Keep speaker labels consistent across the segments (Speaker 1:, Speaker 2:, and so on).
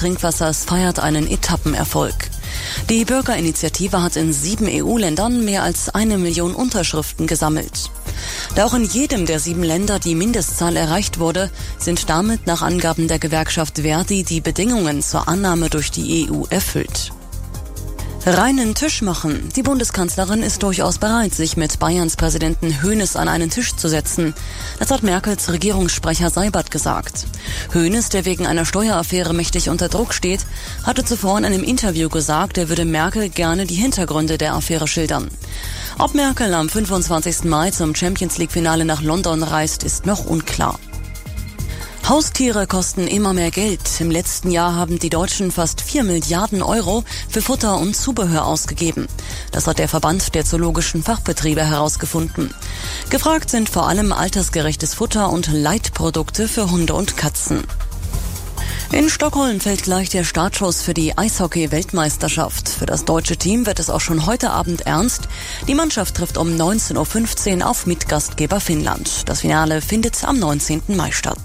Speaker 1: Trinkwassers feiert einen Etappenerfolg. Die Bürgerinitiative hat in 7 EU-Ländern mehr als 1 Million Unterschriften gesammelt. Da auch in jedem der 7 Länder die Mindestzahl erreicht wurde, sind damit nach Angaben der Gewerkschaft Verdi die Bedingungen zur Annahme durch die EU erfüllt. Reinen Tisch machen. Die Bundeskanzlerin ist durchaus bereit, sich mit Bayerns Präsidenten Hoeneß an einen Tisch zu setzen. Das hat Merkels Regierungssprecher Seibert gesagt. Hoeneß, der wegen einer Steueraffäre mächtig unter Druck steht, hatte zuvor in einem Interview gesagt, er würde Merkel gerne die Hintergründe der Affäre schildern. Ob Merkel am 25. Mai zum Champions-League-Finale nach London reist, ist noch unklar. Haustiere kosten immer mehr Geld. Im letzten Jahr haben die Deutschen fast 4 Milliarden Euro für Futter und Zubehör ausgegeben. Das hat der Verband der zoologischen Fachbetriebe herausgefunden. Gefragt sind vor allem altersgerechtes Futter und Leitprodukte für Hunde und Katzen. In Stockholm fällt gleich der Startschuss für die Eishockey-Weltmeisterschaft. Für das deutsche Team wird es auch schon heute Abend ernst. Die Mannschaft trifft um 19.15 Uhr auf Mitgastgeber Finnland. Das Finale findet am 19. Mai statt.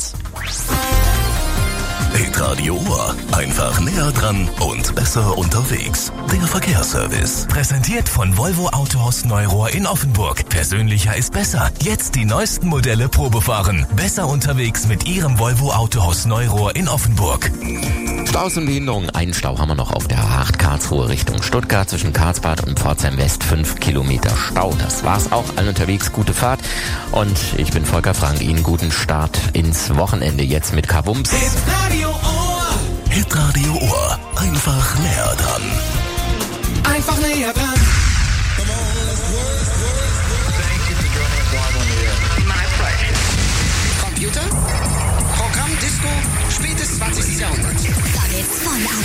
Speaker 2: Hitradio Ohr. Einfach näher dran und besser unterwegs. Der Verkehrsservice.
Speaker 3: Präsentiert von Volvo Autohaus Neurohr in Offenburg. Persönlicher ist besser. Jetzt die neuesten Modelle Probe fahren. Besser unterwegs mit Ihrem Volvo Autohaus Neurohr in Offenburg.
Speaker 4: Staus und Behinderungen. Einen Stau haben wir noch auf der A8 Karlsruhe Richtung Stuttgart zwischen Karlsbad und Pforzheim West. 5 Kilometer Stau. Das war's auch. Allen unterwegs gute Fahrt. Und ich bin Volker Frank. Ihnen guten Start ins Wochenende jetzt mit Kabums.
Speaker 2: Hitradio Ohr. Einfach näher dran.
Speaker 5: Einfach näher dran. Computer, Programm, Disco, spätes 20. Jahrhundert.
Speaker 6: Da geht's voll ab.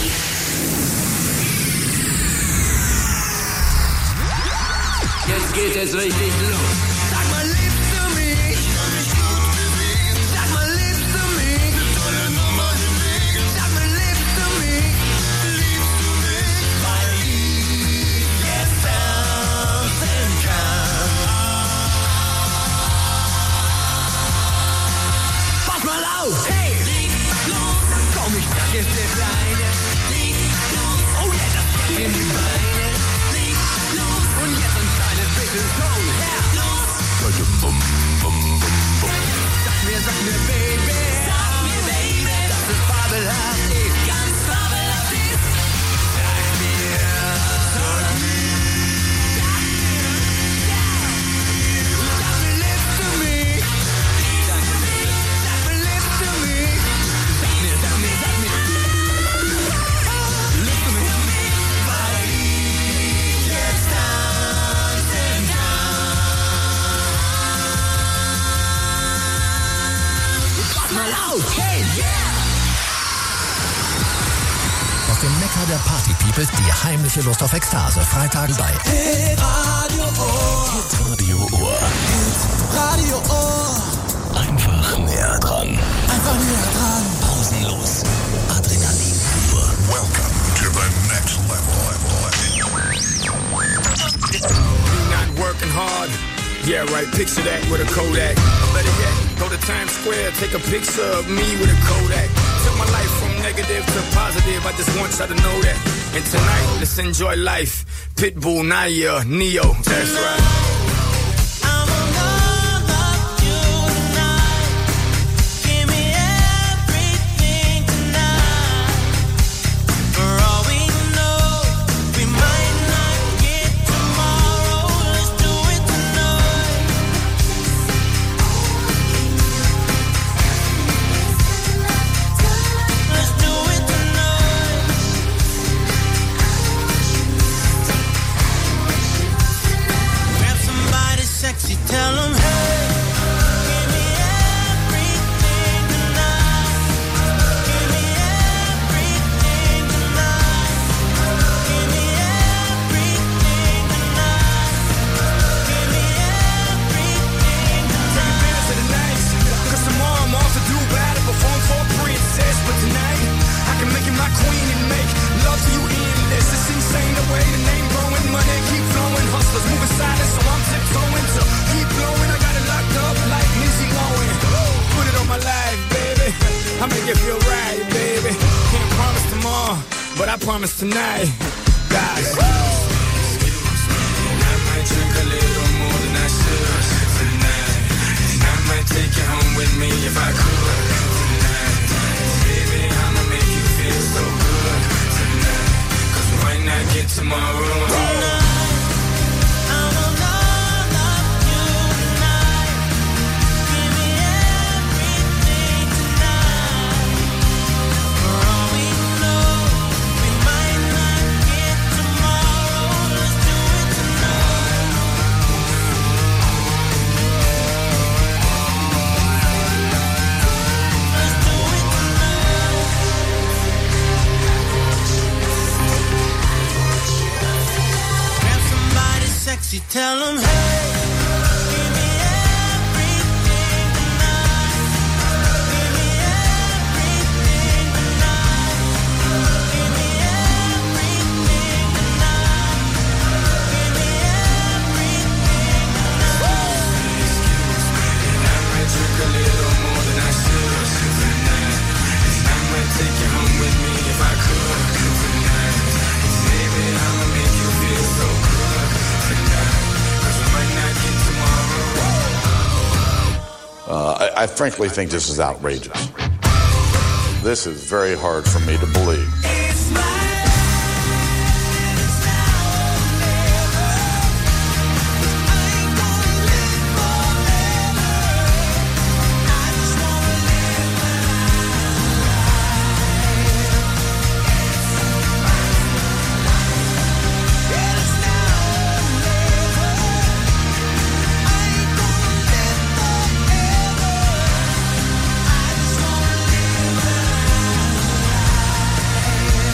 Speaker 5: Jetzt geht es richtig los. Sag mal, liebst du mich? Sag mal, liebst du mich? Sag mal, liebst du mich? Weil ich jetzt tanzen kann. Pass mal auf! Hey! Leg los! Komm, ich sag jetzt der Kleine. Leg los! Oh ja, das geht in die Beine. Leg los! Und jetzt ein kleines bisschen Soul. Ja, los! Sag mir, Baby. Sag mir, Baby. Dass es fabelhaft ist. Ganz fabelhaft ist. Sag mir. Sag mir, liebst du mich? Sag mir, liebst du mich? Sag mir. Liebst du mich? Weil ich jetzt tanzen kann. Pass mal auf! Hey, yeah!
Speaker 3: Aus dem Mekka der Party People die heimliche Lust auf Ekstase. Freitagen bei
Speaker 5: Radio Ohr.
Speaker 2: Hitradio Ohr.
Speaker 5: Radio Ohr.
Speaker 2: Einfach näher dran.
Speaker 5: Einfach näher dran.
Speaker 2: Pausenlos. Adrenalin pur. Welcome to the next level.
Speaker 7: Not working hard. Yeah, right. Picture that with a Kodak. Or better yet, go to Times Square, take a picture of me with a Kodak. Took my life from negative to positive. I just want y'all to know that. And tonight, let's enjoy life. Pitbull, Naya, Neo. That's right. but I promise tonight, guys. Excuse me, I might drink a little more than I should tonight, and I might take you home with me if I could tonight. Baby, I'ma make you feel so good tonight, 'cause we might not get tomorrow.
Speaker 5: You tell them, hey, give me everything tonight. Give me everything tonight. Give me everything tonight. Give me everything tonight. Excuse me, and I might drink a little more than I should tonight, and I might take you home with me if I could tonight. Baby, I'ma make you feel so good tonight, 'cause we might not get tomorrow.
Speaker 6: I frankly think this is outrageous. This is very hard for me to believe.
Speaker 5: It's my life, it's now or never. I ain't gonna live forever. I just wanna live my life. It's now or never. I ain't gonna live forever. I just wanna live my life.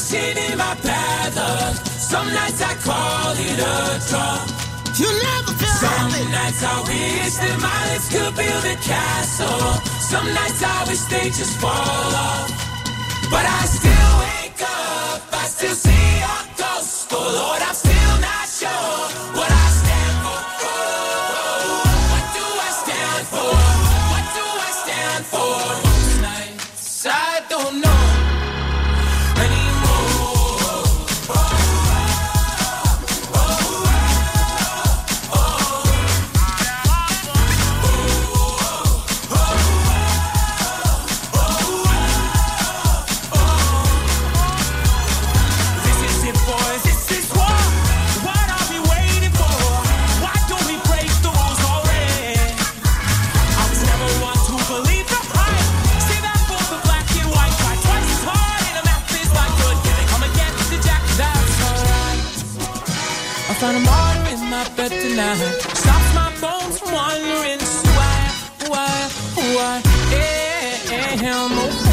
Speaker 5: crashing in my path. Some nights I call it a draw. You never feel Some happy. Nights I wish that my lips could build a castle. Some nights I wish they just fall off. But I still wake up, I still see your ghost. Oh Lord, I'm still not sure what I stand for. What do I stand for? What do I stand for? Most nights I don't know. I found a martyr in my bed tonight. Stops my bones from wandering. So why am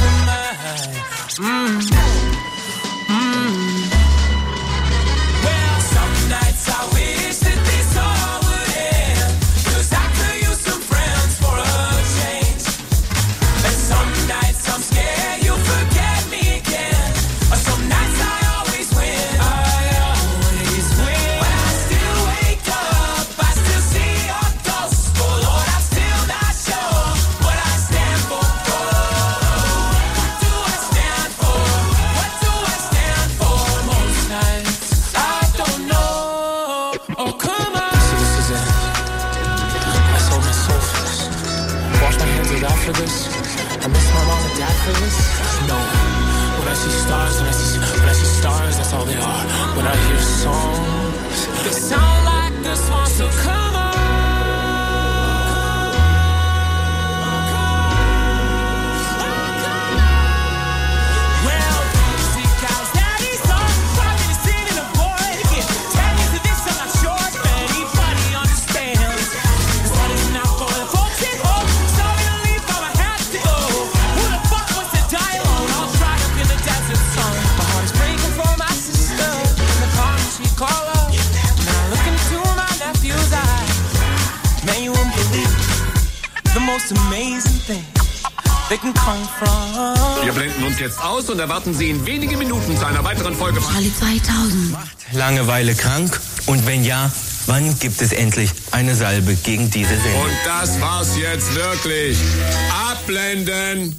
Speaker 5: Well, some nights I wish that this all would end, 'cause I could use some friends for a change. And some nights I'm scared you'll forget me again. Or some nights I always win. For this, I miss my mom and dad for this. No, when I see stars, when I see stars, that's all they are. When I hear songs, they sound like this one. So come on. Well, see guys, daddy's song, probably the scene in a boy again. 10 years of this, I'm not sure if anybody understands. This one is not for the folks at home.
Speaker 8: Wir blenden uns jetzt aus und erwarten Sie in wenigen Minuten zu einer weiteren Folge von
Speaker 1: Charlie 2000.
Speaker 9: Macht Langeweile krank? Und wenn ja, wann gibt es endlich eine Salbe gegen diese Sendung?
Speaker 8: Und das war's jetzt wirklich. Abblenden!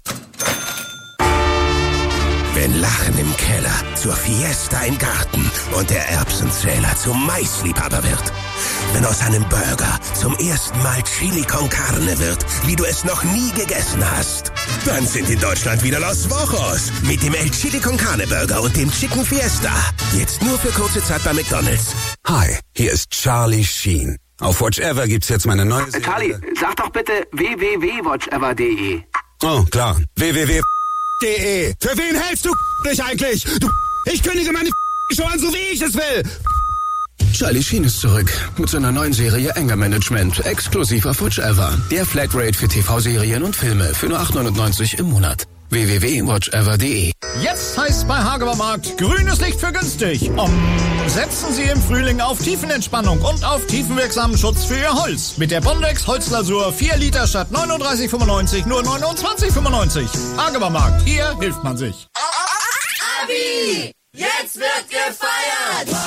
Speaker 10: Wenn Lachen im Keller zur Fiesta im Garten und der Erbsenzähler zum Maisliebhaber wird. Wenn aus einem Burger zum ersten Mal Chili con Carne wird, wie du es noch nie gegessen hast. Dann sind in Deutschland wieder Los Wochos mit dem El Chili con Carne Burger und dem Chicken Fiesta. Jetzt nur für kurze Zeit bei McDonald's.
Speaker 11: Hi, hier ist Charlie Sheen. Auf Watch Ever gibt's jetzt meine neue Serie.
Speaker 12: Charlie, sag doch bitte www.watchever.de.
Speaker 11: Oh, klar. www.de. Für wen hältst du dich eigentlich? Ich kündige meine Show an, so wie ich es will. Charlie Sheen ist zurück mit seiner neuen Serie Anger Management, exklusiv auf Watch Ever. Der Flatrate für TV-Serien und Filme für nur 8,99 im Monat. www.watchever.de.
Speaker 13: Jetzt heißt bei Hagebermarkt grünes Licht für günstig. Setzen Sie im Frühling auf Tiefenentspannung und auf tiefenwirksamen Schutz für Ihr Holz. Mit der Bondex Holzlasur 4 Liter statt 39,95 nur 29,95. Hagebermarkt, hier hilft man sich.
Speaker 5: Abi, jetzt wird gefeiert!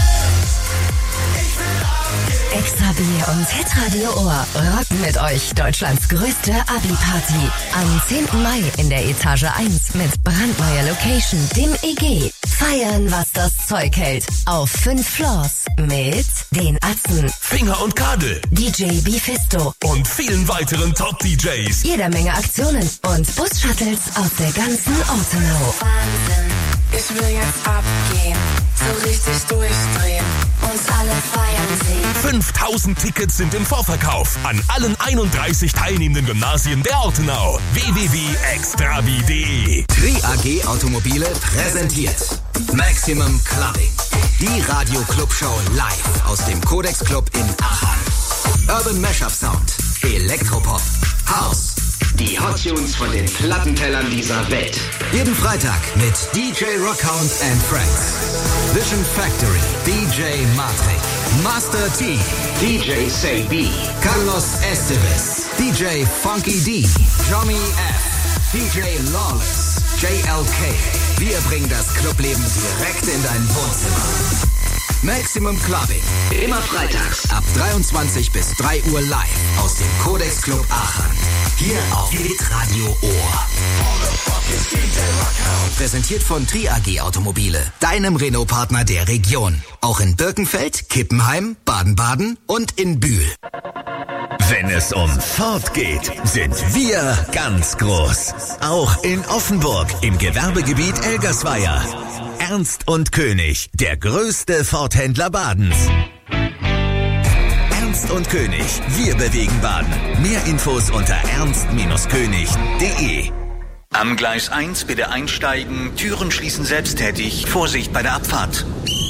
Speaker 14: Extra Bier und Hitradio Ohr rocken mit euch Deutschlands größte Abi-Party. Am 10. Mai in der Etage 1 mit brandneuer Location, dem EG. Feiern, was das Zeug hält. Auf 5 Floors mit den Atzen,
Speaker 3: Finger und Kadel,
Speaker 14: DJ Bifisto
Speaker 3: und vielen weiteren Top-DJs.
Speaker 14: Jeder Menge Aktionen und Bus-Shuttles aus der ganzen Ortenau.
Speaker 15: Wahnsinn, ich will jetzt abgehen, so richtig durchdrehen, uns alle feiern sehen.
Speaker 3: 5000 Tickets sind im Vorverkauf an allen 31 teilnehmenden Gymnasien der Ortenau. www.extrabi.de.
Speaker 16: Tri AG Automobile präsentiert Maximum Clubbing. Die Radio-Club-Show live aus dem Codex Club in Aachen. Urban Mashup Sound, Elektropop, House, Die Hot Tunes von den Plattentellern dieser Welt. Jeden Freitag mit DJ Rockhound and Friends. Vision Factory, DJ Matrix, Master T, DJ Say B, Carlos Estevez, DJ Funky D, Johnny F, DJ Lawless, JLK. Wir bringen das Clubleben direkt in dein Wohnzimmer. Maximum Clubbing. Immer freitags ab 23 bis 3 Uhr live aus dem Codex Club Aachen. Hier auf Hitradio Ohr. Präsentiert von Tri AG Automobile, deinem Renault-Partner der Region. Auch in Birkenfeld, Kippenheim, Baden-Baden und in Bühl.
Speaker 3: Wenn es um Ford geht, sind wir ganz groß. Auch in Offenburg im Gewerbegebiet Elgersweier. Ernst und König, der größte Ford-Händler Badens. Ernst und König, wir bewegen Baden. Mehr Infos unter ernst-könig.de.
Speaker 17: Am Gleis 1 bitte einsteigen, Türen schließen selbsttätig, Vorsicht bei der Abfahrt.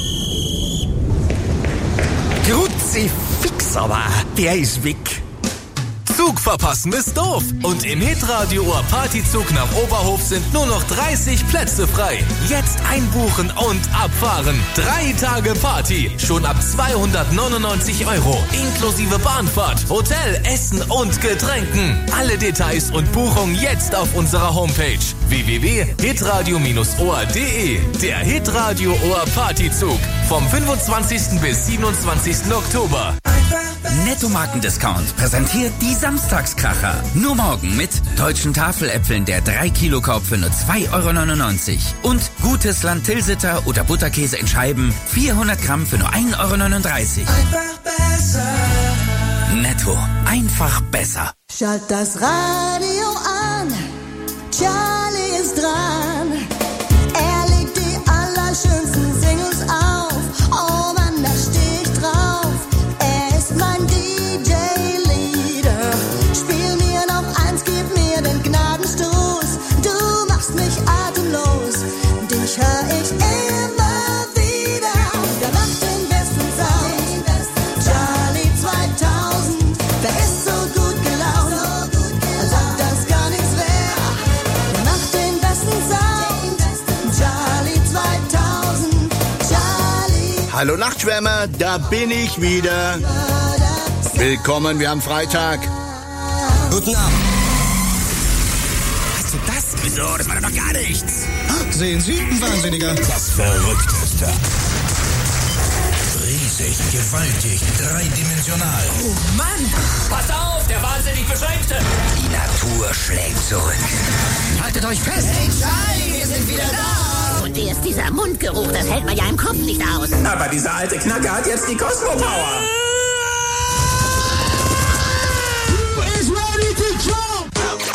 Speaker 3: Kruzifix, aber der ist weg. Zug verpassen ist doof. Und im Hitradio Ohr Partyzug nach Oberhof sind nur noch 30 Plätze frei. Jetzt einbuchen und abfahren. 3 Tage Party. Schon ab 299 €. Inklusive Bahnfahrt, Hotel, Essen und Getränken. Alle Details und Buchungen jetzt auf unserer Homepage www.hitradio-ohr.de. Der Hitradio Ohr Partyzug. Vom 25. bis 27. Oktober.
Speaker 18: Netto Markendiscount präsentiert die Samstagskracher. Nur morgen mit deutschen Tafeläpfeln der 3-Kilo-Korb für nur 2,99 € und gutes Land Tilsiter oder Butterkäse in Scheiben 400 Gramm für nur 1,39 €.
Speaker 5: Einfach besser.
Speaker 18: Netto. Einfach besser.
Speaker 5: Schalt das Radio an. Charlie ist dran. Er legt die allerschönsten Singles auf. Oh Mann, da steh ich drauf. Er ist mein DJ-Leader. Spiel mir noch eins, gib mir den Gnadenstoß. Du machst mich atemlos. Dich hör ich immer wieder. Der macht den besten Sound. Charlie 2000. Der ist so gut gelaunt. Als ob das gar nichts wäre. Der macht den besten Sound. Charlie 2000. Charlie.
Speaker 19: Hallo Nachtschwärmer, da bin ich wieder. Willkommen, wir haben Freitag.
Speaker 11: Guten Abend.
Speaker 19: Hast du das? Wieso? Das war doch gar nichts.
Speaker 11: Sehen Sie, ein Wahnsinniger.
Speaker 10: Das Verrückteste. Riesig, gewaltig, dreidimensional.
Speaker 5: Oh Mann!
Speaker 8: Pass auf, der wahnsinnig Beschränkte!
Speaker 16: Die Natur schlägt zurück.
Speaker 5: Haltet euch fest! Hey Charlie, wir sind wieder da!
Speaker 20: Und erst dieser Mundgeruch, das hält man ja im Kopf nicht aus.
Speaker 8: Aber dieser alte Knacker hat jetzt die Cosmo-Power.
Speaker 5: Who is ready to jump?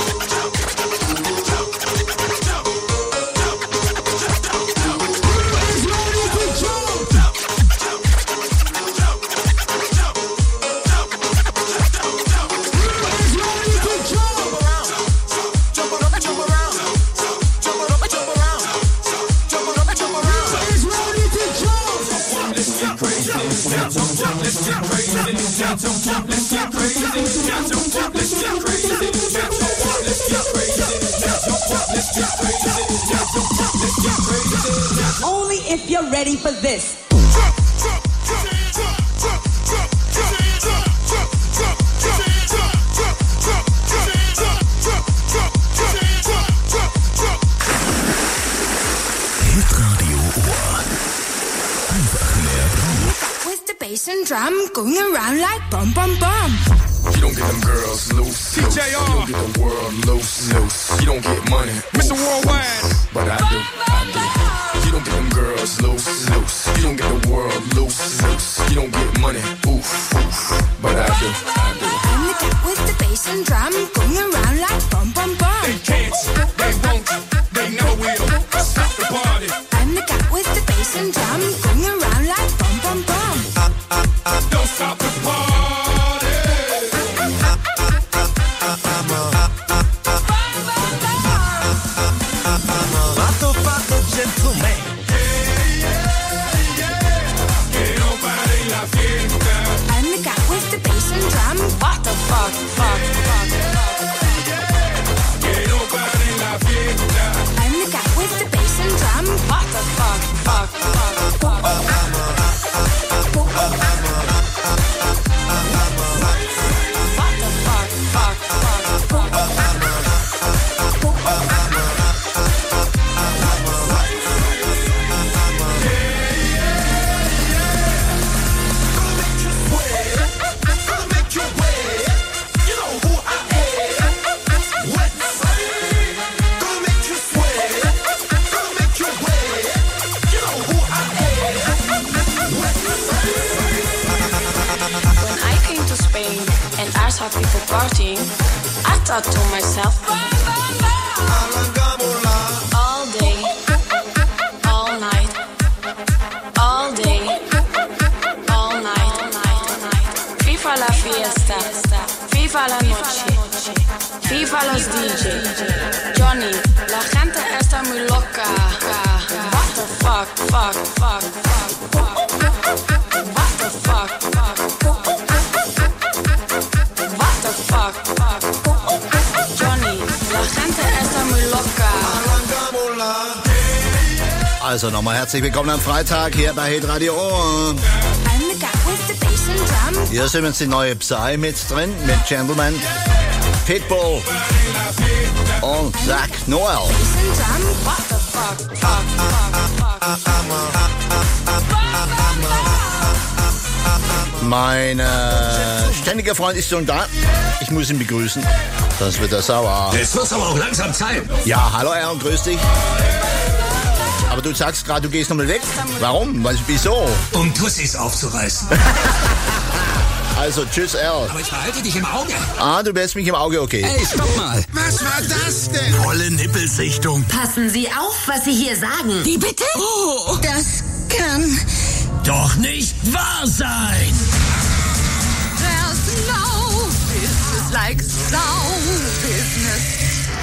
Speaker 21: Only if you're ready for this.
Speaker 3: Hitradio Ohr. Einfach mehr dran.
Speaker 22: With the bass and drum going around like bum bum bum.
Speaker 7: You don't get them girls loose. TJR. You don't get the world loose. You don't get money. Mr. Worldwide. But I do. You don't get them girls loose. You don't get the world loose. You don't get money. Oof. But I do.
Speaker 22: I'm the cat with the bass and drum going around like bum bum bum.
Speaker 7: They can't. They won't. They never will. Stop the party.
Speaker 22: I'm the cat with the bass and drum going around like bum bum bum.
Speaker 7: Don't stop the party.
Speaker 22: I'm the cat with the bass and drum. What the fuck?
Speaker 2: I came to Spain and I saw people partying, I thought to myself, all day, all night, all day, all night. Viva la fiesta, viva la noche, viva los DJ. Johnny, la gente está muy loca. What the fuck, fuck, fuck, fuck. What the fuck, fuck. What the fuck, fuck. Johnny, la gente está muy loca.
Speaker 19: Also nochmal herzlich willkommen am Freitag hier bei Hitradio Ohr. Hier sind jetzt die neue Psy mit drin, mit Gentleman, Pitbull und Zach Noel. Mein ständiger Freund ist schon da. Ich muss ihn begrüßen, sonst wird er sauer.
Speaker 4: Jetzt wird's aber auch langsam Zeit.
Speaker 19: Ja, hallo Erl, grüß dich. Aber du sagst gerade, du gehst nochmal weg. Warum? Wieso?
Speaker 4: Um Tussis aufzureißen.
Speaker 19: Also, tschüss, Erl.
Speaker 4: Aber ich behalte dich im Auge.
Speaker 19: Ah, du behältst mich im Auge, okay.
Speaker 4: Ey, stopp mal.
Speaker 11: Was war das denn?
Speaker 4: Volle Nippelsichtung.
Speaker 20: Passen Sie auf, was Sie hier sagen.
Speaker 21: Wie bitte?
Speaker 4: Oh.
Speaker 21: Das kann
Speaker 4: Doch nicht wahr sein.
Speaker 21: There's no business like show business.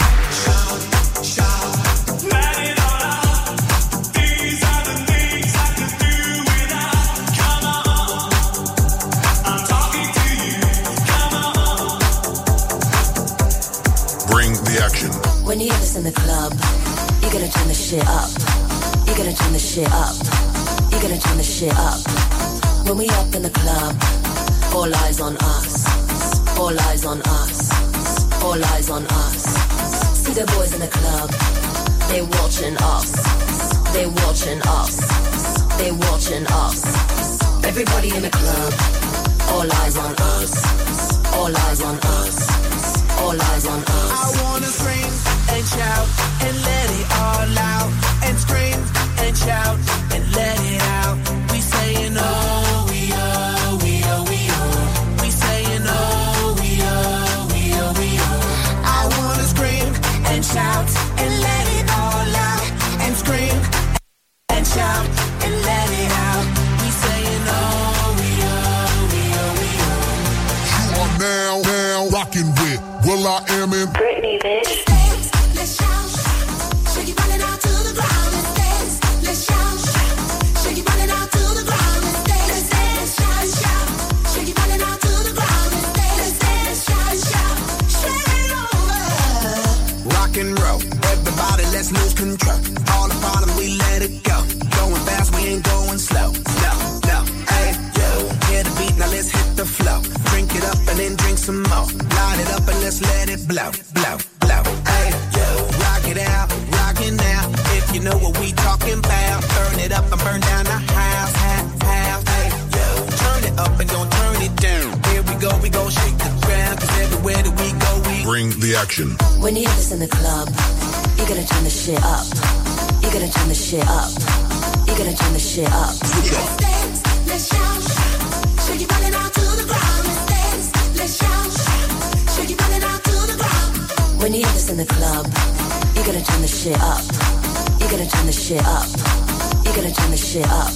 Speaker 23: When you have this in the club, you're gonna turn the shit up. You're gonna turn the shit up. You're gonna turn the shit up. When we up in the club, all eyes on us. All eyes on us. All eyes on us. See the boys in the club, they watching us. They watching us. They watching us. Everybody in the club, all eyes on us. All eyes on us. All eyes on us.
Speaker 5: I wanna scream and shout and let it all out. And scream and shout and let it out. We saying oh, we oh, we oh, we oh. We saying oh, we oh, we oh, we oh. I wanna scream and shout and let it all out. And scream and shout and let it out. We saying oh, we oh, we oh, we oh.
Speaker 24: You are now rocking with Will I Am in
Speaker 23: Britney, bitch.
Speaker 21: Let's shout, shake it, run it out to the ground. Let's dance, let's shout, shake it, run it out to the ground. Let's dance, let's dance, shout, shake it, run it out to the ground. Let's dance, shout, shake it over.
Speaker 5: Rock and roll, everybody, let's lose control. All the bottom, we let it go. Going fast, we ain't going slow. No, hey, yo, hear the beat, now let's hit the flow. Drink it up and then drink some more. Light it up and let's let it blow, blow, blow. Hey, yo, rock it out, rock it now. If you know what we talking about, burn it up and burn down the house, house. Hey, yo, turn it up and don't turn it down. Here we go shake the ground. Cause everywhere that we go, we
Speaker 24: Bring the action.
Speaker 23: When you have this in the club, you're gonna turn the shit up. You're gonna turn the shit up. You're gonna turn the shit up.
Speaker 21: Let's dance, let's shout, shake it, run it out to the ground. Let's dance, let's shout, shake it, run it out to the ground.
Speaker 23: When you have this in the club, you're gonna turn the shit up. You're gonna turn the shit up. You're gonna turn the shit up.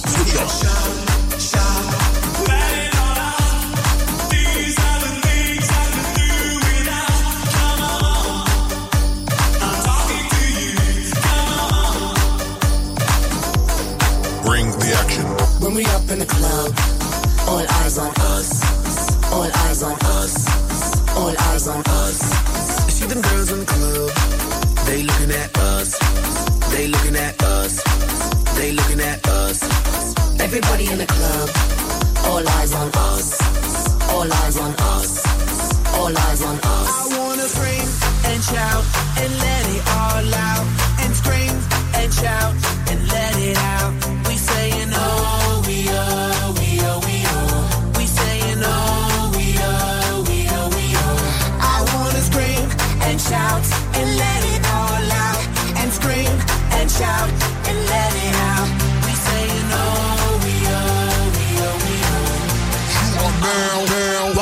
Speaker 24: Bring the action.
Speaker 23: When we up in the club, all eyes on us. All eyes on us. All eyes on us.
Speaker 5: You see them girls in the club, they looking at us. They looking at us. They looking at us.
Speaker 23: Everybody in the club, all eyes on us. All eyes on us. All eyes on us.
Speaker 5: I wanna scream and shout and let it all out. And scream and shout and let it out. We saying oh, we oh, we oh, we oh. We saying oh, we oh, we oh, we oh. I wanna scream and shout and let it all out. And scream and shout and let it out. We saying oh, we oh, we oh, we oh.
Speaker 24: You are now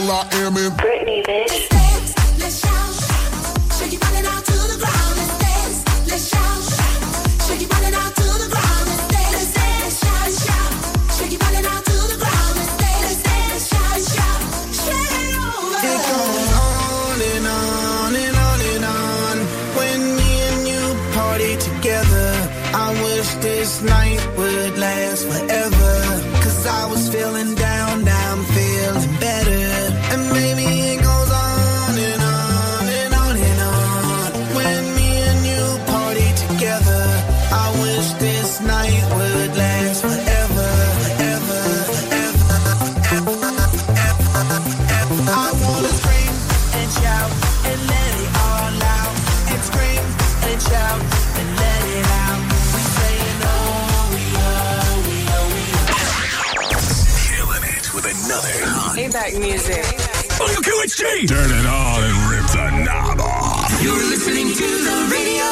Speaker 24: Will I am in
Speaker 21: Britney, bitch. Let's shout, shake your body down to the ground. Let's dance, let's shout, shake your body down to the ground. Let's dance, let's shout, shake your body down to the ground. Let's dance, let's shout, shake it over.
Speaker 5: It goes on and on and on and on. When me and you party together, I wish this night would last forever. 'Cause I was feeling down, now I'm feeling better. And maybe it goes on and on and on and on. When me and you party together, I wish this night would last forever, forever, forever, forever, forever. I wanna scream and shout and let it all out. And scream and shout and let it out. We saying oh, we oh, we oh, we oh.
Speaker 3: Killing it with another hot
Speaker 2: Maybach music.
Speaker 3: Uncle QHG. Turn it on and rip the knob off.
Speaker 5: You're listening to the radio.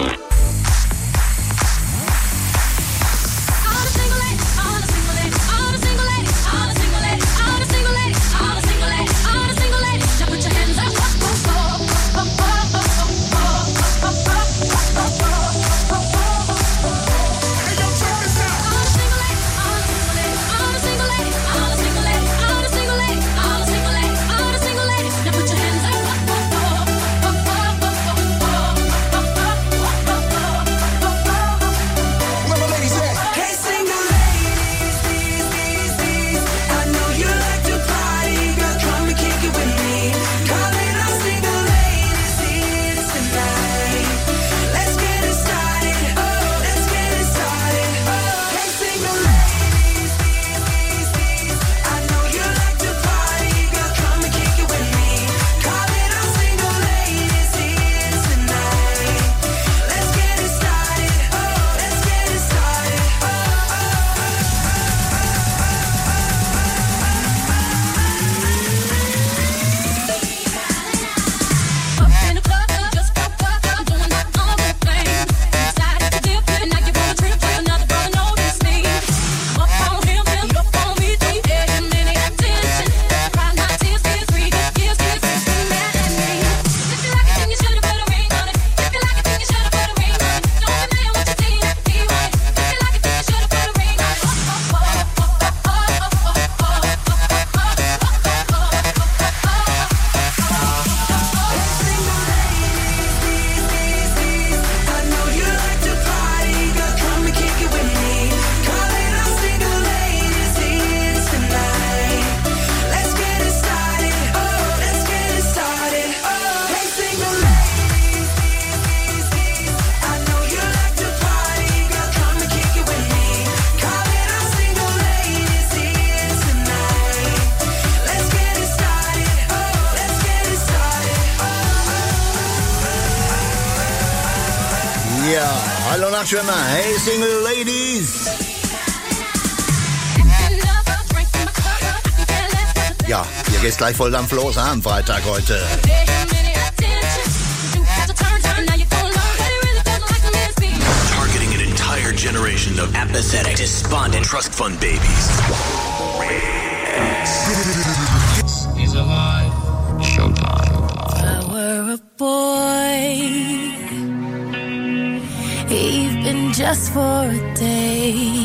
Speaker 19: Hallo nach Schwimmer, hey Single Ladies. Ja, hier geht's gleich voll Dampf los am Freitag heute.
Speaker 3: Targeting an entire generation of apathetic, despondent trust fund babies.
Speaker 1: He's alive. Showtime.
Speaker 22: I were a boy, even just for a day,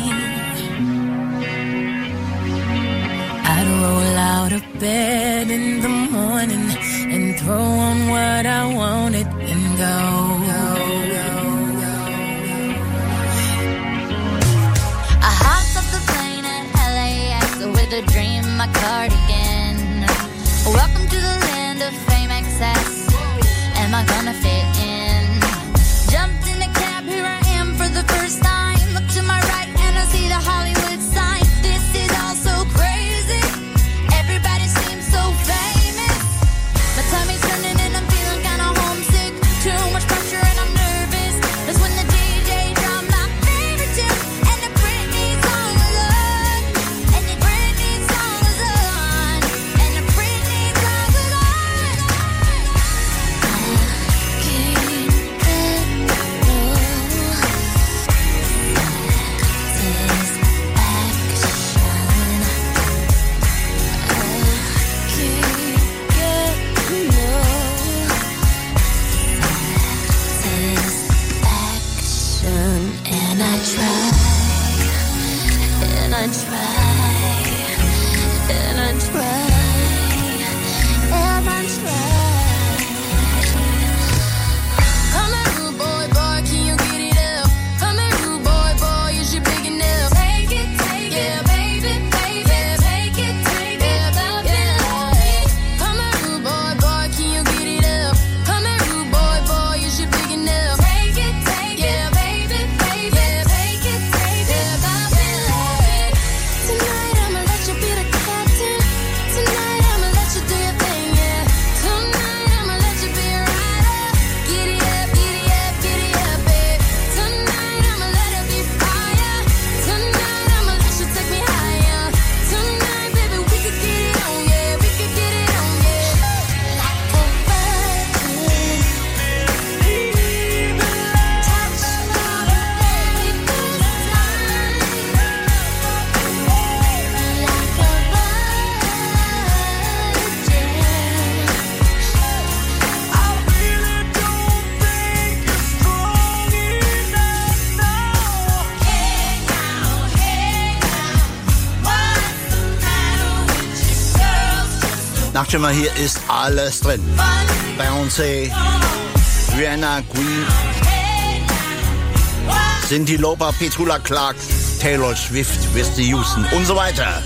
Speaker 22: I'd roll out of bed in the morning and throw on what I wanted and go.
Speaker 6: I hopped off the plane at LAX with a dream, my cardigan. Welcome to the land of fame excess. Am I gonna fit in? Jumped in a cab, here I am for the first time. Look to my right and I see the Hollywood sign. This is all so crazy. Everybody seems so famous. My tummy's turning and I'm feeling kinda homesick. Too much pressure
Speaker 19: Nachtschwimmer, hier ist alles drin. Beyoncé, Rihanna, Queen, Cyndi Lauper, Petula Clark, Taylor Swift, Whitney Houston und so weiter.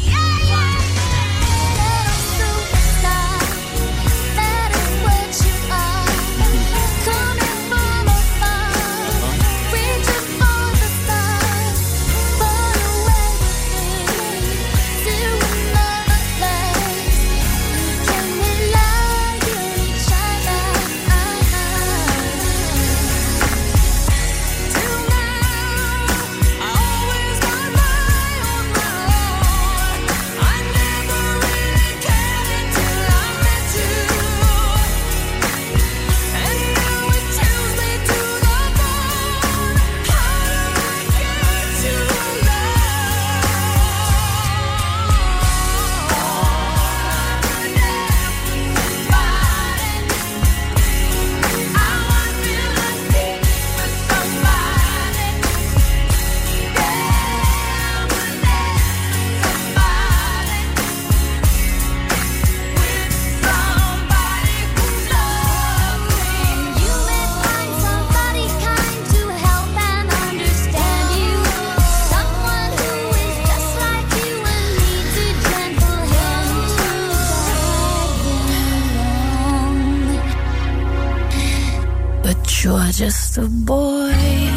Speaker 22: You're just a boy.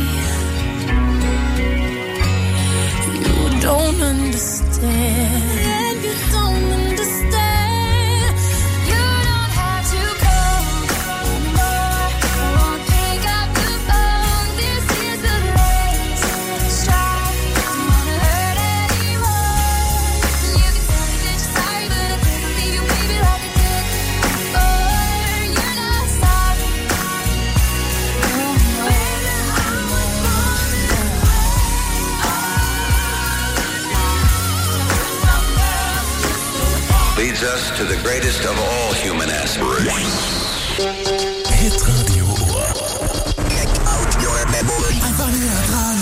Speaker 22: You don't understand. You don't understand. You don't have to come more. I won't pick up the phone. This is the race. Strive. Don't wanna hurt anymore. You can tell me that you're sorry, but I can't believe you, baby, like I did before. You're not sorry.
Speaker 16: Leads us to the greatest of all human aspirations.
Speaker 3: Hitradio Ohr.
Speaker 16: Check out your memory.
Speaker 3: Einfach näher dran.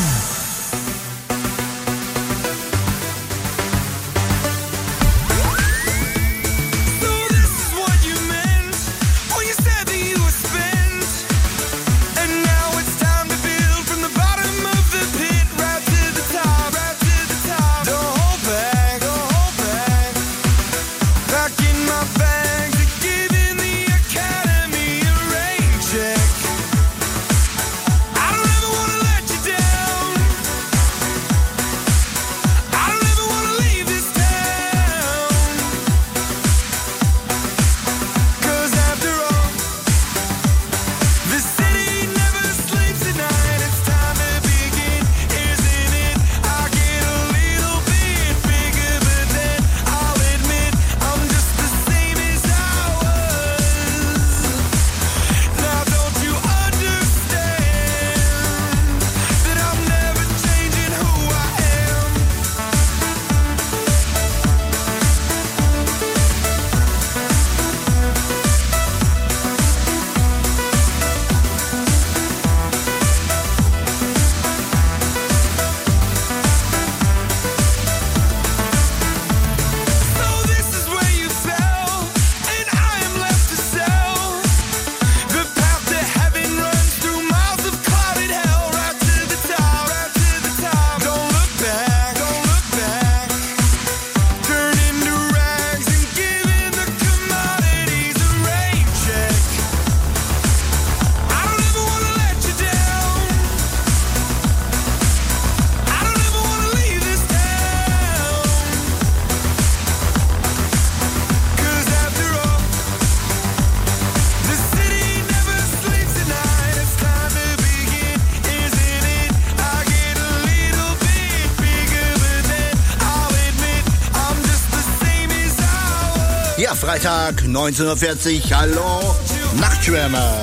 Speaker 19: Ja, Freitag, 19:40, hallo, Nachtschwärmer.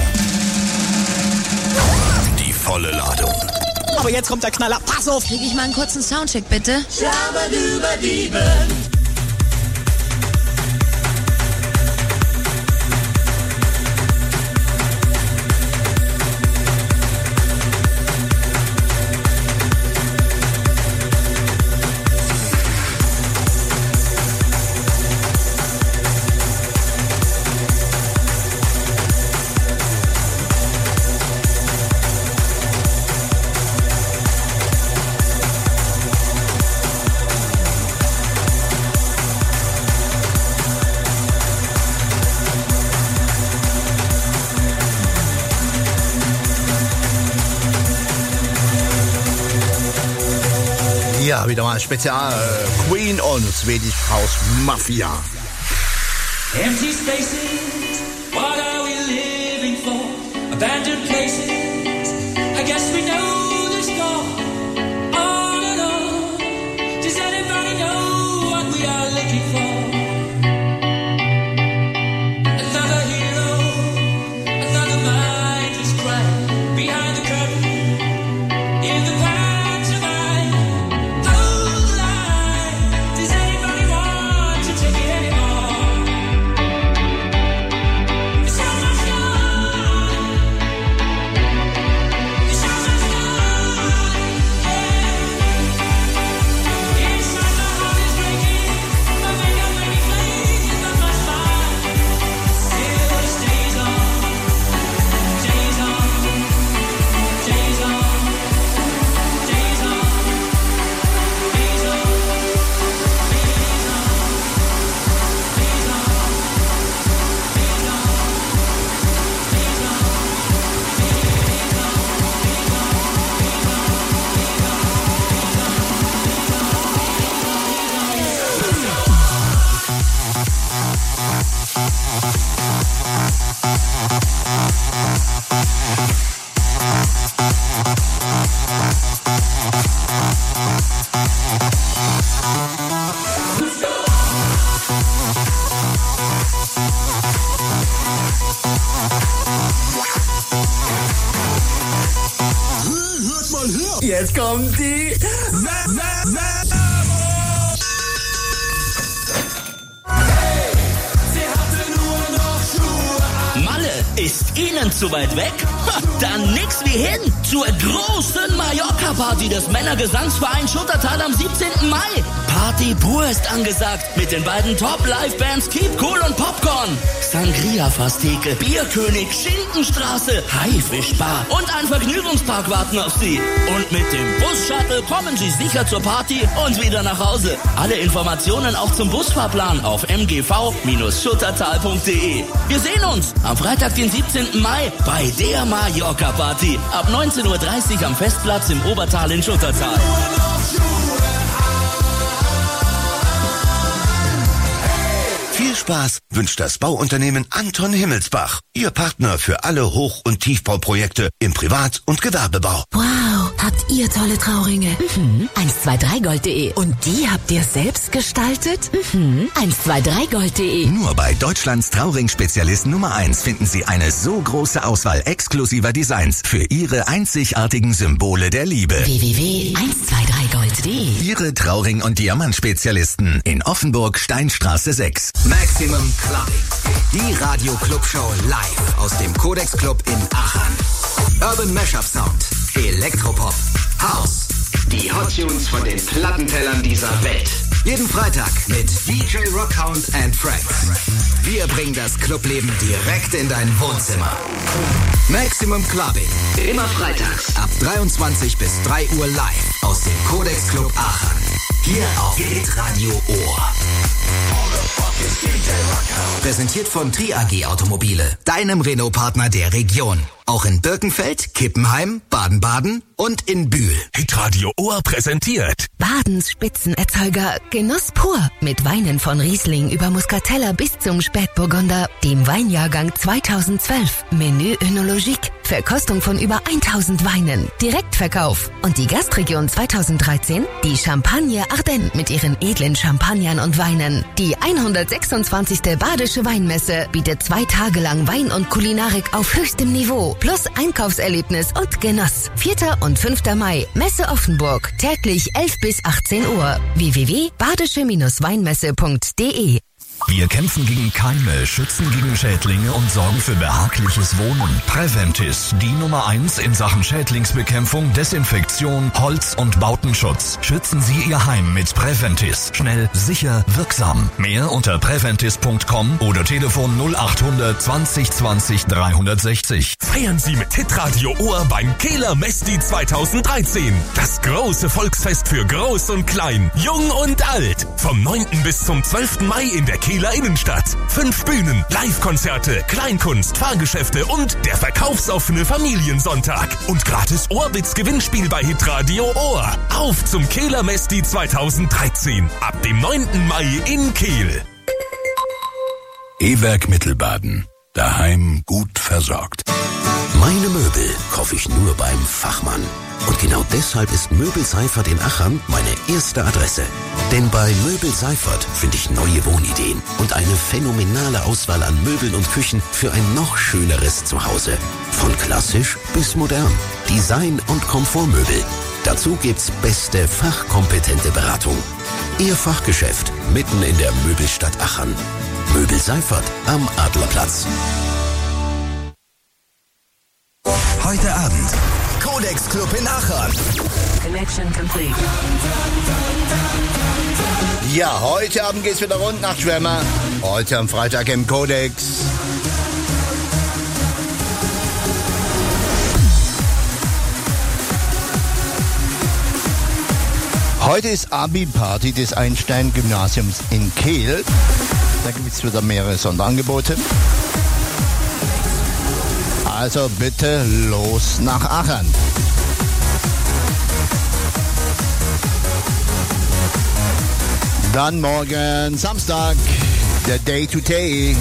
Speaker 3: Die volle Ladung.
Speaker 9: Aber jetzt kommt der Knaller. Pass auf!
Speaker 20: Krieg ich mal einen kurzen Soundcheck, bitte?
Speaker 21: Schabadubadieben.
Speaker 19: Ja, wieder mal Spezial Queen und Swedish House Mafia.
Speaker 5: Empty spaces, what are we living for? Abandoned places, I guess we know the score. On and on, does anybody know what we are looking for? Another hero, another mindless crime behind the curtain, in the pantomime. Hold the line, does anybody want to take it anymore?
Speaker 4: Jetzt kommt die
Speaker 12: Malle, ist Ihnen zu weit weg? Ha, dann nix wie hin zur großen Mallorca-Party des Männergesangsvereins Schuttertal am 17. Mai. Party pur ist angesagt mit den beiden Top-Live-Bands Keep Cool und Popcorn. Sangria-Fasttheke, Bierkönig, Schinkenstraße, Haifischbar und ein Vergnügungspark warten auf Sie. Und mit dem Bus-Shuttle kommen Sie sicher zur Party und wieder nach Hause. Alle Informationen auch zum Busfahrplan auf mgv-schuttertal.de. Wir sehen uns am Freitag, den 17. Mai bei der Mallorca-Party ab 19:30 Uhr am Festplatz im Obertal in Schuttertal.
Speaker 10: Viel Spaß wünscht das Bauunternehmen Anton Himmelsbach. Ihr Partner für alle Hoch- und Tiefbauprojekte im Privat- und Gewerbebau.
Speaker 13: Wow, habt ihr tolle Trauringe. 123gold.de. Und die habt ihr selbst gestaltet? 123gold.de.
Speaker 14: Nur bei Deutschlands Trauring-Spezialist Nummer 1 finden Sie eine so große Auswahl exklusiver Designs für Ihre einzigartigen Symbole der Liebe.
Speaker 13: www.123gold.de.
Speaker 14: Ihre Trauring- und Diamantspezialisten in Offenburg, Steinstraße 6.
Speaker 16: Maximum Clubbing. Die Radio-Club-Show live aus dem Codex Club in Aachen. Urban Mashup Sound, Elektropop, House. Die Hot Tunes von den Plattentellern dieser Welt. Jeden Freitag mit DJ Rockhound and Friends. Wir bringen das Clubleben direkt in dein Wohnzimmer. Maximum Clubbing. Immer freitags ab 23 bis 3 Uhr live aus dem Codex Club Aachen. Hier auf Hitradio Ohr. Präsentiert von Tri AG Automobile, deinem Renault-Partner der Region. Auch in Birkenfeld, Kippenheim, Baden-Baden und in Bühl.
Speaker 3: Hitradio Ohr präsentiert
Speaker 13: Badens Spitzenerzeuger Genuss pur. Mit Weinen von Riesling über Muscatella bis zum Spätburgunder, dem Weinjahrgang 2012. Menü Önologique. Verkostung von über 1000 Weinen. Direktverkauf. Und die Gastregion 2013? Die Champagne Ardennes mit ihren edlen Champagnern und Weinen. Die 126. Badische Weinmesse bietet 2 Tage lang Wein und Kulinarik auf höchstem Niveau. Plus Einkaufserlebnis und Genuss. 4. und 5. Mai. Messe Offenburg. Täglich 11 bis 18 Uhr. www.badische-weinmesse.de.
Speaker 15: Wir kämpfen gegen Keime, schützen gegen Schädlinge und sorgen für behagliches Wohnen. Preventis, die Nummer 1 in Sachen Schädlingsbekämpfung, Desinfektion, Holz- und Bautenschutz. Schützen Sie Ihr Heim mit Preventis. Schnell, sicher, wirksam. Mehr unter preventis.com oder Telefon 0800 20 20 360.
Speaker 3: Feiern Sie mit Hitradio Ohr beim Kehler Mesti 2013. Das große Volksfest für Groß und Klein, Jung und Alt. Vom 9. bis zum 12. Mai in der Kehler Kieler Innenstadt. 5 Bühnen, Live-Konzerte, Kleinkunst, Fahrgeschäfte und der verkaufsoffene Familiensonntag. Und gratis Ohrwitz-Gewinnspiel bei Hitradio Ohr. Auf zum Kehler Mesti 2013. Ab dem 9. Mai in Kehl.
Speaker 11: E-Werk Mittelbaden. Daheim gut versorgt.
Speaker 10: Meine Möbel kaufe ich nur beim Fachmann. Und genau deshalb ist Möbel Seifert in Achern meine erste Adresse. Denn bei Möbel Seifert finde ich neue Wohnideen und eine phänomenale Auswahl an Möbeln und Küchen für ein noch schöneres Zuhause. Von klassisch bis modern. Design- und Komfortmöbel. Dazu gibt's beste fachkompetente Beratung. Ihr Fachgeschäft mitten in der Möbelstadt Achern. Möbel Seifert am Adlerplatz.
Speaker 14: Heute Abend. Codex Club in Achern.
Speaker 23: Connection complete.
Speaker 19: Ja, heute Abend geht's wieder rund nach Schwärmer. Heute am Freitag im Codex. Heute ist Abi-Party des Einstein-Gymnasiums in Kehl. Da gibt es wieder mehrere Sonderangebote. Also bitte los nach Achern. Dann morgen Samstag, der Day to Day.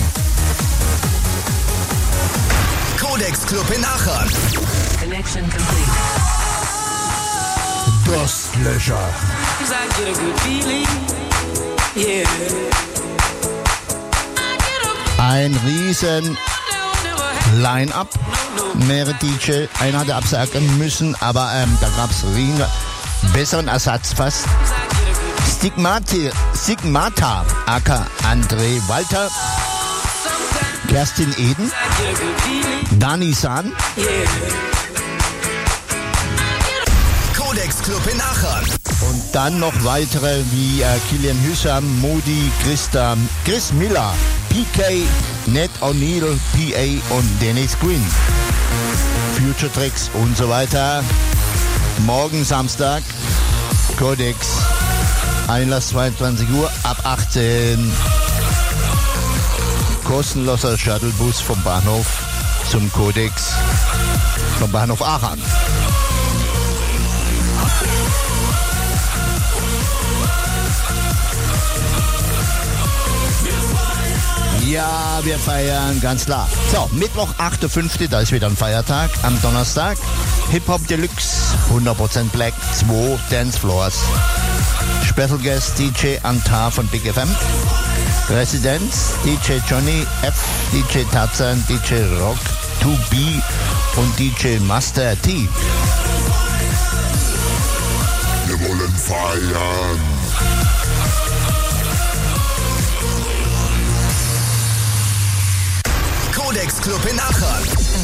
Speaker 14: Codex Club in Achern.
Speaker 23: Connection complete.
Speaker 19: Durstlöscher. Ein riesen Line-Up. Mehrere DJ. Einer hatte absagen müssen, aber da gab es einen besseren Ersatz fast. Stigmata, aka André Walter, Kerstin Eden, Dani San,
Speaker 14: Codex Club in Achern.
Speaker 19: und dann noch weitere wie Kilian Hüssam, Modi, Chris Miller, PK, Ned O'Neill, PA und Dennis Green. Future Tracks und so weiter. Morgen Samstag, Codex, Einlass 22 Uhr, ab 18. Kostenloser Shuttlebus vom Bahnhof zum Codex, vom Bahnhof Aachen. Ja, wir feiern, ganz klar. So, Mittwoch, 8.5., da ist wieder ein Feiertag. Am Donnerstag, Hip-Hop Deluxe, 100% Black, 2 Dancefloors. Special Guest DJ Antar von Big FM. Residenz, DJ Johnny F, DJ Tarzan, DJ Rock, 2B und DJ Master T.
Speaker 24: Wir wollen feiern.
Speaker 14: Codex Club in Achern.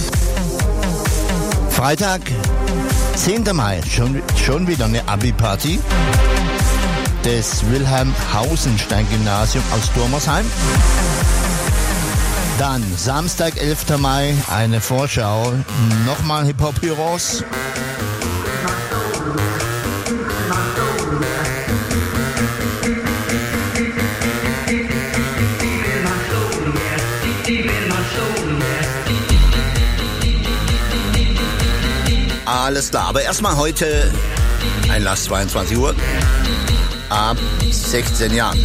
Speaker 19: Freitag, 10. Mai, schon wieder eine Abi-Party des Wilhelm-Hausenstein-Gymnasium aus Dormersheim. Dann Samstag, 11. Mai, eine Vorschau, nochmal Hip-Hop-Heroes. Alles klar, aber erstmal heute Einlass 22 Uhr ab 16 Jahren.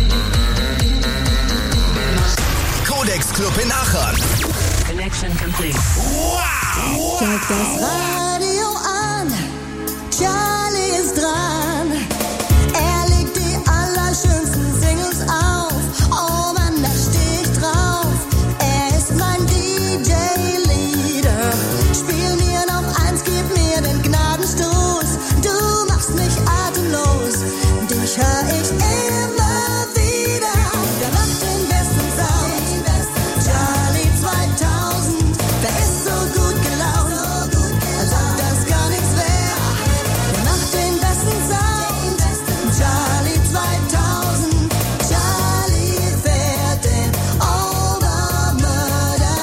Speaker 14: Codex Club in Achern.
Speaker 23: Connection complete.
Speaker 14: Wow!
Speaker 21: Steig das Radio an, Charlie ist dran. Er legt die allerschönsten Singles auf. Oh Mann, da steh ich drauf. Er ist mein DJ-Leader. Spiel mir noch eins, gib mir den Gnadenstoß. Du machst mich atemlos, dich hör ich immer wieder. Der macht den besten Sound, Charlie 2000. Der ist so gut gelaunt, als ob das gar nichts wär. Der macht den besten Sound, Charlie 2000. Charlie fährt den Obermörder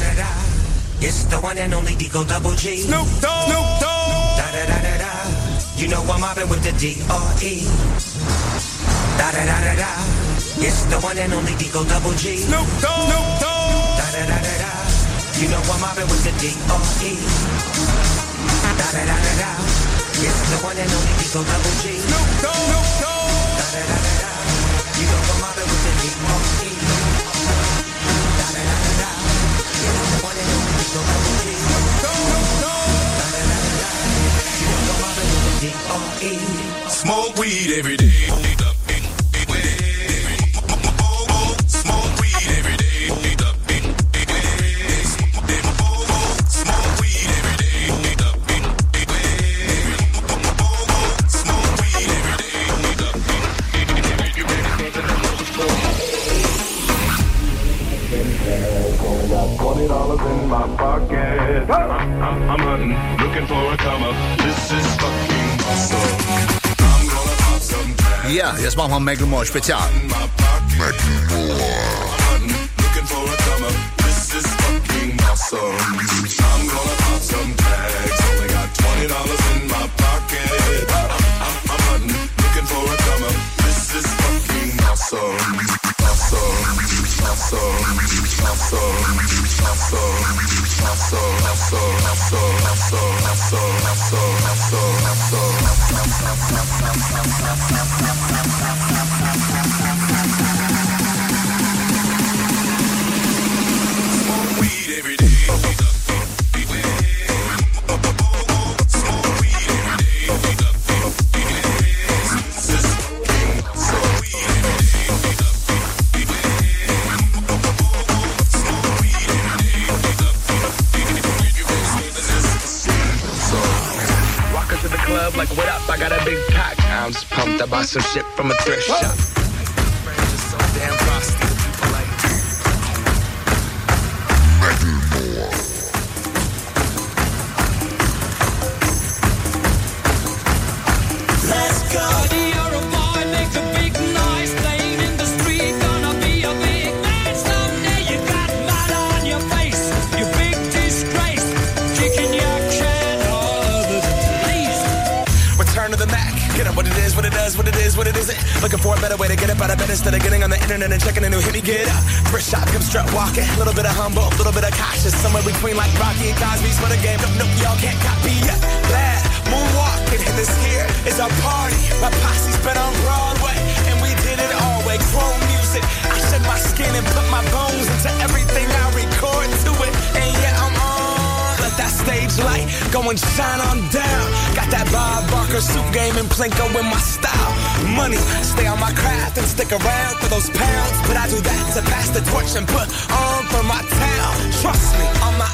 Speaker 5: It's the one and only Digo Double G. Snoop Dogg. Da da da da da. You know I'm mobbing with the D-R-E. Da-da-da-da-da. It's the one and only Digo Double G. Snoop Dogg. Da-da-da-da-da. You know I'm mobbing with the D-R-E. Da-da-da-da-da. It's the one and only Digo Double G. Snoop Dogg. Da-da-da-da-da. You know I'm mobbing with the D-R-E. Da-da-da-da-da. It's the one and only Digo Double G. Da-da-da-da-da. You know I'm mobbing with the D-R-E.
Speaker 1: Smoke weed every day.
Speaker 7: $20 in my pocket. I'm hunting, looking for a come up. This is fucking awesome. I'm gonna pop some tags.
Speaker 19: Ja, jetzt machen wir Macklemore Spezial.
Speaker 7: Looking for a come up. This is fucking awesome. I'm gonna pop some tags. Only got $20 in my pocket. I'm hunting, looking for a come up. This is fucking awesome.
Speaker 1: Smoke weed every day.
Speaker 8: Like, what up? I got a big pack. I'm just pumped. I bought some shit from a thrift shop. Just so damn frosty.
Speaker 5: Let's go. You're a boy, make a big noise, playing in the street, gonna be a big man someday. You got mud on your face, you big disgrace, kicking your can all over the place.
Speaker 8: Return to the Mac. Get up what it is, what it does, what it is, what it isn't. Looking for a better way to get up out of bed instead of getting on the internet and checking a new hit. Me get up. First shot, come strut walking. A little bit of humble, a little bit of cautious. Somewhere between like Rocky and Cosby's for the game. Nope, y'all can't copy yet. Glad moonwalking. And this here is our party. My posse's been on Broadway. And we did it all way. Chrome music. I shed my skin and put my bones into everything I record to it. And yeah, I'm on. Let that stage light go and shine on down. Got that Bob Barker suit game and Plinko in my style. Money, stay on my craft and stick around for those pounds. But I do that to pass the torch and put on for my town. Trust me, on my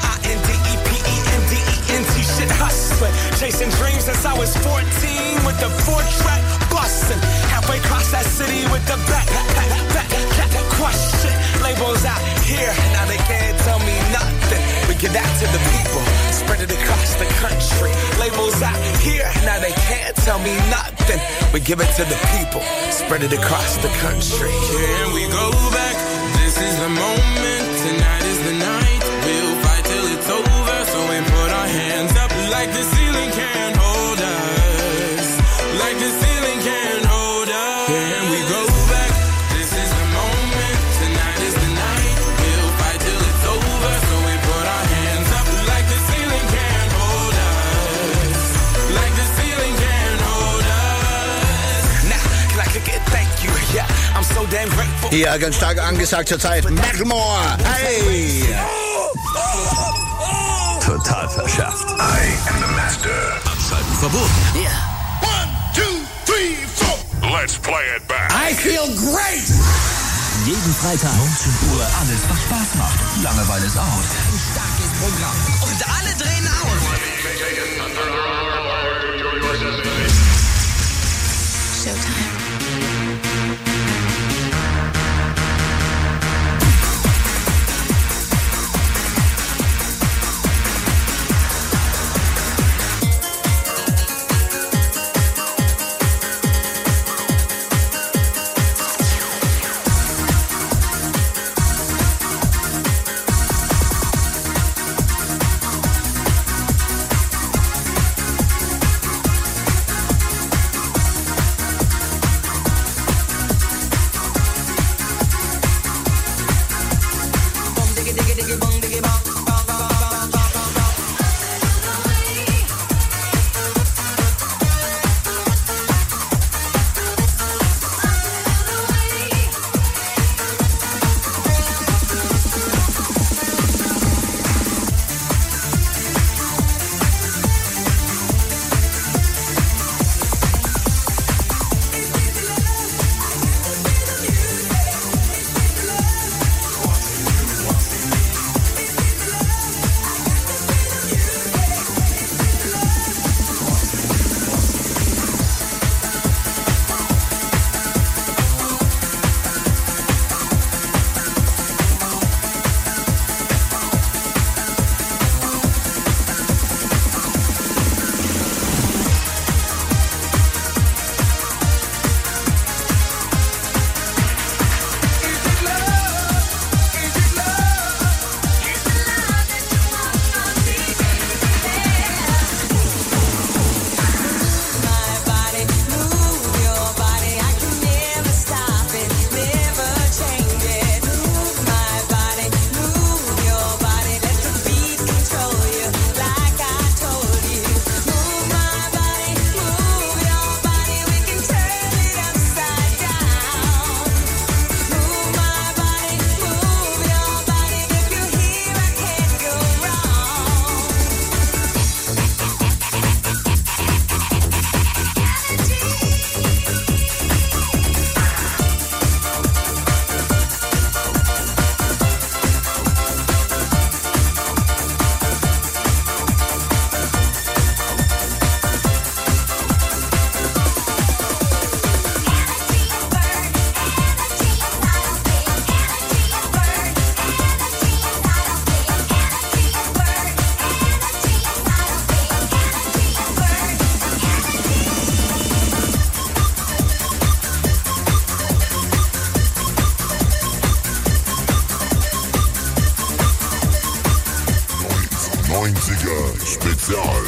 Speaker 8: INDEPENDENT shit hustling. Chasing dreams since I was 14 with the 4-track bustin'. Halfway across that city with the back crush shit. Labels out here, now they can't tell me nothing. We give that to the people, spread it across the country. Labels out here, now they can't tell me nothing. We give it to the people, spread it across the country.
Speaker 17: Can we go back? This is the moment, tonight is the night. We'll fight till it's over, so we put our hands up like the ceiling can't hold us. Like the ceiling can't hold us. Can we go back? This is the moment, tonight is the night. We'll fight till it's over, so we put our hands up like the ceiling can't hold us. Like the ceiling can't hold us.
Speaker 8: Now, can I kick it? Thank you. Yeah, I'm so damn grateful.
Speaker 19: Hier ganz stark angesagt zur Zeit. Macklemore. Hey!
Speaker 15: Total verschärft.
Speaker 1: I am the master.
Speaker 15: Abschalten verboten.
Speaker 19: Yeah.
Speaker 1: 1, 2, 3, 4. Let's play it back.
Speaker 4: I feel great!
Speaker 15: Jeden Freitag 19 Uhr alles, was Spaß macht. Langeweile ist out.
Speaker 4: Ein starkes Programm. Und alle drehen aus.
Speaker 2: Showtime.
Speaker 7: Spezial.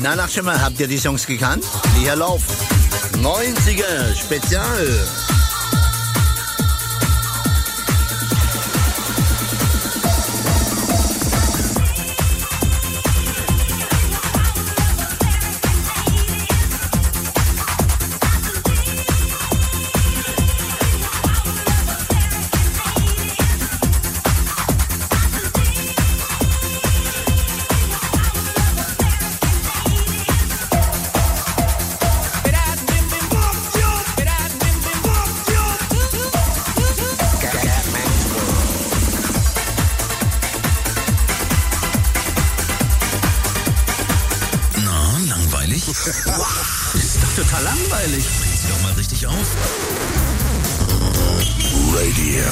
Speaker 19: Na, Nachtschwimmer, habt ihr die Songs gekannt? Die hier laufen. 90er Spezial.
Speaker 3: Ist doch total langweilig. Bring sie doch mal richtig auf.
Speaker 7: Radio.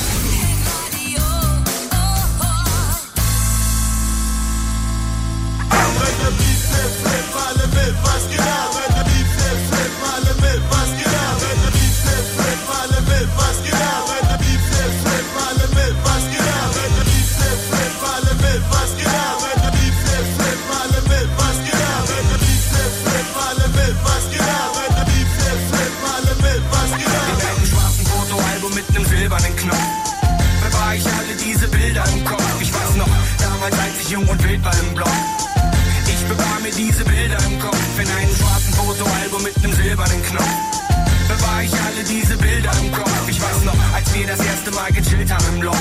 Speaker 8: Jung und wild war im Block. Ich bewahr mir diese Bilder im Kopf in einem schwarzen Fotoalbum mit nem silbernen Knopf. Bewahr ich alle diese Bilder im Kopf. Ich weiß noch, als wir das erste Mal gechillt haben im Loch.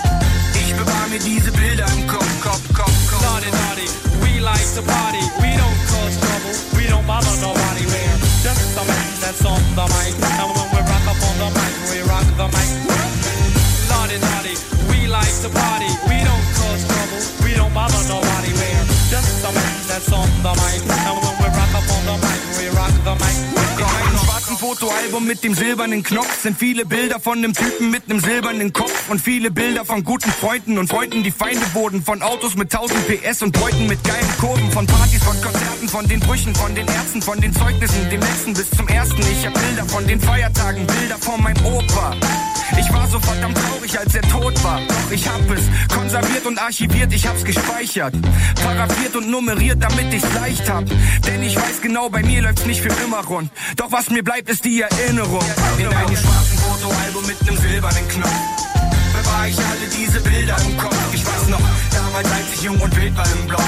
Speaker 8: Ich bewahr mir diese Bilder im Kopf.
Speaker 5: Naughty, naughty, we like to party. We don't cause trouble, we don't bother nobody. We're just the man that's on the mic. And when we rock up on the mic, we rock the mic. Naughty, naughty, we like to party. We don't cause trouble, we don't bother nobody. We're just the man that's on the mic. And when we rock up on the mic, we rock the mic.
Speaker 8: In meinem schwarzen Fotoalbum mit dem silbernen Knopf sind viele Bilder von nem Typen mit nem silbernen Kopf und viele Bilder von guten Freunden und Freunden, die Feinde wurden, von Autos mit 1000 PS und Beuten mit geilen Kurven, von Partys, von Konzerten, von den Brüchen, von den Ärzten, von den Zeugnissen, dem letzten bis zum ersten. Ich hab Bilder von den Feiertagen, Bilder von meinem Opa. Ich war so verdammt traurig, als er tot war. Doch ich hab es konserviert und archiviert, ich hab's gespeichert, paraphiert und nummeriert, damit ich's leicht hab. Denn ich weiß genau, bei mir läuft's nicht für immer rund. Doch was mir bleibt, ist die Erinnerung. In einem schwarzen Fotoalbum mit nem silbernen Knopf bewahr ich alle diese Bilder im Kopf. Ich weiß noch, damals als ich jung und wild war im Block.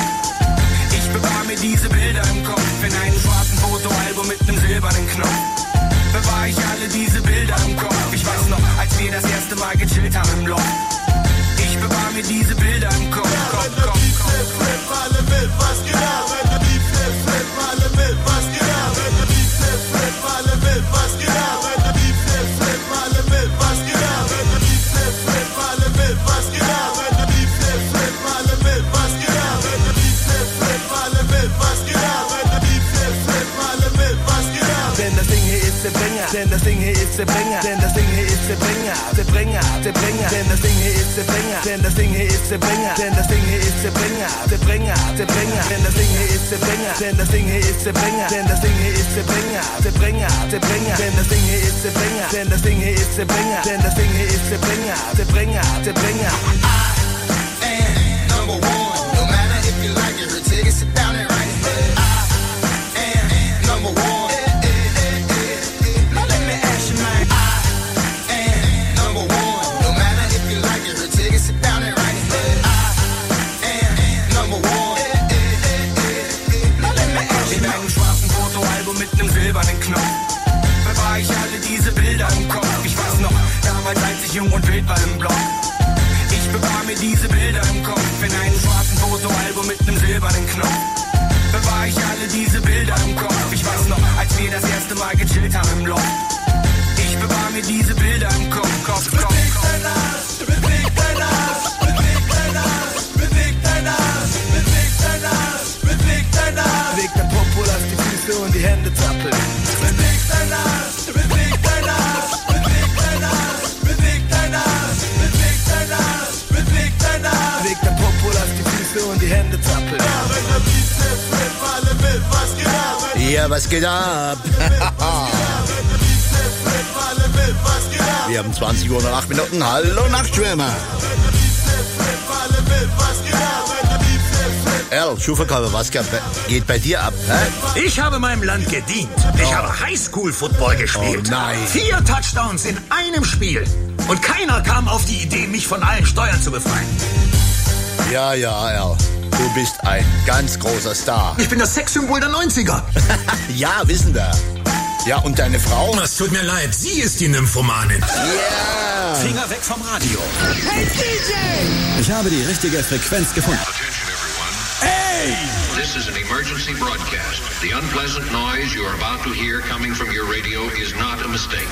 Speaker 8: Ich bewahr mir diese Bilder im Kopf in einem schwarzen Fotoalbum mit nem silbernen Knopf. Bewahr ich alle diese Bilder im Kopf. Ich weiß noch, als wir das erste Mal gechillt haben im Loch. Ich bewahr mir diese Bilder im Kopf. Wenn der Beat flippt, flip alle mit, was geht ab? Wenn der Beat flippt, flip alle mit, was geht ab? Wenn der Beat flippt, flip alle mit, was geht ab? Wenn der Beat flippt, flip alle mit, was geht ab? Wenn der Beat flippt, flip alle mit, was geht ab? Wenn der Beat flippt, flip alle mit, was geht ab? Wenn der Beat flippt, flip alle mit, was geht ab? Wenn der Beat flippt, flip alle mit, was geht ab? Denn das Ding hier ist der Bringer, denn das Ding hier ist der Bringer, denn das Ding hier ist der Bringer, der Bringer, der Bringer, denn das Ding hier ist der Bringer, denn das Ding hier ist der Bringer, denn das Ding hier ist der Bringer, der Bringer, der Bringer, denn das Ding hier ist der Bringer, denn das Ding hier ist der Bringer, denn das Ding hier ist der Bringer, der Bringer, der Bringer, denn das Ding hier ist der Bringer, denn das Ding hier ist der Bringer, denn das Ding hier ist der Bringer, der Bringer, der Bringer.
Speaker 5: I am number one. No matter if you like it or take it, sit down and write it. I am number one. Now let me ask you, man. I am number one. No matter if you like it or take it, sit down and write it. I am number one. Now let me ask you,
Speaker 8: in einem schwarzen Fotoalbum mit nem silbernen Knopf bewahr ich alle diese Bilder im Kopf. Ich weiß noch, damals als ich jung und wild war im Block. Ich bewahr mir diese Bilder im Kopf in einem schwarzen Fotoalbum mit nem silbernen Knopf. Bewahr ich alle diese Bilder im Kopf. Ich weiß noch, als wir das erste Mal gechillt haben im Loch. Ich bewahr mir diese Bilder im Kopf. Beweg dein Arsch, beweg dein Arsch, beweg dein Arsch, beweg dein Arsch, beweg dein Arsch, beweg dein Arsch. Beweg dein Popo, lass die Füße und die Hände zappeln. Beweg dein Arsch, beweg dein Arsch, beweg dein Arsch, beweg dein Arsch, beweg dein Arsch, beweg dein Arsch. Beweg dein Popo, lass die Füße und die Hände zappeln. Ja, wenn der Beat flippt, flip alle mit, was geht ab?
Speaker 19: Ja, was geht ab? Wir haben 20 Uhr und 8 Minuten. Hallo Nachtschwärmer. Earl, Schuhverkäufer, was geht bei dir ab? Hä?
Speaker 6: Ich habe meinem Land gedient. Ich habe Highschool-Football gespielt.
Speaker 19: Oh nein.
Speaker 6: 4 Touchdowns in einem Spiel. Und keiner kam auf die Idee, mich von allen Steuern zu befreien.
Speaker 19: Ja, Earl. Du bist ein ganz großer Star.
Speaker 6: Ich bin das Sexsymbol der 90er.
Speaker 19: Ja, wissen wir. Ja, und deine Frau?
Speaker 6: Es tut mir leid, sie ist die Nymphomanin.
Speaker 19: Ja.
Speaker 6: Finger weg vom Radio.
Speaker 9: Hey DJ! Ich habe die richtige Frequenz gefunden.
Speaker 6: Hey!
Speaker 18: This is an emergency broadcast. The unpleasant noise you are about to hear coming from your radio is not a mistake.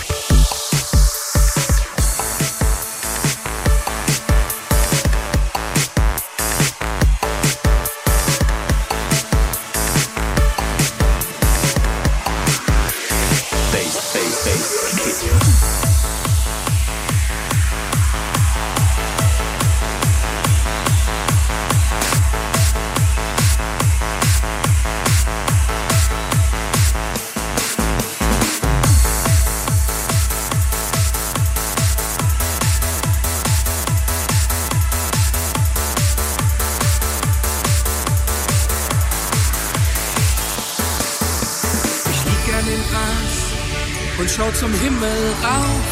Speaker 22: Schau zum Himmel rauf.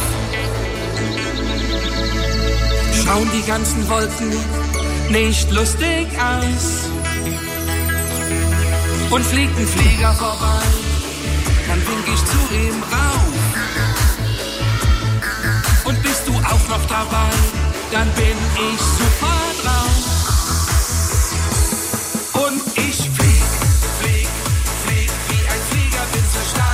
Speaker 22: Schauen die ganzen Wolken nicht lustig aus. Und fliegt ein Flieger vorbei, dann wink ich zu ihm rauf. Und bist du auch noch dabei, dann bin ich super drauf. Und ich flieg wie ein Flieger, bin so stark.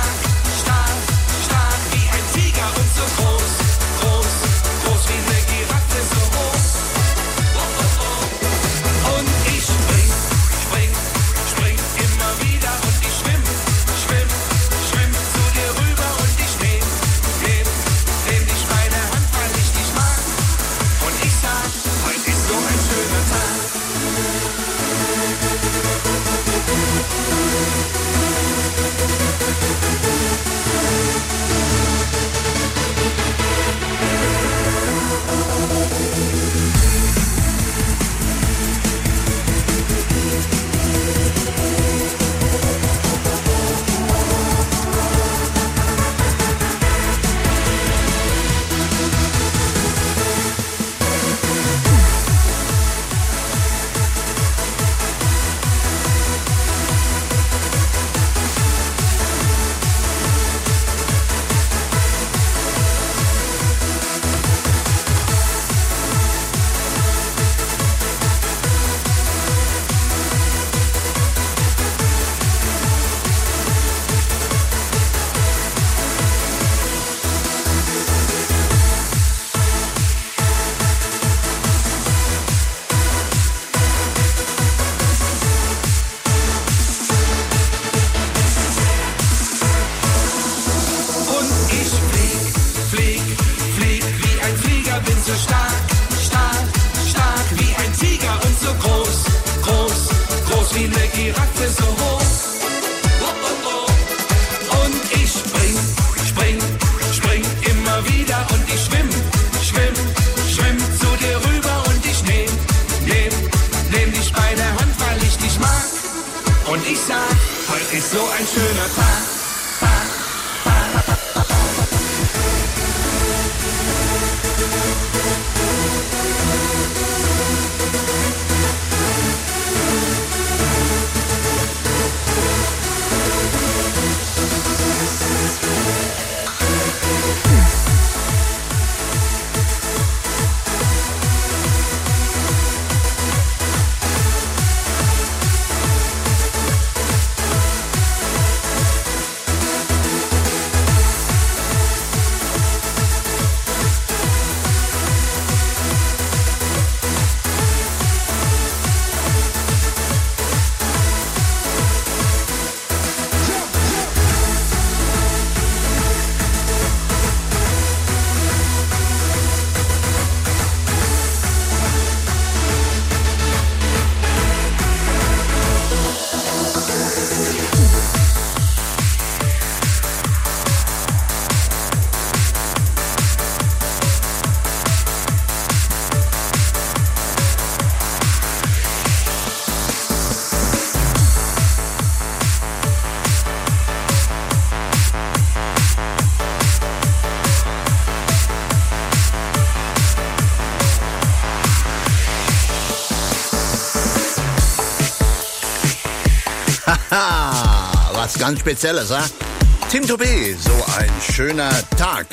Speaker 19: Haha, was ganz Spezielles, ha? Tim Tobé, so ein schöner Tag.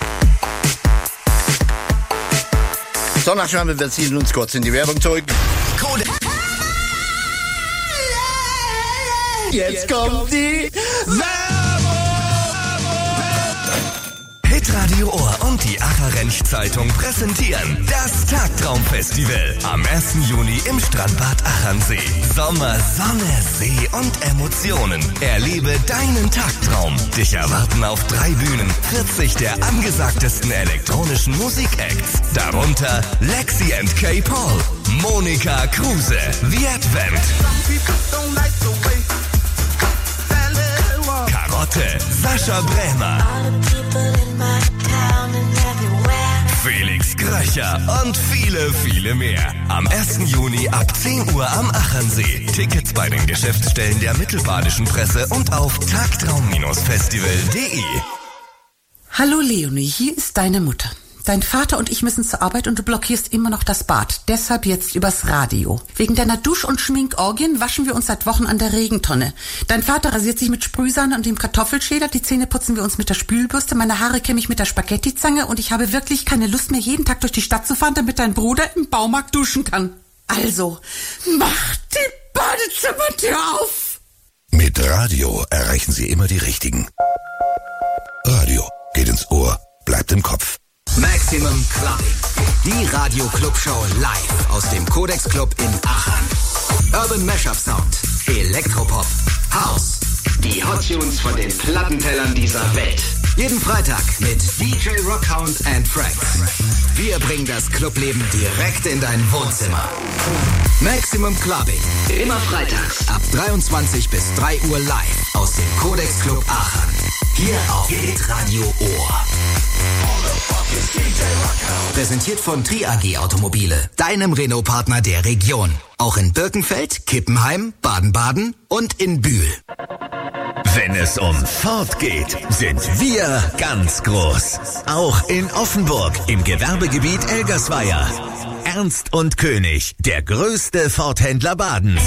Speaker 19: So, nachschauen wir ziehen uns kurz in die Werbung zurück. Jetzt kommt die
Speaker 3: Hitradio Ohr und die Acher Rench-Zeitung präsentieren das Tagtraumfestival am 1. Juni im Strandbad Achernsee. Sommer, Sonne, See und Emotionen. Erlebe deinen Tagtraum. Dich erwarten auf 3 Bühnen 40 der angesagtesten elektronischen Musikacts. Darunter Lexi and K. Paul, Monika Kruse, The Advent, Karotte, Sascha Brämer, Felix Kröcher und viele, viele mehr. Am 1. Juni ab 10 Uhr am Achernsee. Tickets bei den Geschäftsstellen der Mittelbadischen Presse und auf tagtraum-festival.de.
Speaker 12: Hallo Leonie, hier ist deine Mutter. Dein Vater und ich müssen zur Arbeit und du blockierst immer noch das Bad. Deshalb jetzt übers Radio. Wegen deiner Dusch- und Schminkorgien waschen wir uns seit Wochen an der Regentonne. Dein Vater rasiert sich mit Sprühsahne und dem Kartoffelschäler. Die Zähne putzen wir uns mit der Spülbürste. Meine Haare kämme ich mit der Spaghettizange. Und ich habe wirklich keine Lust mehr, jeden Tag durch die Stadt zu fahren, damit dein Bruder im Baumarkt duschen kann. Also, mach die Badezimmertür auf!
Speaker 10: Mit Radio erreichen Sie immer die Richtigen. Radio geht ins Ohr, bleibt im Kopf.
Speaker 13: Maximum Clubbing. Die Radio-Club-Show live aus dem Codex Club in Aachen. Urban Mashup Sound, Elektropop, House. Die Hot Tunes von den Plattentellern dieser Welt. Jeden Freitag mit DJ Rockhound and Friends. Wir bringen das Clubleben direkt in dein Wohnzimmer. Maximum Clubbing. Immer freitags ab 23 bis 3 Uhr live aus dem Codex Club Aachen. Hier auf Hitradio Ohr. Präsentiert von Tri-AG Automobile, deinem Renault-Partner der Region. Auch in Birkenfeld, Kippenheim, Baden-Baden und in Bühl.
Speaker 3: Wenn es um Ford geht, sind wir ganz groß. Auch in Offenburg im Gewerbegebiet Elgersweier. Ernst und König, der größte Ford-Händler Badens.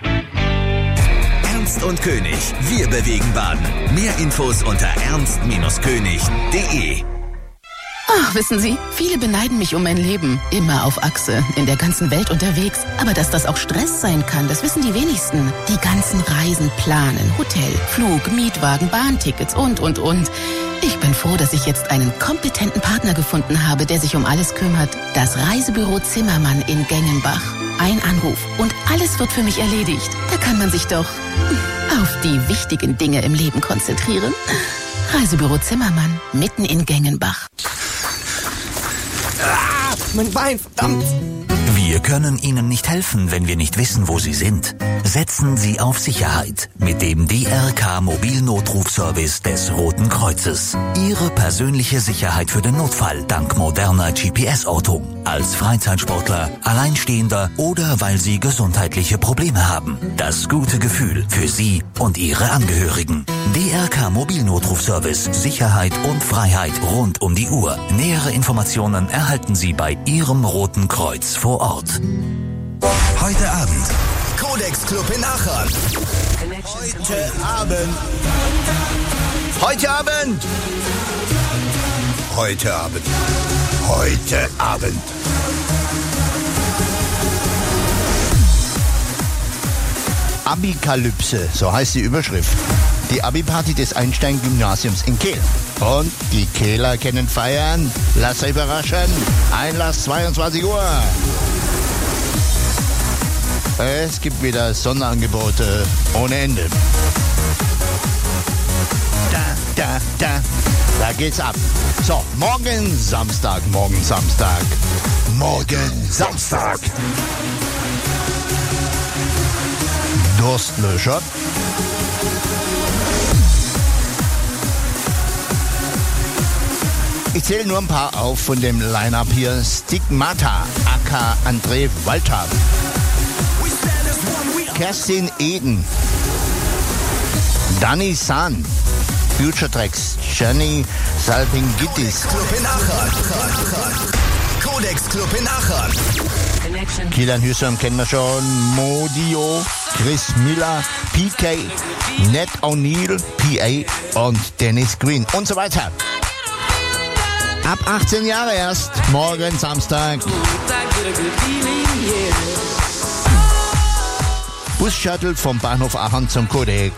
Speaker 3: Ernst und König, wir bewegen Baden. Mehr Infos unter ernst-könig.de.
Speaker 16: Ach, wissen Sie, viele beneiden mich um mein Leben. Immer auf Achse, in der ganzen Welt unterwegs. Aber dass das auch Stress sein kann, das wissen die wenigsten. Die ganzen Reisen planen, Hotel, Flug, Mietwagen, Bahntickets und. Ich bin froh, dass ich jetzt einen kompetenten Partner gefunden habe, der sich um alles kümmert. Das Reisebüro Zimmermann in Gengenbach. Ein Anruf und alles wird für mich erledigt. Da kann man sich doch auf die wichtigen Dinge im Leben konzentrieren. Reisebüro Zimmermann, mitten in Gengenbach.
Speaker 5: Ah, mein Bein, verdammt!
Speaker 14: Wir können Ihnen nicht helfen, wenn wir nicht wissen, wo Sie sind. Setzen Sie auf Sicherheit mit dem DRK Mobilnotrufservice des Roten Kreuzes. Ihre persönliche Sicherheit für den Notfall dank moderner GPS-Ortung. Als Freizeitsportler, Alleinstehender oder weil Sie gesundheitliche Probleme haben. Das gute Gefühl für Sie und Ihre Angehörigen. DRK Mobilnotrufservice, Sicherheit und Freiheit rund um die Uhr. Nähere Informationen erhalten Sie bei Ihrem Roten Kreuz vor Ort.
Speaker 3: Heute Abend.
Speaker 13: Codex Club in Aachen.
Speaker 19: Heute Abend. Abikalypse, so heißt die Überschrift. Die Abi-Party des Einstein-Gymnasiums in Kehl. Und die Kehler kennen feiern. Lasst euch überraschen. Einlass 22 Uhr. Es gibt wieder Sonderangebote ohne Ende. Da geht's ab. So, morgen Samstag. Durstlöscher. Ich zähle nur ein paar auf von dem Line-Up hier. Stigmata, aka André Walter. Kerstin Eden. Danny San. Future Tracks. Jenny Salpingitis.
Speaker 13: Club in Aachen. Codex Club in Aachen.
Speaker 19: Kielan Hüsam kennen wir schon, Modio, Chris Miller, PK, Ned O'Neill, PA und Dennis Green und so weiter. Ab 18 Jahre erst, morgen Samstag. Bus-Shuttle vom Bahnhof Aachen zum Codex.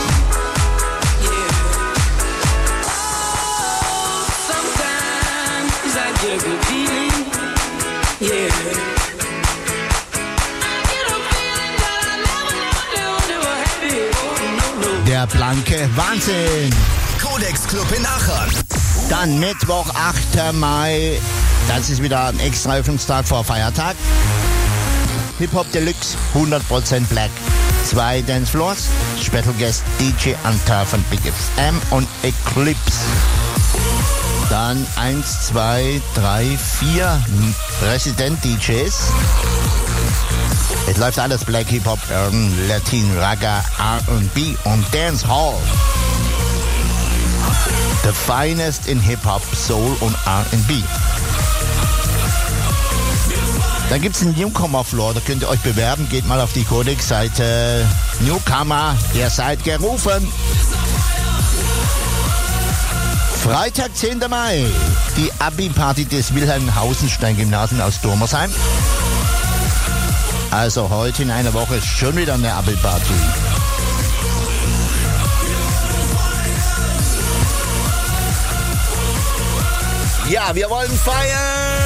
Speaker 19: Der blanke Wahnsinn.
Speaker 14: Codex Club in Aachen.
Speaker 19: Dann Mittwoch, 8. Mai. Das ist wieder ein extra Öffnungstag vor Feiertag. Hip-Hop Deluxe, 100% Black. 2 Dancefloors, Special Guest DJ Anta von Big FM und Eclipse. Dann 1, 2, 3, 4 Resident DJs. Es läuft alles Black, Hip-Hop, Urban, Latin, Raga, R&B und Dancehall. The finest in Hip-Hop, Soul und R&B. Dann gibt es einen Newcomer-Floor, da könnt ihr euch bewerben. Geht mal auf die Codex-Seite. Newcomer, ihr seid gerufen. Freitag, 10. Mai, die Abi-Party des Wilhelm-Hausenstein-Gymnasiums aus Dormersheim. Also heute in einer Woche schon wieder eine Abi-Party. Ja, wir wollen feiern!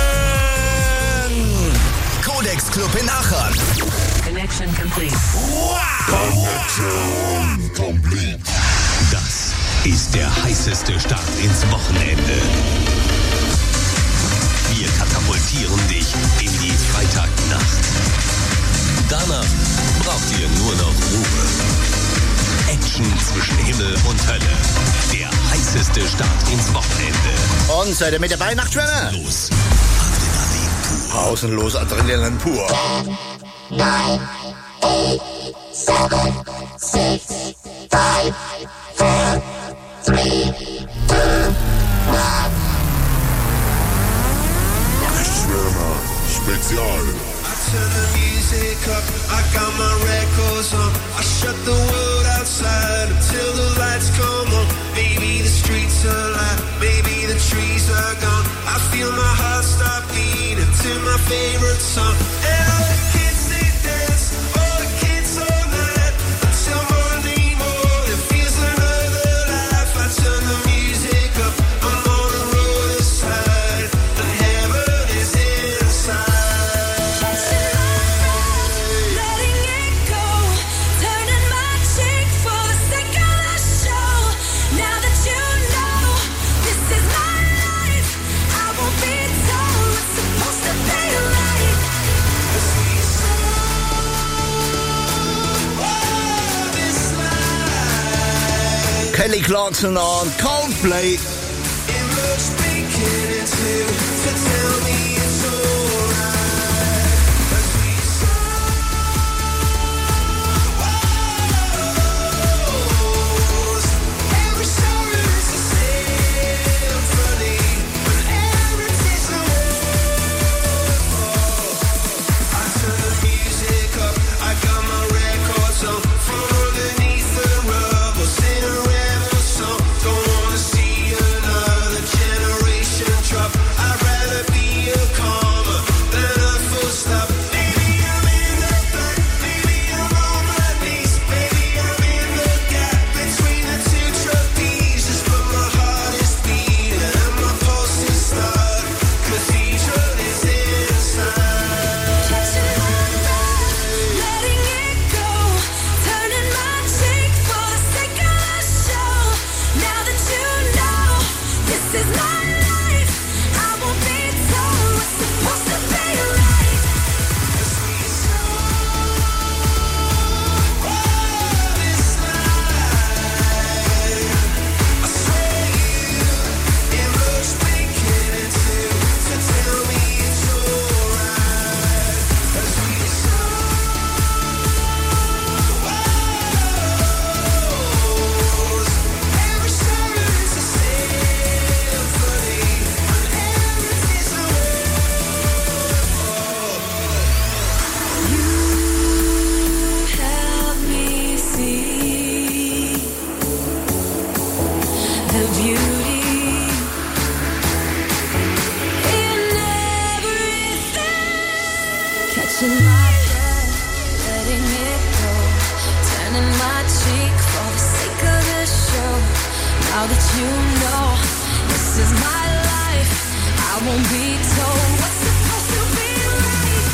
Speaker 14: Codex Club in Aachen.
Speaker 5: Connection complete.
Speaker 7: Connection complete.
Speaker 3: Das ist der heißeste Start ins Wochenende. Wir katapultieren dich in die Freitagnacht. Danach braucht ihr nur noch Ruhe. Action zwischen Himmel und Hölle. Der heißeste Start ins Wochenende.
Speaker 19: Und seid ihr mit dabei, Nachtschwimmer?
Speaker 3: Los.
Speaker 19: Pausenlos Adrenalin pur.
Speaker 21: 9, 8, 7, 6, 5, 4, 3, 2, 1.
Speaker 7: Nachtschwärmer Spezial.
Speaker 22: Turn the music up, I got my records on. I shut the world outside until the lights come on. Maybe the streets are alive, maybe the trees are gone. I feel my heart stop beating to my favorite song. And all the kids they dance, all the kids all night until morning morning feels another life. I turn the music up, I'm on the road aside, and heaven is inside.
Speaker 19: Kelly Clarkson und Coldplay.
Speaker 22: Don't wanna see another generation drop. I'd rather be
Speaker 2: turning my cheek for the sake of the show. Now that you know this is my life, I won't be told what's supposed to be right.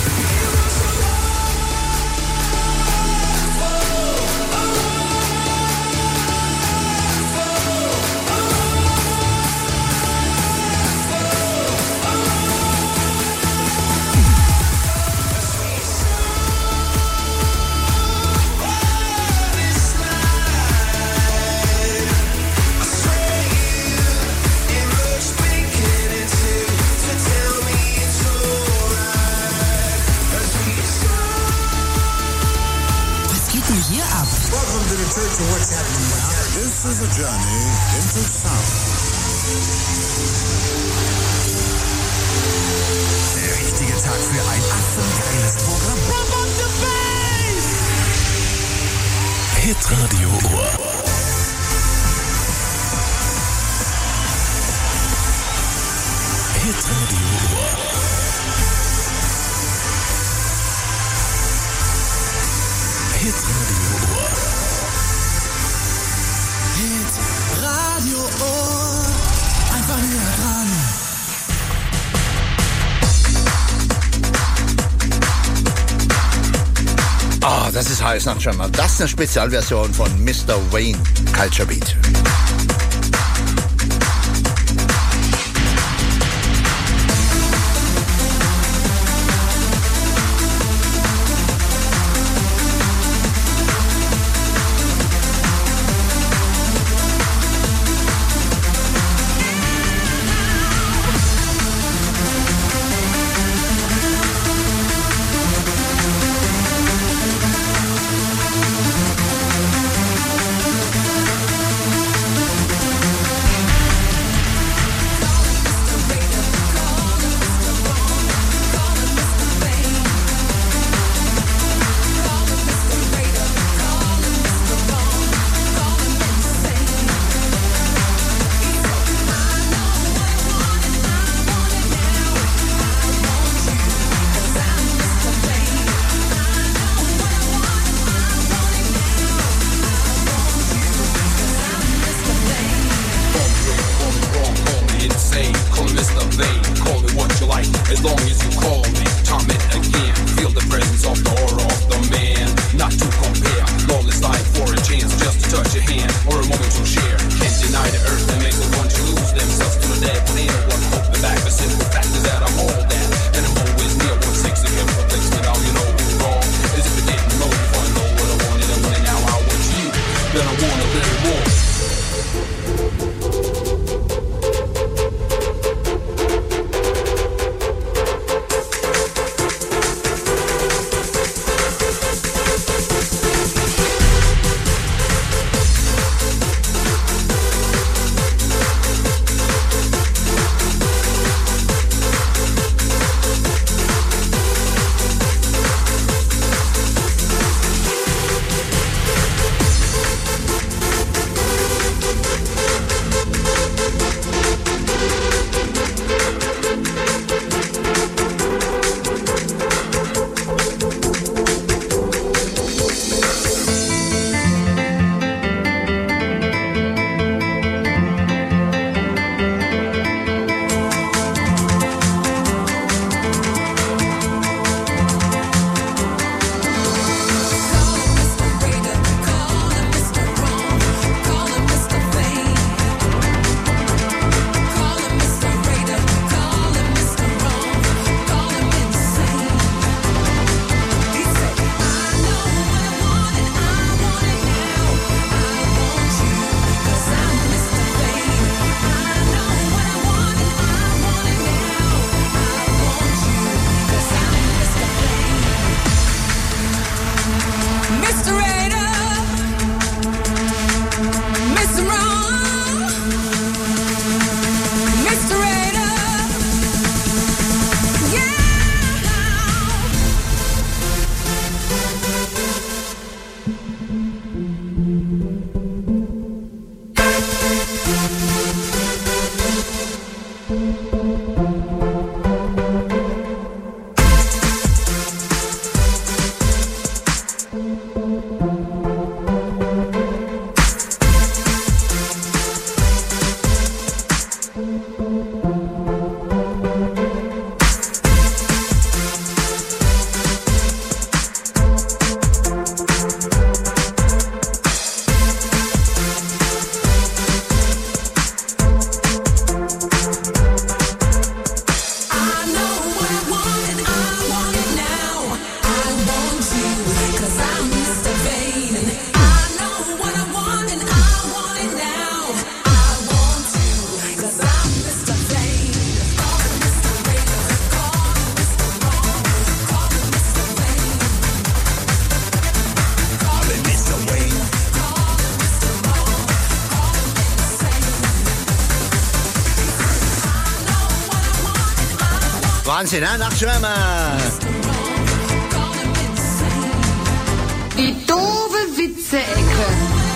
Speaker 1: Welcome to the Church of What's Happening Now. This is a journey into sound.
Speaker 5: Der richtige Tag für ein affengeiles Programm.
Speaker 1: Pump up the bass!
Speaker 3: Hitradio Ohr. Hitradio Ohr. Hitradio Ohr.
Speaker 5: Hitradio Ohr. Einfach nur dran.
Speaker 19: Ah, das ist heiß nach schon mal. Das ist eine Spezialversion von Mr. Wayne, Culture Beat. Wahnsinn, ne? Nachtschwärmer.
Speaker 21: Die doofe Witze-Ecke.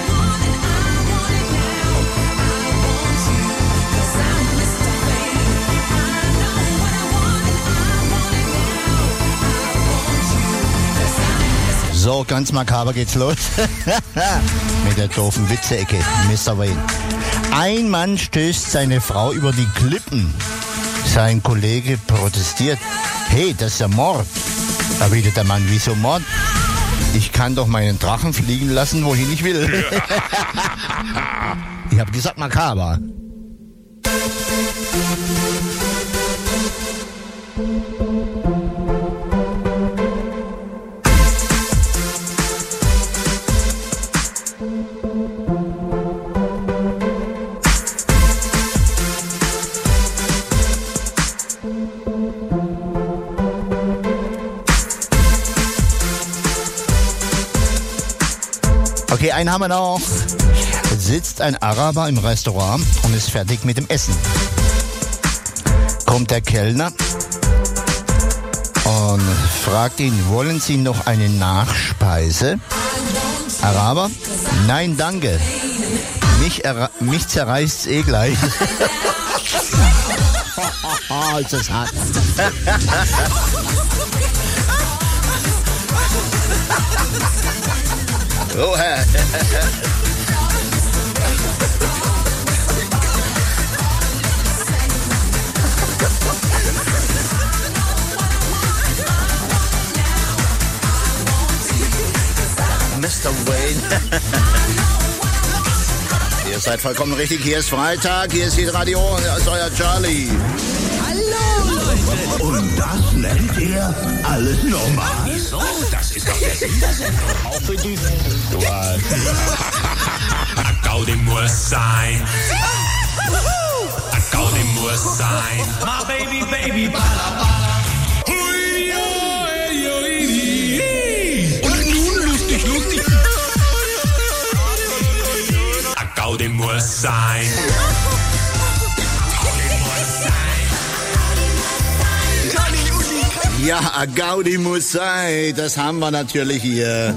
Speaker 19: So, ganz makaber geht's los. Mit der doofen Witze-Ecke, Mr. Wayne. Ein Mann stößt seine Frau über die Klippen. Sein Kollege protestiert. Hey, das ist ja Mord. Erwidert der Mann, wieso Mord? Ich kann doch meinen Drachen fliegen lassen, wohin ich will. Ich habe gesagt makaber. Okay, einen haben wir noch. Sitzt ein Araber im Restaurant und ist fertig mit dem Essen. Kommt der Kellner und fragt ihn, wollen Sie noch eine Nachspeise? Araber? Nein, danke. Mich zerreißt's eh gleich. Ist das hart. Oh, Mr. Wayne. Ihr seid vollkommen richtig. Hier ist Freitag, hier ist die Radio und das ist euer Charlie.
Speaker 21: Hallo, Leute.
Speaker 10: Und das nennt ihr alles normal?
Speaker 21: Wieso? Das ist doch der Sinn der Sendung. Auch für die Welt.
Speaker 11: Gaudi muss sein. Gaudi muss sein.
Speaker 21: My baby, baby, bala, bala. Und nun lustig, lustig.
Speaker 11: Gaudi muss sein.
Speaker 19: Ja, Gaudi muss sein. Das haben wir natürlich hier.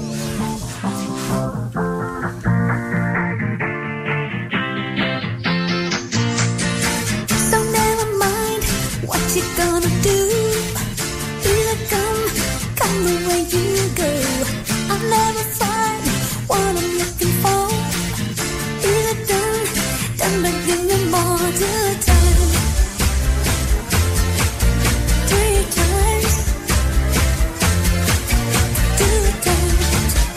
Speaker 2: So never mind what you gonna do. Here come the way you go. I'll never find what I'm looking for. Here done but give me more time. 3 times, 2 times.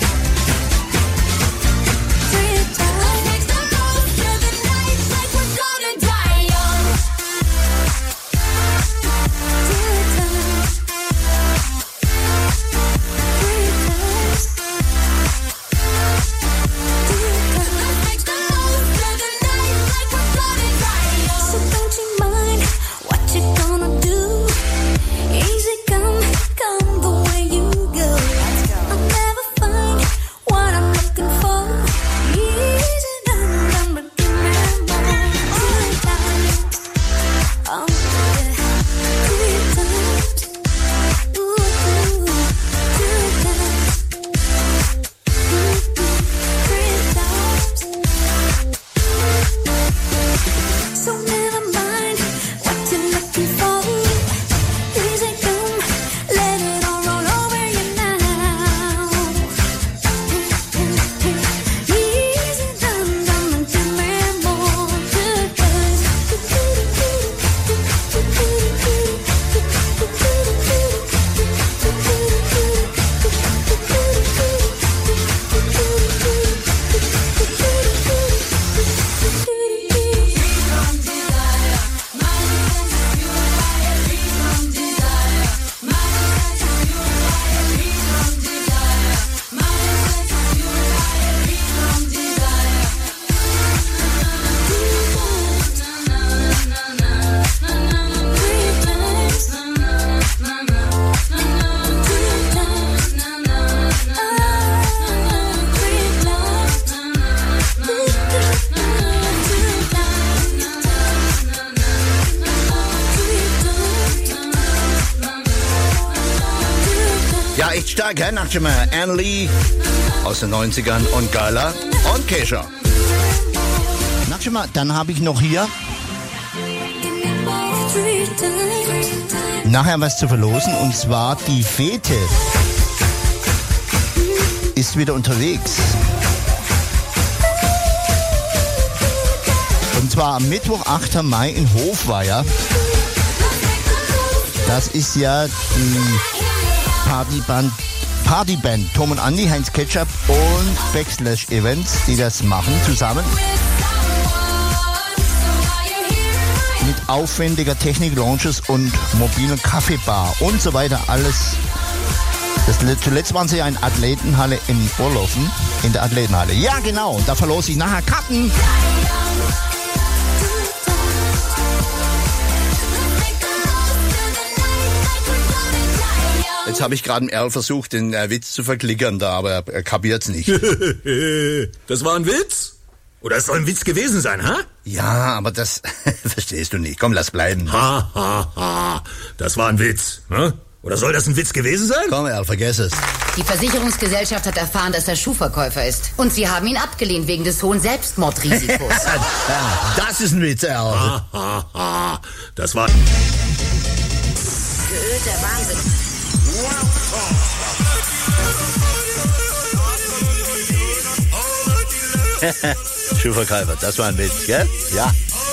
Speaker 19: Geil, gell? Nachtschimmel. Anne Lee aus den 90ern und Geiler und Kesha. Nachtschimmel, dann habe ich noch hier nachher was zu verlosen, und zwar die Fete ist wieder unterwegs. Und zwar am Mittwoch, 8. Mai in Hofweier. Das ist ja die Partyband Tom und Andi, Heinz Ketchup und Backslash Events, die das machen zusammen. Mit aufwendiger Technik, Lounges und mobilen Kaffeebar und so weiter. Alles. Zuletzt waren sie ja in Athletenhalle in Ohrlaufen. In der Athletenhalle. Ja, genau. Da verlose ich nachher Karten. Jetzt habe ich gerade im Erl versucht, den Witz zu verklickern, da, aber er kapiert's nicht.
Speaker 6: Das war ein Witz? Oder es soll ein Witz gewesen sein, ha?
Speaker 19: Ja, aber das verstehst du nicht. Komm, lass bleiben.
Speaker 6: Ha, ha, ha. Das war ein Witz, ne? Oder soll das ein Witz gewesen sein?
Speaker 19: Komm, Erl, vergess es.
Speaker 17: Die Versicherungsgesellschaft hat erfahren, dass er Schuhverkäufer ist. Und sie haben ihn abgelehnt wegen des hohen Selbstmordrisikos.
Speaker 19: Das ist ein Witz, Erl.
Speaker 6: Ha, ha, ha. Das war...
Speaker 17: Der Wahnsinn.
Speaker 19: Schuhverkäufer, das war ein Witz, gell? Ja.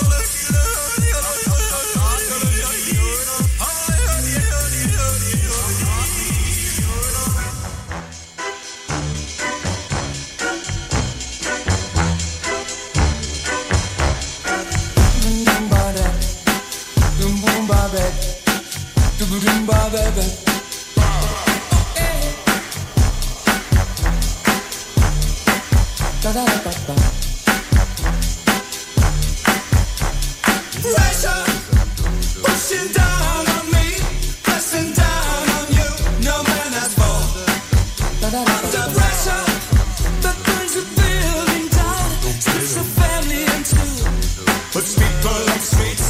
Speaker 5: Pressure pushing down on me, pressing down on you. No man has fall. Under pressure, the things are building down. Splits the family in two. Puts people on the streets.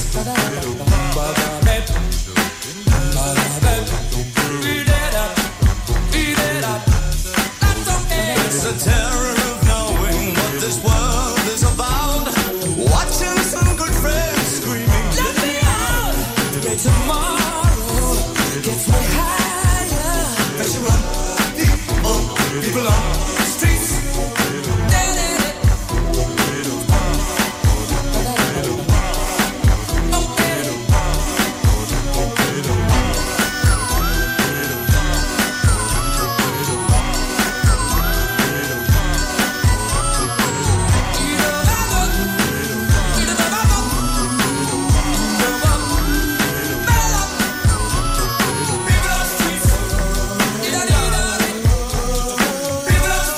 Speaker 5: Beat it up, beat it up. It's the terror of knowing what this world is about. Watching some good friends screaming, let me out. Tomorrow gets me higher. Pressure on people on the streets. People on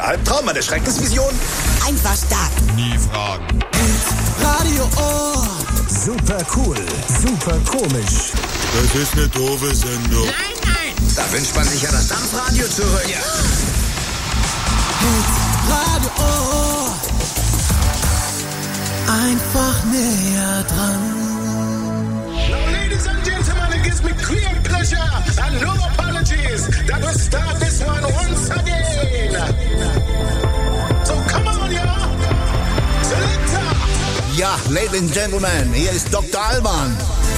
Speaker 6: Albtraum, eine Schreckensvision?
Speaker 21: Einfach stark.
Speaker 6: Nie fragen.
Speaker 21: Radio Ohr.
Speaker 1: Super cool, super komisch.
Speaker 7: Das ist eine doofe Sendung.
Speaker 6: Nein. Da wünscht man sich ja das Dampfradio zurück. Ja.
Speaker 21: Radio Ohr. Einfach näher dran.
Speaker 22: Now, ladies and gentlemen, it gives me great pleasure and no apologies that we start this one once again. So come on, y'all. Selector.
Speaker 19: Ja, Ladies and Gentlemen, hier ist Dr. Alban.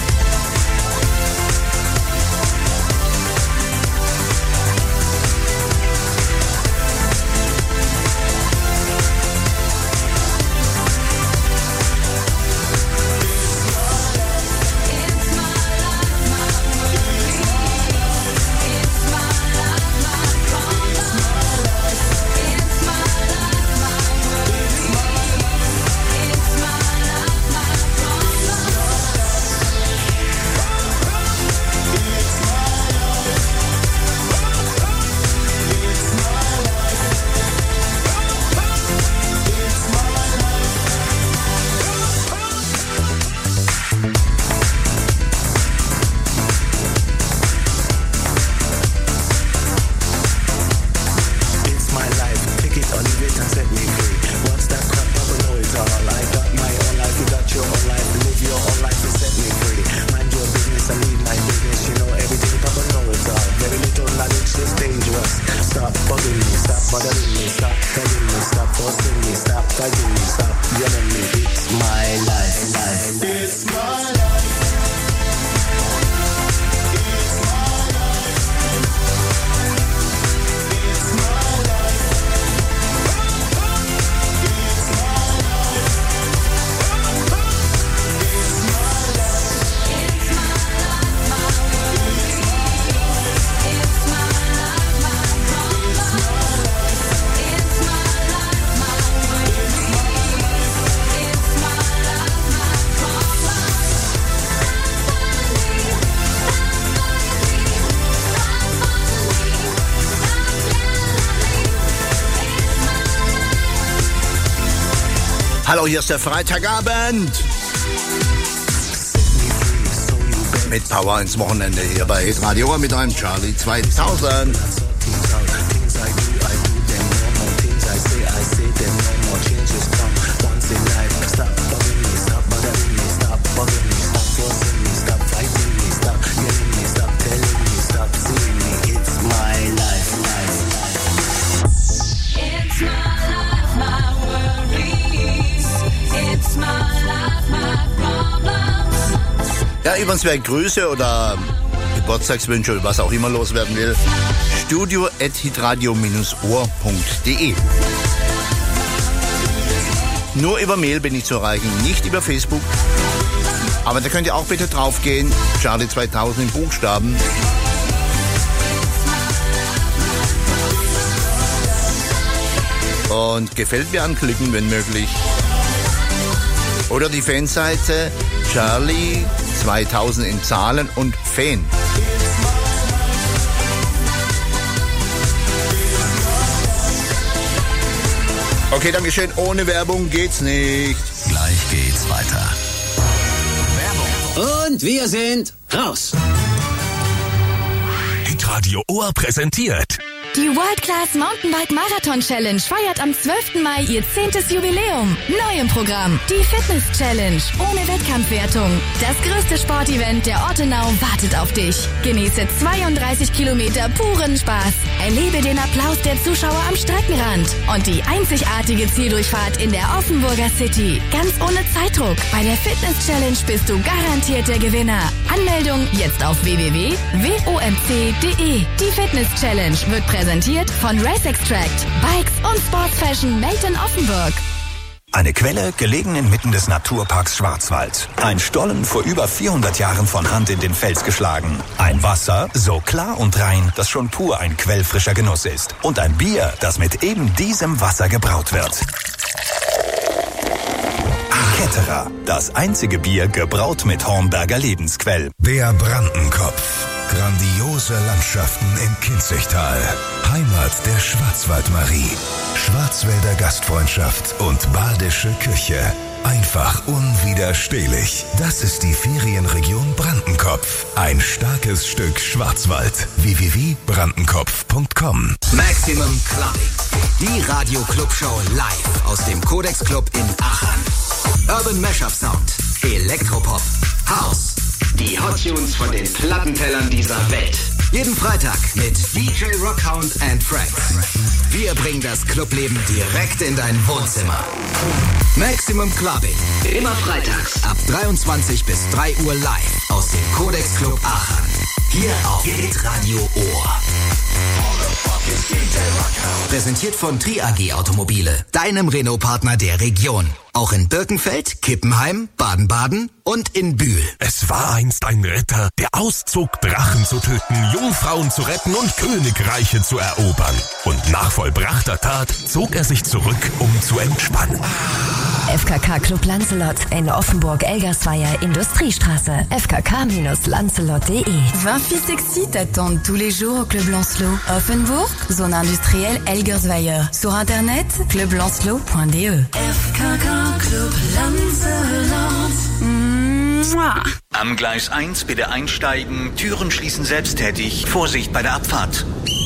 Speaker 19: Hallo, hier ist der Freitagabend. Mit Power ins Wochenende hier bei Hit Radio mit einem Charlie 2000. Ja, übrigens, Grüße oder Geburtstagswünsche oder was auch immer loswerden will, studio@hitradio-ohr.de. Nur über Mail bin ich zu erreichen, nicht über Facebook. Aber da könnt ihr auch bitte draufgehen, Charlie 2000 in Buchstaben. Und gefällt mir anklicken, wenn möglich. Oder die Fanseite Charlie 2000 in Zahlen und Fan. Okay, Dankeschön. Ohne Werbung geht's nicht.
Speaker 14: Gleich geht's weiter.
Speaker 15: Und wir sind raus.
Speaker 3: Hitradio Ohr präsentiert
Speaker 2: Die World Class Mountainbike Marathon Challenge feiert am 12. Mai ihr 10. Jubiläum. Neu im Programm die Fitness Challenge ohne Wettkampfwertung. Das größte Sportevent der Ortenau wartet auf dich. Genieße 32 Kilometer puren Spaß. Erlebe den Applaus der Zuschauer am Streckenrand und die einzigartige Zieldurchfahrt in der Offenburger City. Ganz ohne Zeitdruck. Bei der Fitness Challenge bist du garantiert der Gewinner. Anmeldung jetzt auf www.womc.de. Die Fitness Challenge wird präsentiert von Race Extract, Bikes und Sports Fashion made in Offenburg.
Speaker 14: Eine Quelle, gelegen inmitten des Naturparks Schwarzwald. Ein Stollen vor über 400 Jahren von Hand in den Fels geschlagen. Ein Wasser, so klar und rein, dass schon pur ein quellfrischer Genuss ist. Und ein Bier, das mit eben diesem Wasser gebraut wird. Ketterer, das einzige Bier gebraut mit Hornberger Lebensquell.
Speaker 10: Der Brandenkopf.
Speaker 4: Grandiose Landschaften im Kinzigtal. Heimat der Schwarzwaldmarie. Schwarzwälder Gastfreundschaft und badische Küche. Einfach unwiderstehlich. Das ist die Ferienregion Brandenkopf. Ein starkes Stück Schwarzwald. www.brandenkopf.com.
Speaker 13: Maximum Clubbing. Die Radio-Club-Show live aus dem Codex Club in Aachen. Urban Mashup Sound. Elektropop. House. Die Hot Tunes von den Plattentellern dieser Welt. Jeden Freitag mit DJ Rockhound and Friends. Wir bringen das Clubleben direkt in dein Wohnzimmer. Maximum Clubbing. Immer freitags ab 23 bis 3 Uhr live aus dem Codex Club Aachen. Hier auf Hitradio Ohr. Präsentiert von Tri-AG Automobile, deinem Renault-Partner der Region. Auch in Birkenfeld, Kippenheim, Baden-Baden und in Bühl.
Speaker 3: Es war einst ein Ritter, der auszog, Drachen zu töten, Jungfrauen zu retten und Königreiche zu erobern. Und nach vollbrachter Tat zog er sich zurück, um zu entspannen.
Speaker 20: FKK Club Lancelot in Offenburg-Elgersweier Industriestraße. fkk-lancelot.de.
Speaker 23: 20 filles sexy t'attendent tous les jours au Club Lancelot. Offenburg, zone industrielle Elgersweier. Sur internet, clublancelot.de.
Speaker 20: FKK Club Lancelot.
Speaker 14: Am Gleis 1 bitte einsteigen, Türen schließen selbsttätig. Vorsicht bei der Abfahrt.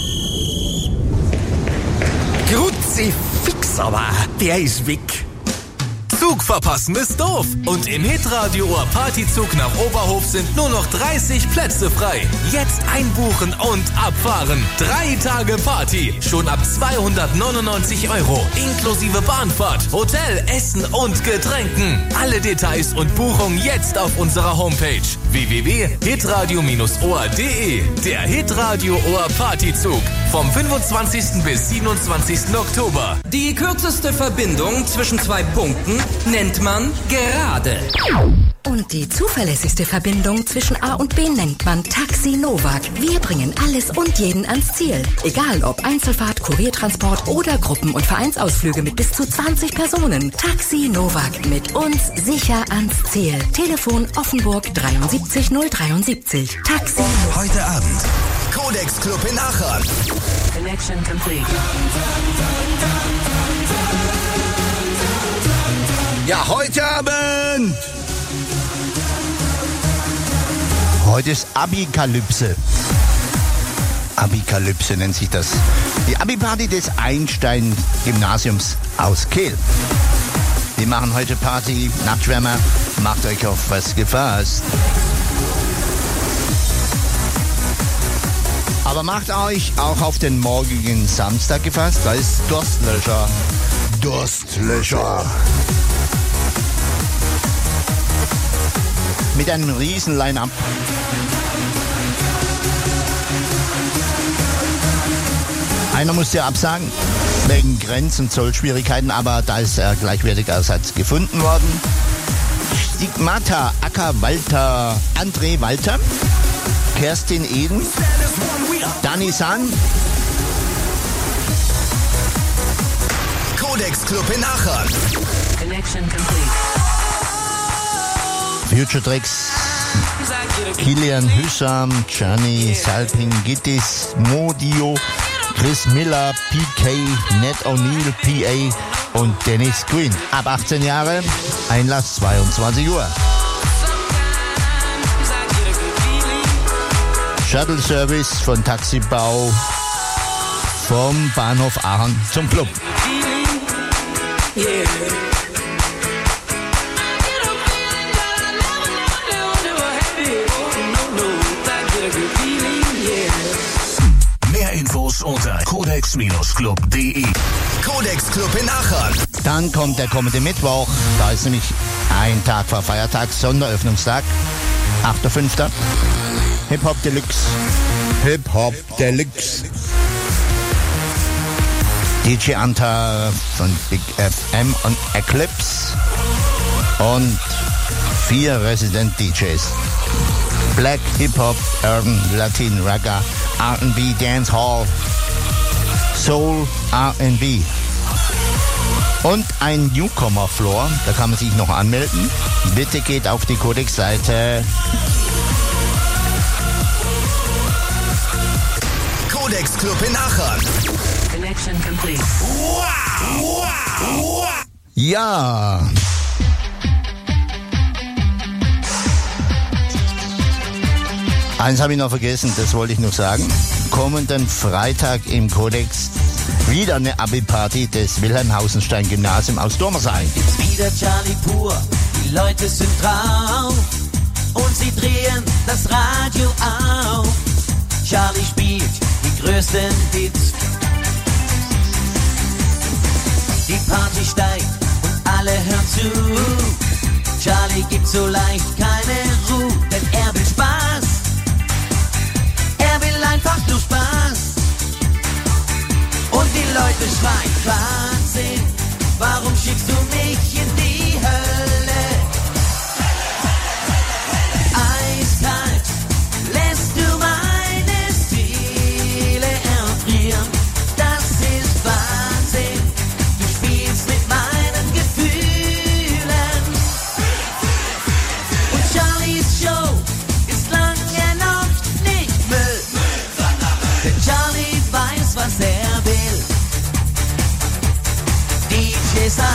Speaker 3: Kruzifix, aber der ist weg. Zug verpassen ist doof. Und im Hitradio Ohr Partyzug nach Oberhof sind nur noch 30 Plätze frei. Jetzt einbuchen und abfahren. 3 Tage Party. Schon ab 299 €. Inklusive Bahnfahrt, Hotel, Essen und Getränken. Alle Details und Buchungen jetzt auf unserer Homepage. www.hitradio-ohr.de. Der Hitradio Ohr Partyzug. Vom 25. bis 27. Oktober.
Speaker 24: Die kürzeste Verbindung zwischen 2 Punkten nennt man gerade.
Speaker 20: Und die zuverlässigste Verbindung zwischen A und B nennt man Taxi Novak. Wir bringen alles und jeden ans Ziel. Egal ob Einzelfahrt, Kuriertransport oder Gruppen- und Vereinsausflüge mit bis zu 20 Personen. Taxi Novak. Mit uns sicher ans Ziel. Telefon Offenburg 73 073. Taxi Novak.
Speaker 4: Heute Abend.
Speaker 13: Codex Club in Aachen.
Speaker 20: Connection complete.
Speaker 19: Ja, heute Abend. Heute ist Abikalypse. Abikalypse nennt sich das. Die Abi-Party des Einstein-Gymnasiums aus Kehl. Wir machen heute Party, Nachtschwärmer. Macht euch auf was gefasst. Aber macht euch auch auf den morgigen Samstag gefasst. Da ist Durstlöscher. Durstlöscher. Mit einem riesen Line-Up. Einer musste ja absagen, wegen Grenz- und Zollschwierigkeiten, aber da ist gleichwertiger Ersatz gefunden worden. Stigmata, Acker Walter, André Walter, Kerstin Eden, Dani San,
Speaker 13: Codex Club in Aachen.
Speaker 20: Connection complete.
Speaker 19: Future Tracks, Kilian Hüssam, Gianni Salping Gittis, Modio, Chris Miller, PK, Ned O'Neill, PA und Dennis Green. Ab 18 Jahre, Einlass 22 Uhr. Shuttle Service von Taxibau vom Bahnhof Aachen zum Club.
Speaker 4: Mehr Infos unter codex-club.de.
Speaker 13: Codex Club in Aachen.
Speaker 19: Dann kommt der kommende Mittwoch. Da ist nämlich ein Tag vor Feiertag, Sonderöffnungstag, 8.5. Hip-Hop Deluxe. Hip-Hop Deluxe. DJ Anta von Big FM und Eclipse. Und 4 Resident DJs. Black, Hip-Hop, Urban, Latin, Raga, R&B, Dancehall, Soul, R&B. Und ein Newcomer-Floor, da kann man sich noch anmelden. Bitte geht auf die Codex-Seite
Speaker 3: Codex Club in Aachen.
Speaker 8: Connection complete.
Speaker 19: Ja. Eins habe ich noch vergessen, das wollte ich noch sagen. Kommenden Freitag im Codex wieder eine Abi-Party des Wilhelmhausenstein-Gymnasium aus Dormersheim.
Speaker 5: Jetzt wieder Charlie pur, die Leute sind drauf und sie drehen das Radio auf. Charlie spielt die größten Hits. Die Party steigt und alle hören zu. Charlie gibt so leicht keine Ruhe, denn er will Spaß. Er will einfach nur Spaß. Und die Leute schreien Wahnsinn, warum schickst du mich in die Hölle? Eiskalt lässt du meine Seele erfrieren. Das ist Wahnsinn, du spielst mit meinen Gefühlen. Und Charlies Show ist lange noch nicht Müll. Denn Charlie weiß, was er will. DJ sagt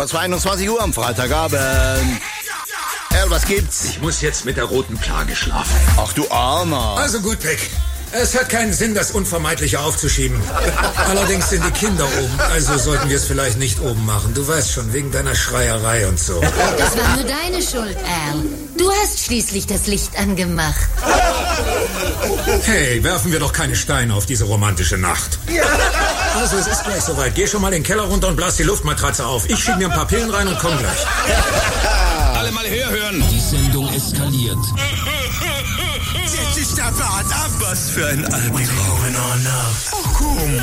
Speaker 19: kurz vor 21 Uhr am Freitagabend. Was gibt's?
Speaker 6: Ich muss jetzt mit der roten Plage schlafen.
Speaker 19: Ach du Armer.
Speaker 6: Also gut, Beck. Es hat keinen Sinn, das Unvermeidliche aufzuschieben. Allerdings sind die Kinder oben, also sollten wir es vielleicht nicht oben machen. Du weißt schon, wegen deiner Schreierei und so.
Speaker 17: Das war nur deine Schuld, Al. Du hast schließlich das Licht angemacht.
Speaker 6: Hey, werfen wir doch keine Steine auf diese romantische Nacht. Also, es ist gleich soweit. Geh schon mal den Keller runter und blas die Luftmatratze auf. Ich schieb mir ein paar Pillen rein und komm gleich.
Speaker 9: Alle mal herhören. Die Sendung eskaliert.
Speaker 4: Jetzt ist der Fahrt ab. Was für ein Albtraum. Oh, komm.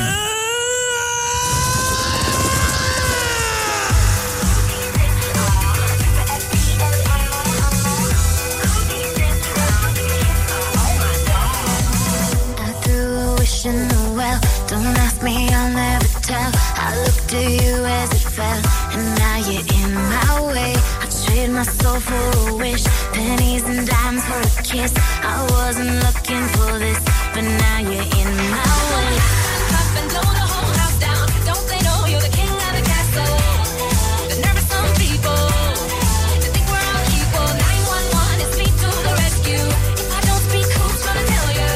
Speaker 2: In the well, don't ask me, I'll never tell. I looked at you as it fell, and now you're in my way. I trade my soul for a wish, pennies and dimes for a kiss. I wasn't looking for this, but now you're in my way. Puff and blow the whole house down. Don't they know you're the king of the castle? The nervous some people, they think we're all equal. 911 is me to the rescue. If I don't speak, who's gonna tell you?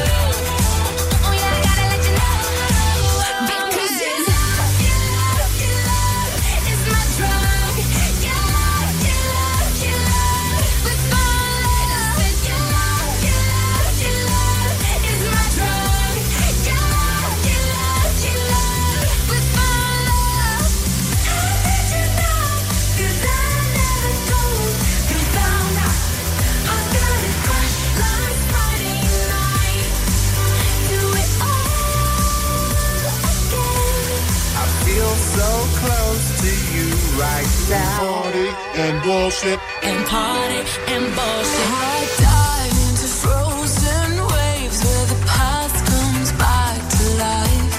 Speaker 22: So close to you right now. Party and bullshit.
Speaker 2: And party and bullshit. I dive into frozen waves where the past comes back to life.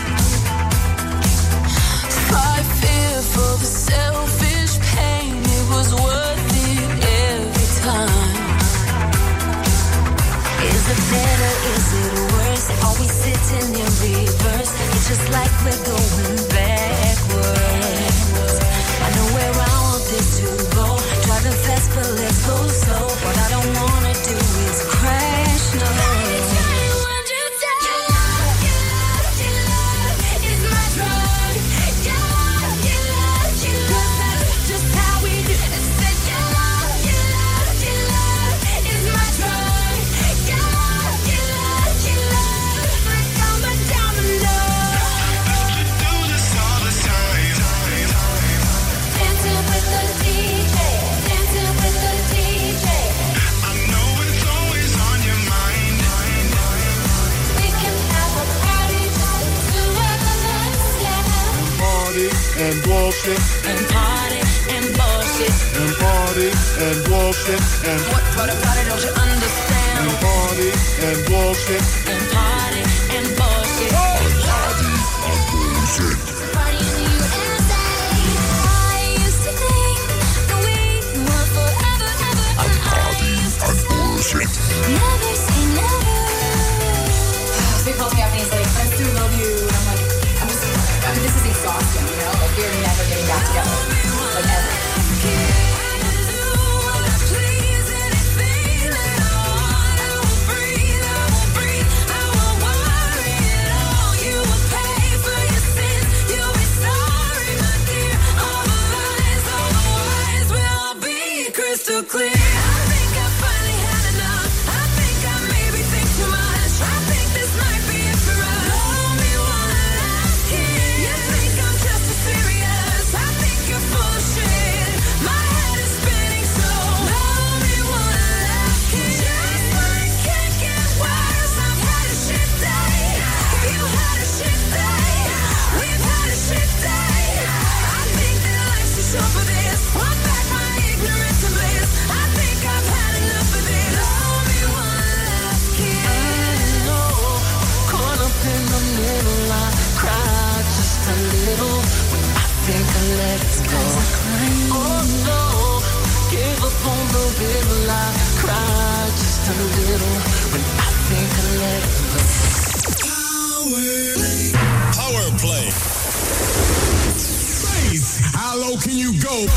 Speaker 2: Fight fear for the selfish pain. It was worth it every time. Is it better? Is it worse? Are we sitting in reverse? It's just like we're going backwards. I know where I want this to go. Driving fast, but let's go slow. What I don't wanna do is crash, no.
Speaker 22: And bullshit.
Speaker 2: And party and bullshit.
Speaker 22: And party and bullshit. And
Speaker 2: what about it? Don't you understand?
Speaker 22: And party and bullshit.
Speaker 2: And party and bullshit.
Speaker 22: And party and bullshit.
Speaker 2: Party in the USA. I used to think that we were forever, ever.
Speaker 22: And party and bullshit.
Speaker 2: Never say never.
Speaker 12: So he calls me up and he's like, I still love you. And I'm like, this is exhausting, you know? Like, we're never getting back together. Like, ever.
Speaker 2: Crystal clear. I think I finally had enough. I think I maybe think too much. I think this might be it for us. Only one last kiss. You think I'm just as serious? I think you're full of shit. My head is spinning so. Only one last kiss. Just like can't get worse. I've had a shit day. You had a shit day. We've had a shit day. I think that life's too short for this. Want back my ignorance and bliss. I think I've had enough of this. Only one last kiss. I know, caught up in the middle, I cried just a little when I think I let it go. Oh no, gave up on the river, I cried just a little when I think I let it go.
Speaker 4: Power play. Face How low can you go?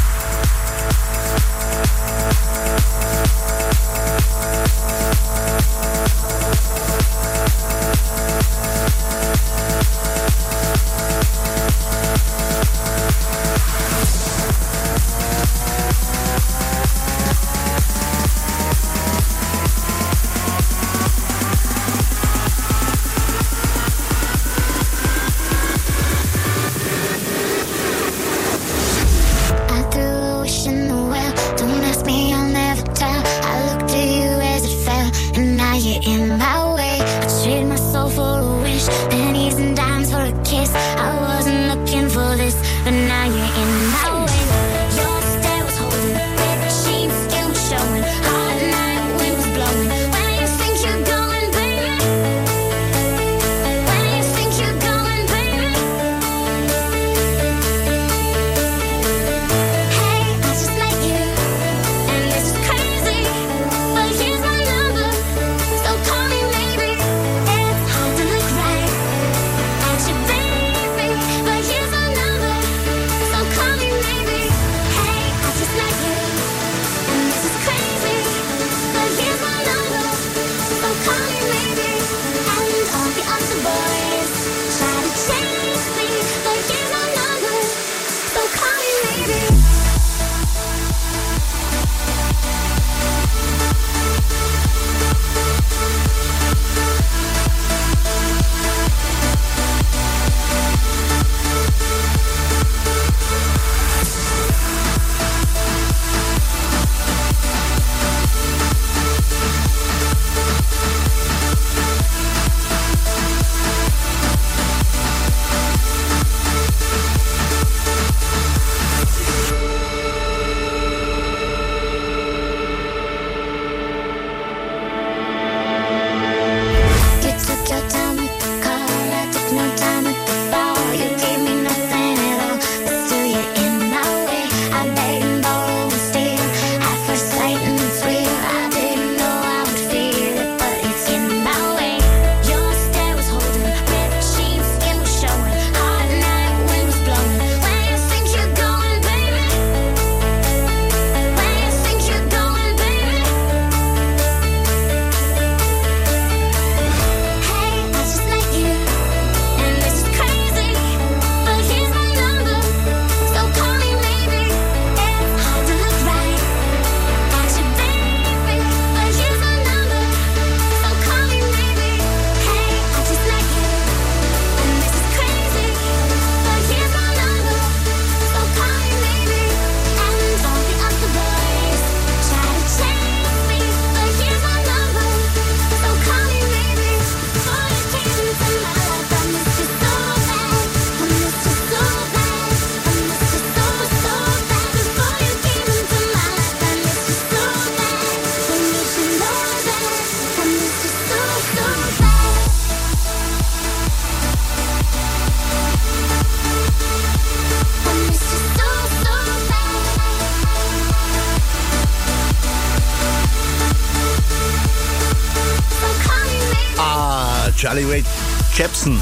Speaker 19: Charlie Rae Jepsen.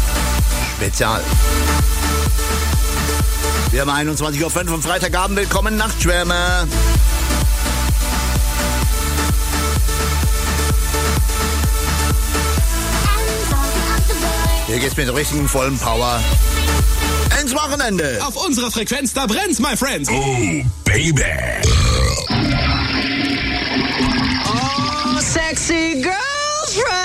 Speaker 19: Spezial. Wir haben 21.05 Uhr am Freitagabend. Willkommen, Nachtschwärmer. Hier geht's mit der richtigen vollen Power ins Wochenende.
Speaker 9: Auf unserer Frequenz, da brennt's, my friends.
Speaker 4: Oh, baby.
Speaker 5: Oh, sexy girlfriend.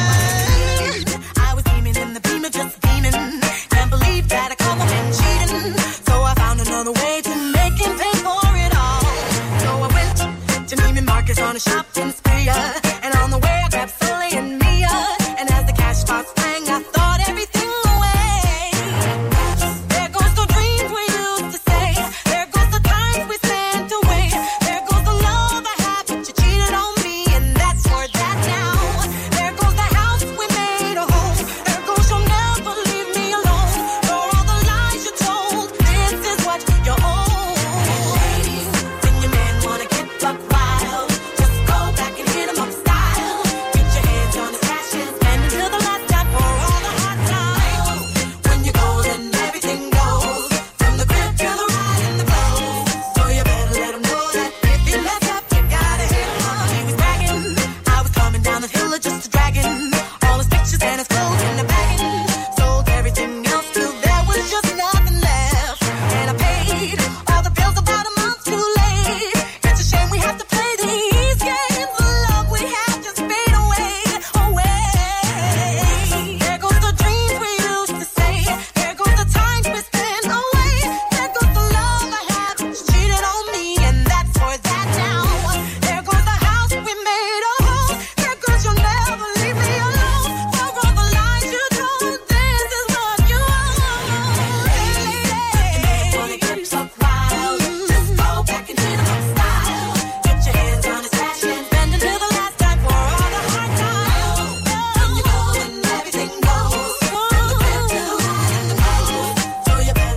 Speaker 5: I was beaming in the beamer, just beaming. Can't believe that I caught my man cheating. So I found another way to make him pay for it all. So I went to Neiman Marcus on a shopping spree. And on the way I grabbed Sully and Mia. And as the cash box rang, I thought everything away. There goes the dreams we used to say. There goes the times we spent away. There goes the love I had, but you cheated on me, and that's for that now. There goes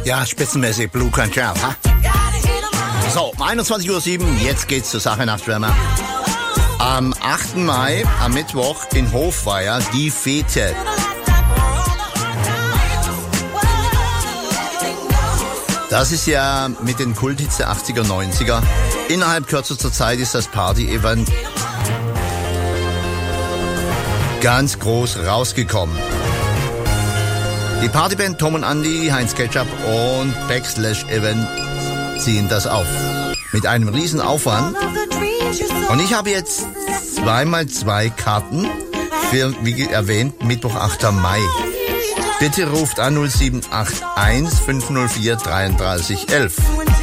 Speaker 19: Ja, spitzenmäßig Blue Control, ha? So, 21:07 Uhr, jetzt geht's zur Sache nach Drama. Am 8. Mai, am Mittwoch, in Hofweier, die Fete. Das ist ja mit den Kulthits der 80er, 90er. Innerhalb kürzester Zeit ist das Party-Event ganz groß rausgekommen. Die Partyband Tom und Andy, Heinz Ketchup und Backslash Event ziehen das auf. Mit einem riesen Aufwand. Und ich habe jetzt 2x2 Karten für, wie erwähnt, Mittwoch, 8. Mai. Bitte ruft an 0781 504 33 11.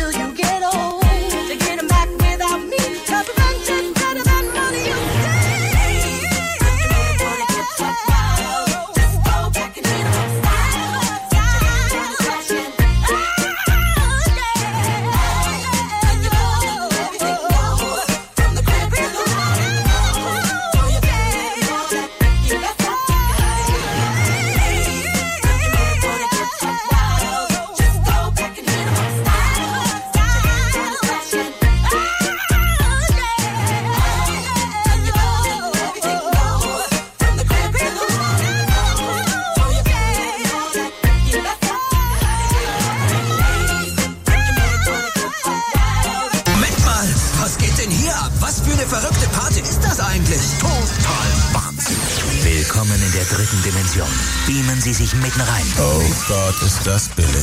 Speaker 14: Beamen Sie sich mitten rein.
Speaker 4: Oh Gott, ist das billig.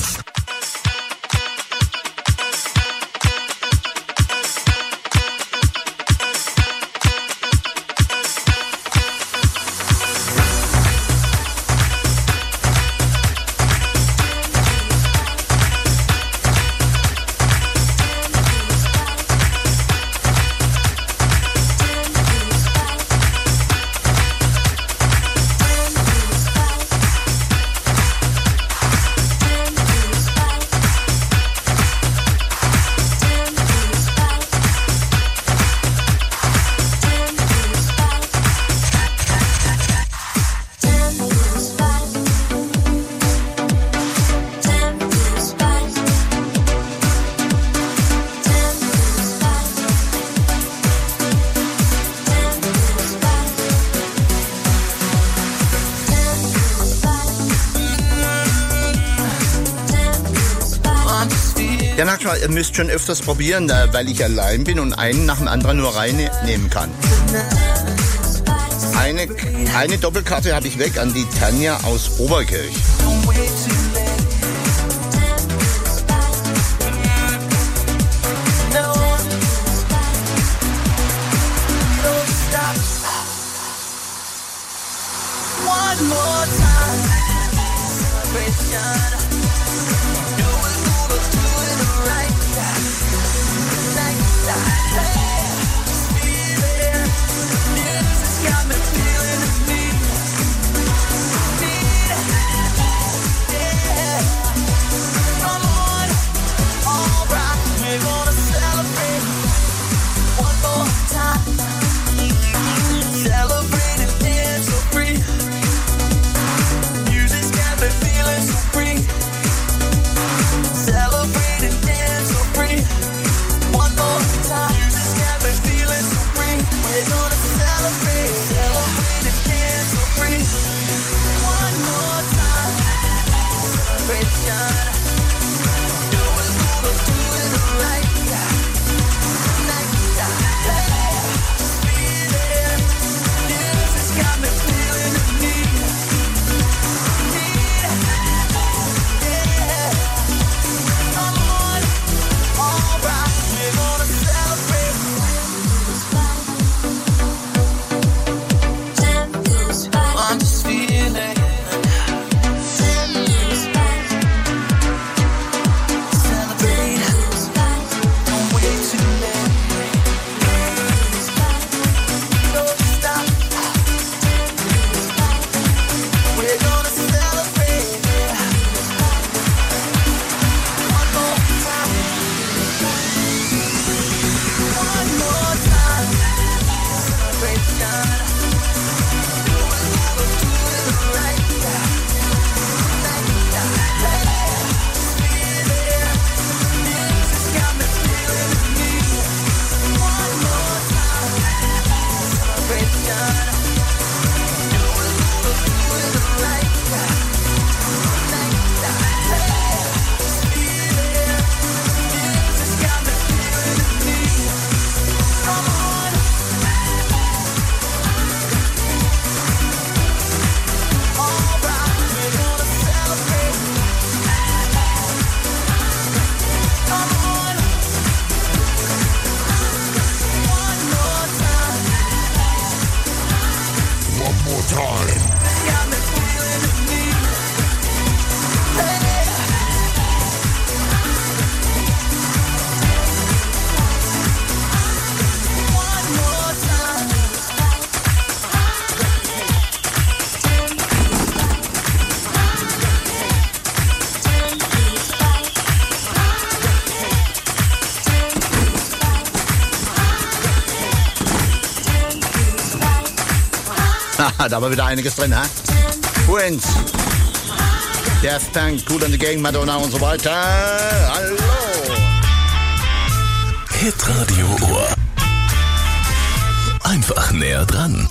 Speaker 19: Ja, na klar, ihr müsst schon öfters probieren, weil ich allein bin und einen nach dem anderen nur reinnehmen kann. Eine Doppelkarte habe ich weg an die Tanja aus Oberkirch.
Speaker 5: One more time, celebration. Music's got me feeling so free.
Speaker 19: hat aber wieder einiges drin, ha? Friends, Daft Punk, Cool and the Gang, Madonna und so weiter. Hallo!
Speaker 3: Hitradio Ohr. Einfach näher dran.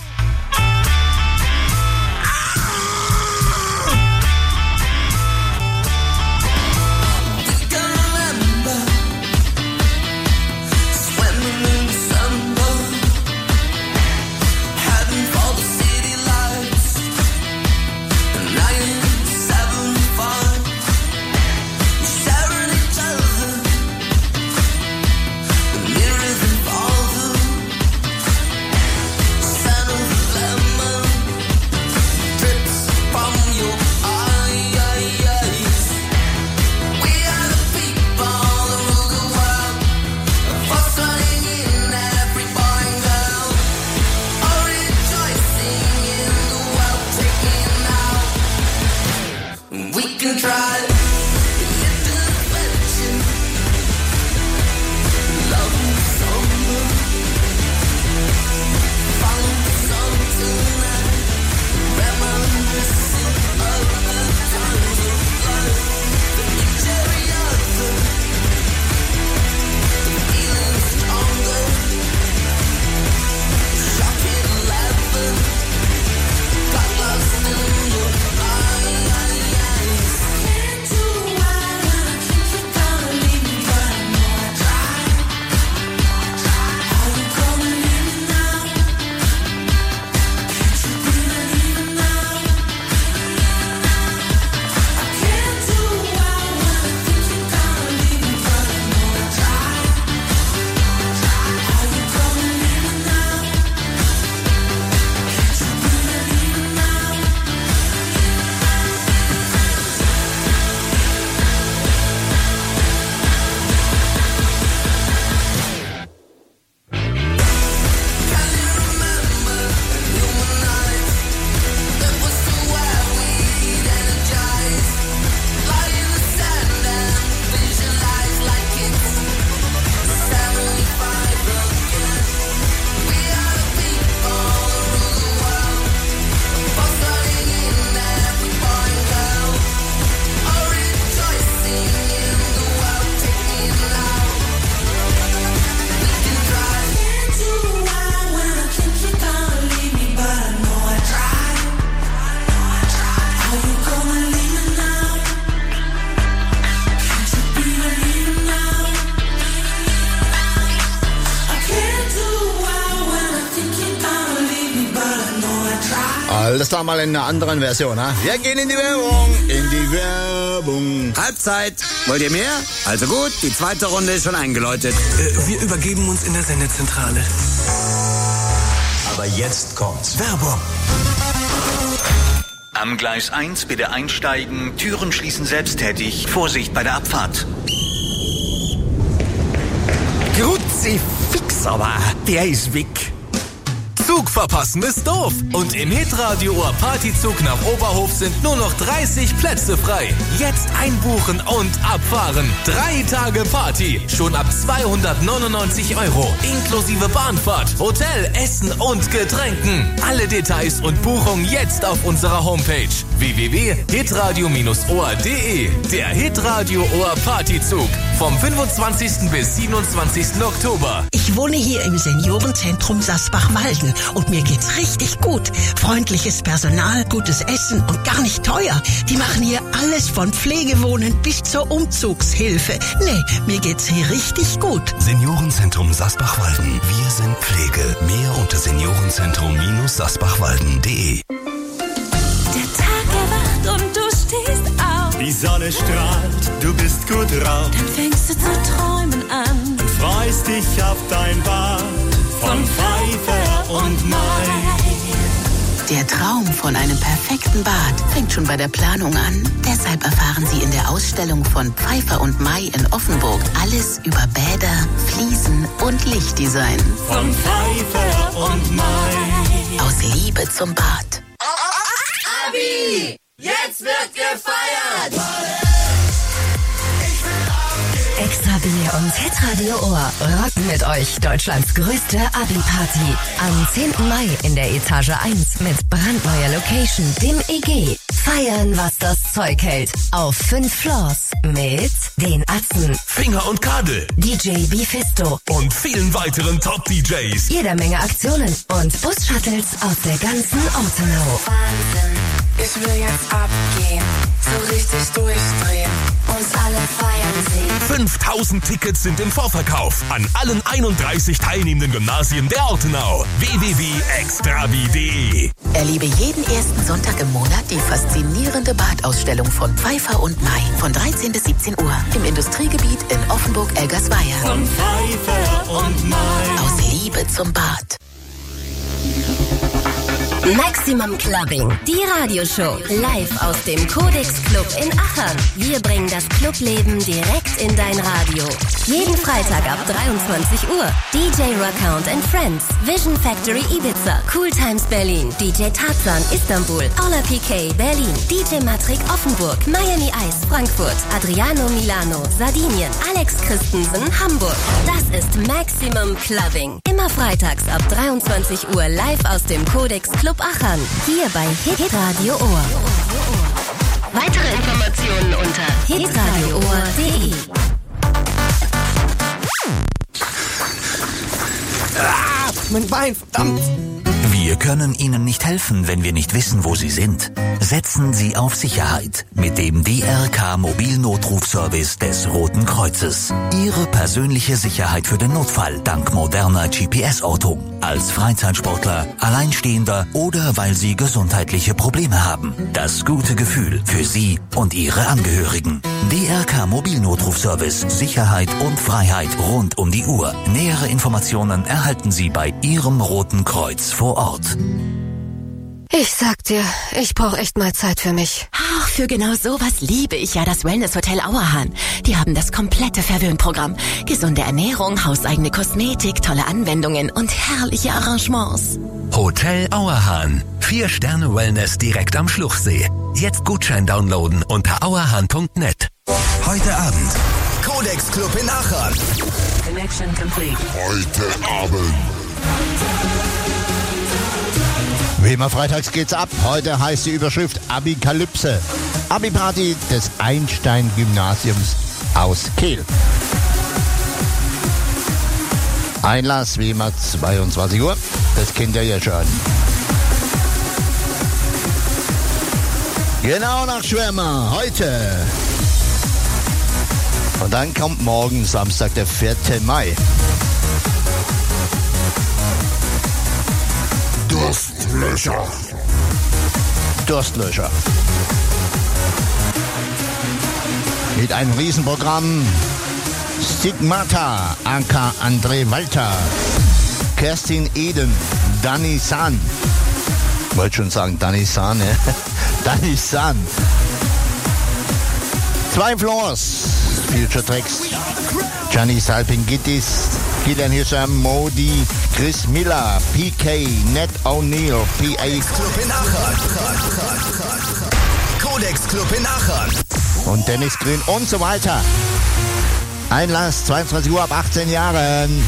Speaker 19: Das da mal in einer anderen Version, ha? Wir gehen in die Werbung. In die Werbung.
Speaker 15: Halbzeit. Wollt ihr mehr? Also gut, die zweite Runde ist schon eingeläutet.
Speaker 1: Wir übergeben uns in der Sendezentrale.
Speaker 11: Aber jetzt kommt's.
Speaker 1: Werbung.
Speaker 14: Am Gleis 1 bitte einsteigen. Türen schließen selbsttätig. Vorsicht bei der Abfahrt.
Speaker 3: Kruzifix, aber der ist weg. Zug verpassen ist doof. Und im Hitradio Ohr Partyzug nach Oberhof sind nur noch 30 Plätze frei. Jetzt einbuchen und abfahren. 3 Tage Party. Schon ab 299 €. Inklusive Bahnfahrt, Hotel, Essen und Getränken. Alle Details und Buchungen jetzt auf unserer Homepage www.hitradio-ohr.de. Der Hitradio Ohr Partyzug. Vom 25. bis 27. Oktober.
Speaker 16: Ich wohne hier im Seniorenzentrum Sasbach-Walden und mir geht's richtig gut. Freundliches Personal, gutes Essen und gar nicht teuer. Die machen hier alles von Pflegewohnen bis zur Umzugshilfe. Nee, mir geht's hier richtig gut.
Speaker 11: Seniorenzentrum Sasbach-Walden. Wir sind Pflege. Mehr unter seniorenzentrum-sasbachwalden.de.
Speaker 2: Der Tag erwacht und du stehst auf.
Speaker 18: Die Sonne strahlt, du bist gut drauf.
Speaker 2: Dann fängst du zu träumen an.
Speaker 18: Und freust dich auf dein Bad von Pfeiffer und Mai.
Speaker 25: Der Traum von einem perfekten Bad fängt schon bei der Planung an. Deshalb erfahren Sie in der Ausstellung von Pfeiffer und Mai in Offenburg alles über Bäder, Fliesen und Lichtdesign.
Speaker 18: Von Pfeiffer und Mai.
Speaker 25: Aus Liebe zum Bad.
Speaker 5: Abi, jetzt wird gefeiert!
Speaker 20: Extra Bier und Hits Hitradio Ohr rocken mit euch Deutschlands größte Abi-Party. Am 10. Mai in der Etage 1 mit brandneuer Location, dem EG. Feiern, was das Zeug hält. Auf 5 Floors mit den Atzen,
Speaker 3: Finger und Kadel,
Speaker 20: DJ Bifisto
Speaker 3: und vielen weiteren Top-DJs.
Speaker 20: Jeder Menge Aktionen und Bus-Shuttles aus der ganzen Ortenau.
Speaker 7: Wahnsinn, ich will jetzt abgehen, so richtig durchdrehen, uns alle feiern sehen.
Speaker 3: 5000 Tickets sind im Vorverkauf an allen 31 teilnehmenden Gymnasien der Ortenau. www.extrabi.de.
Speaker 25: Erlebe jeden ersten Sonntag im Monat die faszinierende Badausstellung von Pfeiffer und May von 13 bis 17 Uhr im Industriegebiet in Offenburg-Elgersweier.
Speaker 18: Von Pfeiffer und May.
Speaker 25: Aus Liebe zum Bad.
Speaker 20: Maximum Clubbing, die Radioshow, live aus dem Codex Club in Achern. Wir bringen das Clubleben direkt in dein Radio. Jeden Freitag ab 23 Uhr. DJ Rockout and Friends, Vision Factory Ibiza, Cool Times Berlin, DJ Tarzan Istanbul, Paula PK Berlin, DJ Matrik Offenburg, Miami Ice Frankfurt, Adriano Milano Sardinien, Alex Christensen Hamburg. Das ist Maximum Clubbing. Immer freitags ab 23 Uhr live aus dem Codex Club Achern. Hier bei Hitradio Ohr. Weitere Informationen unter hitradioohr.de.
Speaker 1: Mein Bein, verdammt!
Speaker 14: Wir können Ihnen nicht helfen, wenn wir nicht wissen, wo Sie sind. Setzen Sie auf Sicherheit mit dem DRK Mobilnotrufservice des Roten Kreuzes. Ihre persönliche Sicherheit für den Notfall dank moderner GPS-Ortung. Als Freizeitsportler, Alleinstehender oder weil Sie gesundheitliche Probleme haben. Das gute Gefühl für Sie und Ihre Angehörigen. DRK Mobilnotrufservice, Sicherheit und Freiheit rund um die Uhr. Nähere Informationen erhalten Sie bei Ihrem Roten Kreuz vor Ort.
Speaker 10: Ich sag dir, ich brauche echt mal Zeit für mich.
Speaker 25: Ach, für genau sowas liebe ich ja das Wellness-Hotel Auerhahn. Die haben das komplette Verwöhnprogramm. Gesunde Ernährung, hauseigene Kosmetik, tolle Anwendungen und herrliche Arrangements.
Speaker 3: Hotel Auerhahn. 4-Sterne-Wellness direkt am Schluchsee. Jetzt Gutschein downloaden unter auerhahn.net.
Speaker 11: Heute Abend. Codex Club in Achern.
Speaker 8: Connection complete.
Speaker 11: Heute Abend.
Speaker 19: Wie immer freitags geht's ab. Heute heißt die Überschrift Abikalypse. Abi-Party des Einstein-Gymnasiums aus Kehl. Einlass wie immer 22 Uhr. Das kennt ihr ja schon. Genau nach Schwärmer. Heute. Und dann kommt morgen Samstag, der 4. Mai.
Speaker 11: Durstlöscher.
Speaker 19: Durstlöscher. Mit einem Riesenprogramm. Stigmata, Anka André Walter, Kerstin Eden, Dani San. Ich wollte schon sagen Dani San, ne? Dani San. 2 Floors, Future Tracks, Gianni Salpingitis, Kilian Hirscham, Modi, Chris Miller, PK, Ned O'Neill, PA.
Speaker 11: Club in Achern. Codex Club in Achern.
Speaker 19: Und Dennis Grün und so weiter. Einlass 22 Uhr ab 18 Jahren.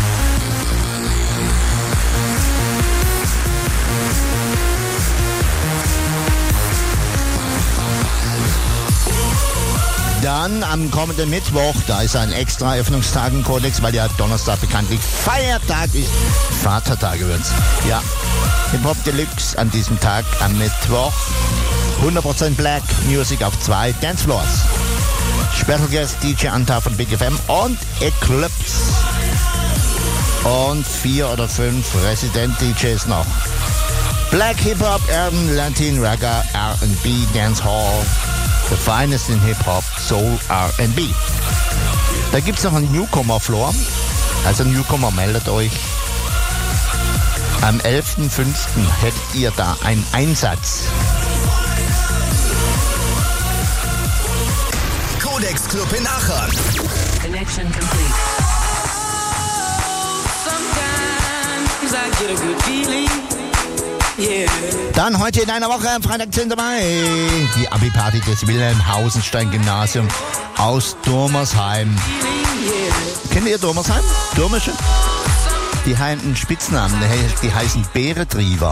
Speaker 19: Dann am kommenden Mittwoch, da ist ein extra Öffnungstag im Codex, weil ja Donnerstag bekanntlich Feiertag ist. Vatertag übrigens. Ja, Hip-Hop Deluxe an diesem Tag, am Mittwoch. 100% Black Music auf 2 Dancefloors. Special Guest DJ Anta von Big FM und Eclipse. Und 4 oder 5 Resident DJs noch. Black Hip-Hop, Urban, Latin, Ragga, R&B, Dancehall. The finest in Hip-Hop, Soul, R&B. Da gibt's noch einen Newcomer-Floor. Also Newcomer, meldet euch. Am 11.05. hättet ihr da einen Einsatz.
Speaker 11: Codex Club in Achern.
Speaker 8: Connection complete.
Speaker 7: Sometimes I get a good feeling
Speaker 19: Dann heute in einer Woche, Freitag 10. Mai, die Abi-Party des Wilhelm-Hausenstein-Gymnasium aus Dormersheim. Kennt ihr Dormersheim? Dormische? Die haben einen Spitznamen, die heißen Bärentrieber.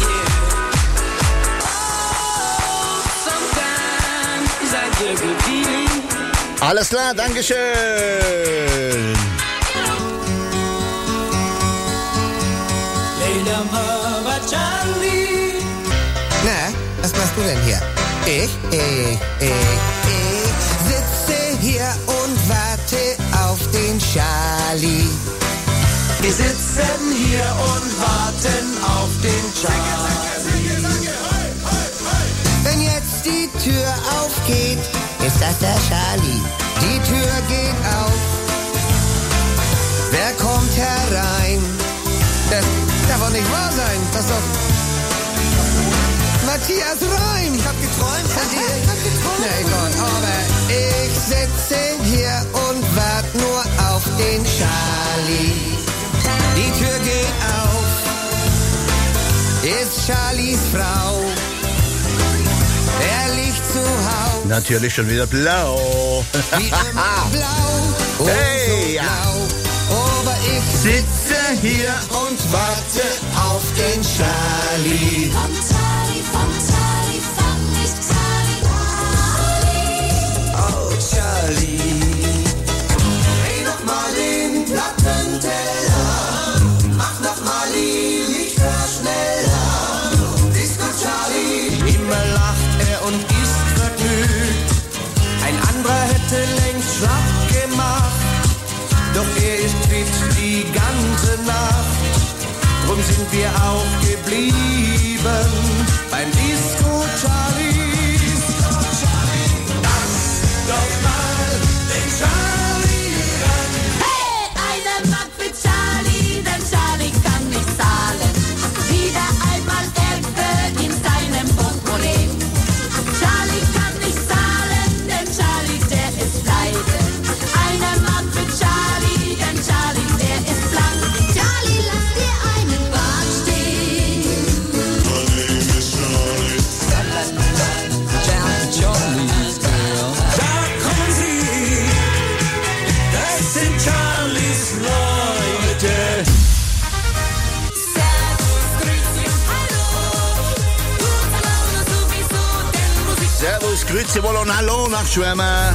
Speaker 19: Alles klar, Dankeschön.
Speaker 1: Na, was machst du denn hier? Ich sitze hier und warte auf den Charlie.
Speaker 5: Wir sitzen hier und warten auf den Charlie.
Speaker 1: Wenn jetzt die Tür aufgeht, ist das der Charlie. Die Tür geht auf. Wer kommt herein? Das darf doch nicht wahr sein. Das ist doch Matthias Reim. Ich hab geträumt von dir. Nee Gott, aber ich sitze hier und warte nur auf den Charlie. Die Tür geht auf. Ist Charlies Frau. Er liegt zu Hause.
Speaker 19: Natürlich schon wieder blau.
Speaker 1: Wie immer blau. Oh, hey, so blau. Aber ich sitze hier und warte auf den Charlie.
Speaker 2: Vom Charlie, nicht Charlie.
Speaker 5: Oh, Charlie. Dreh noch mal den Plattenteller. Mach noch mal die Lichter schneller. Disco Charlie. Immer lacht er und ist vergnügt. Ein anderer hätte längst schlapp gemacht. Doch er ist fit die ganze Nacht. Drum sind wir auch geblieben beim Disco Charlie. Tanz doch mal den Charlie ran.
Speaker 2: Hey, eine Mark für Charlie, denn Charlie kann nicht zahlen. Wieder einmal Äpfel in seinem Portemonnaie. Charlie kann nicht zahlen, denn Charlie, der ist pleite. Eine Mark für Charlie, denn Charlie, der ist blank. Charlie, lass dir einen Bart stehen.
Speaker 5: My name is Charlie. Charlie's girl. Da kommen sie. Das sind Charlies Leute.
Speaker 19: Servus, grüezi wohl und hallo nach Schwärmer.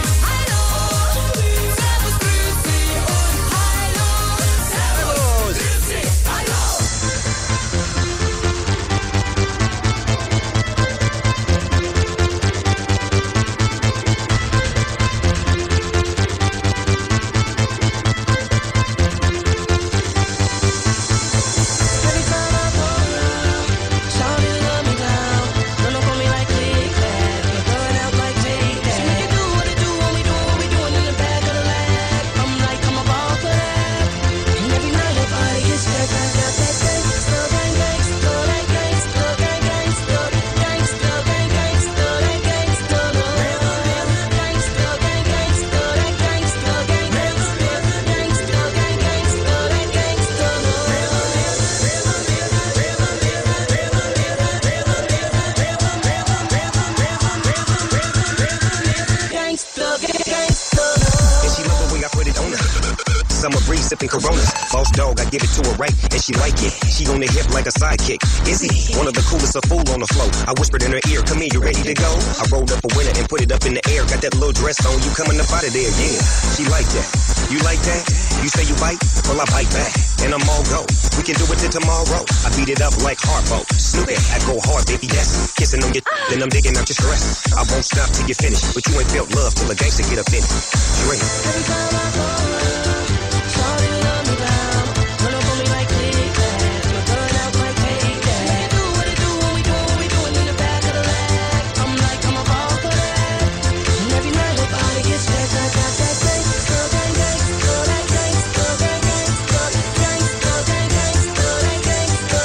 Speaker 13: Summer breeze sipping Coronas. Boss dog, I give it to her right, and she like it. She on the hip like a sidekick. Is he one of the coolest, a fool on the floor? I whispered in her ear, come here, you ready to go? I rolled up a winner and put it up in the air. Got that little dress on, you coming up out of there, yeah. She like that. You like that? You say you bite? Well, I bite back, and I'm all go. We can do it till tomorrow. I beat it up like Harpo. Snoop it, I go hard, baby, yes. Kissing on your then I'm digging out your stress. I won't stop till you finish, but you ain't felt love till a gangster get up in it. Drink.
Speaker 5: Every time I call her, shawty love me down. Run up on me like click-clack. You're burn out like payback. We do what it do when we do what we doing in the back of the lag. I'm like, I'm a ball for that. And every night her body gets jacked. I got that gangsta, gang, gangsta, that gangsta, gang, gangsta, gangsta, gang, gangsta, that gangsta,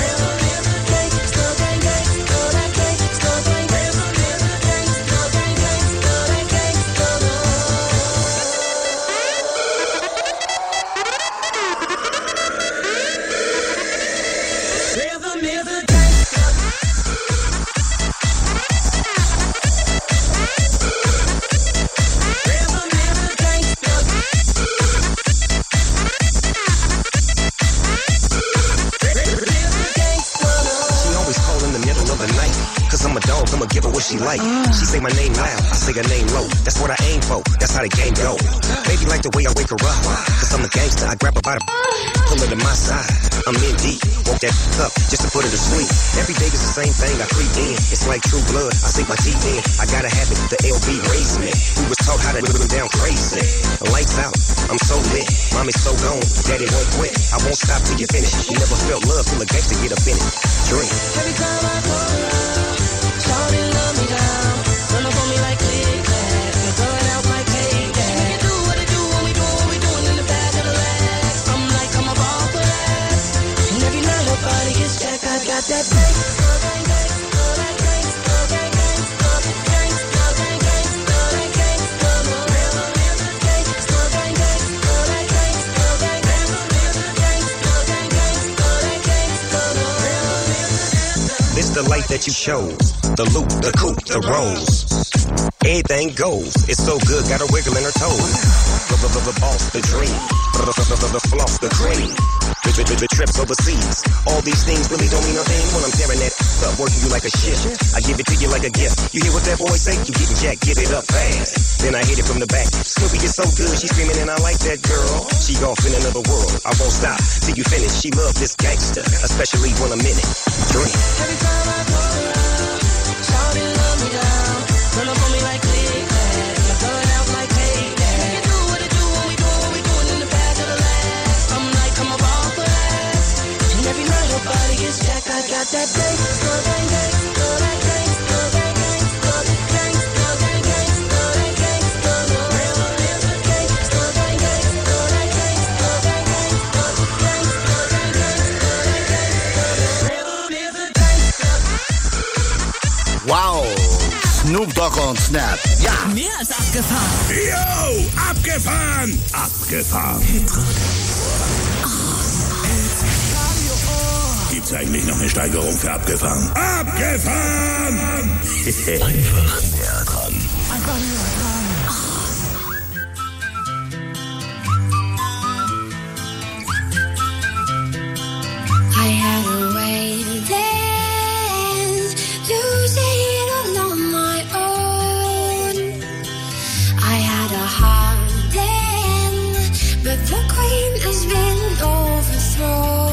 Speaker 5: gangsta, gang, gangsta, that gangsta, gang, gangsta, gang, gangsta, that gangsta.
Speaker 13: she like. She say my name loud, I say her name low. That's what I aim for, that's how the game go. Baby like the way I wake her up, cause I'm a gangster. I grab her by the pull her to my side. I'm in deep, woke that up just to put her to sleep. Every day is the same thing, I creep in. It's like true blood, I sink my teeth in. I got a habit, the LB raised me. We was taught how to live them down crazy. The lights out, I'm so lit. Mommy's so gone, daddy won't quit. I won't stop till you finish. You never felt love till a gangster get up in it. Drink.
Speaker 5: Every time I go around, shawty love me down. Run up on me like click clack, you're going out like cake. You do what it do when we doing in the back of the lag. I'm like, I'm a ball for that. And every night her body gets jacked, I got that bang, bang, bang, bang, bang, bang, bang, bang, bang, bang, bang, bang,
Speaker 13: This the life that you chose. The loop, the coupe, the rolls. Everything goes. It's so good, got her wiggling her toes. The boss, the dream. The floss, the cream. The trips overseas. All these things really don't mean a thing when I'm tearing that up, working you like a shit. I give it to you like a gift. You hear what that boy say? You getting jacked, give it up fast. Then I hit it from the back. Snoopy is so good, she's screaming and I like that girl. She off in another world. I won't stop till you finish. She love this gangster, especially when I'm in it. Drink.
Speaker 5: Every time I go around, shawty love me down. Run up on me like click clack, you're going out like cake. You do what it do when we doing in the back of the lag. I'm like, I'm a ball for that. And every night her body gets jacked, I got that bang, bang, bang, bang, bang, bang, bang, bang, bang, bang,
Speaker 19: Wow, Snoop Dogg und Snap. Ja.
Speaker 4: Mehr als abgefahren. Yo, abgefahren. Abgefahren. Gibt's eigentlich noch eine Steigerung für abgefahren? Abgefahren! Einfach näher dran.
Speaker 5: Einfach näher dran.
Speaker 2: I had a way then, losing it all on my own. I had a heart then, but the queen has been overthrown.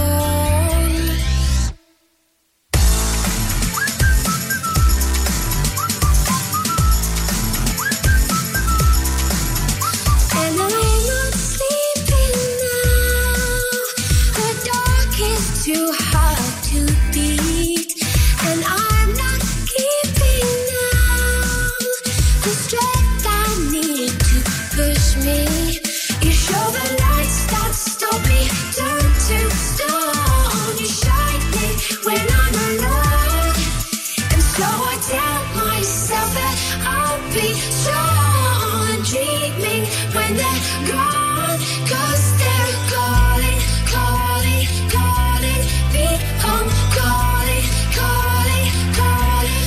Speaker 2: And I'm not sleeping now. The dark is too hard to beat, and I'm not keeping now the strength I need to push me. You show the lights that stop me, turn to stone. You shine me when I'm alone, and so I tell myself that I'll be strong and dreaming when they're gone, 'cause they're calling, calling, calling me home, calling, calling, calling.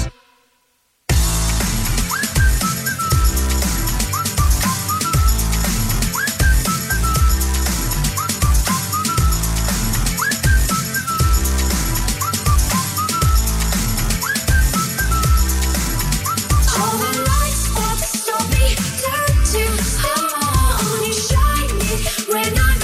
Speaker 2: All the lights that stop me turn to stone. You shine me when I'm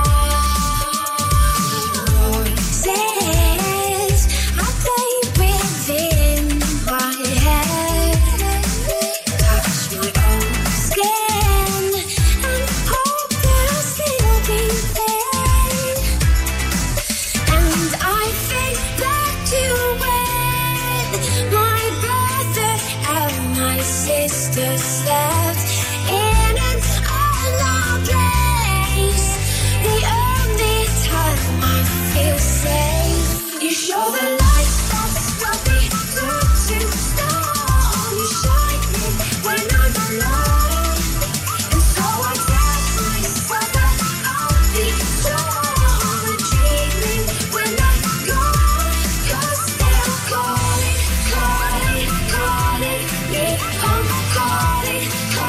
Speaker 2: alone. Voices I play within my head, touch my own skin and hope that I'll still be there. And I think back to when my brother and my sister slept in an unknown place. The only time I feel safe. You show the lights that stop me, turn to stone. You shine me when I'm alone, and so I tell myself that I'll be strong and dreaming when I'm gone, 'cause they're calling, calling, calling me home, calling, calling.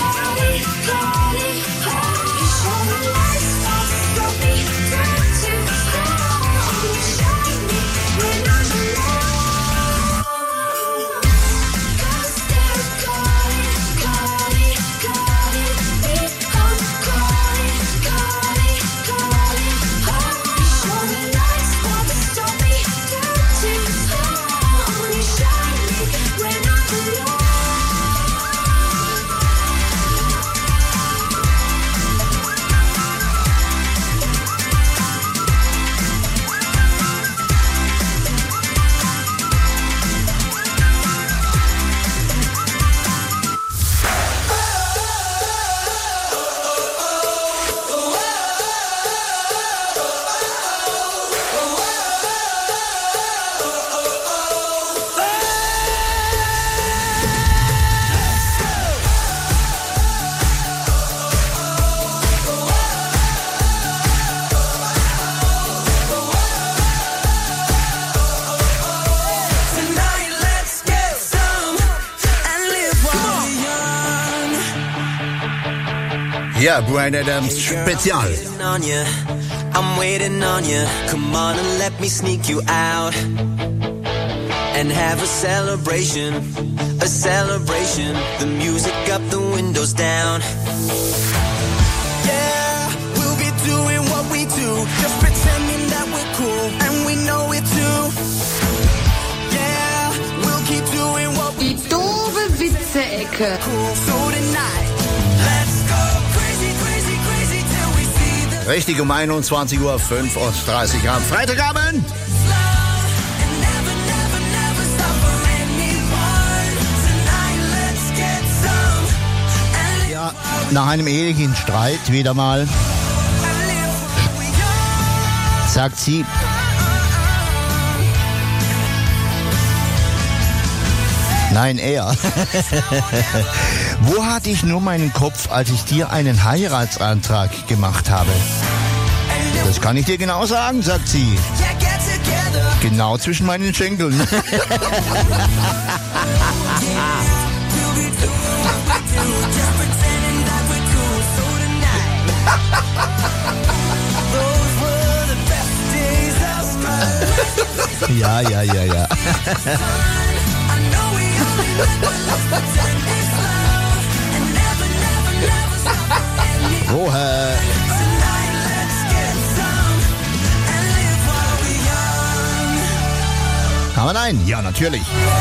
Speaker 19: Ja, Bryan Adams Spezial.
Speaker 5: I'm waiting on you. Come on and let me sneak you out and have a celebration, a celebration. The music up, the windows down. Yeah, we'll be doing what we do, just pretending that we're cool and we know it too. Yeah, we'll keep doing what we do.
Speaker 6: Die doofe Witze-Ecke.
Speaker 5: Cool, so tonight, let's go crazy, crazy, crazy till we see the
Speaker 19: Richtig um 21:35 Uhr am Freitagabend. Ja, nach einem ehelichen Streit wieder mal sagt sie, nein, er. Wo hatte ich nur meinen Kopf, als ich dir einen Heiratsantrag gemacht habe? Das kann ich dir genau sagen, sagt sie. Genau zwischen meinen Schenkeln. Ja. Woher? Aber nein, ja natürlich.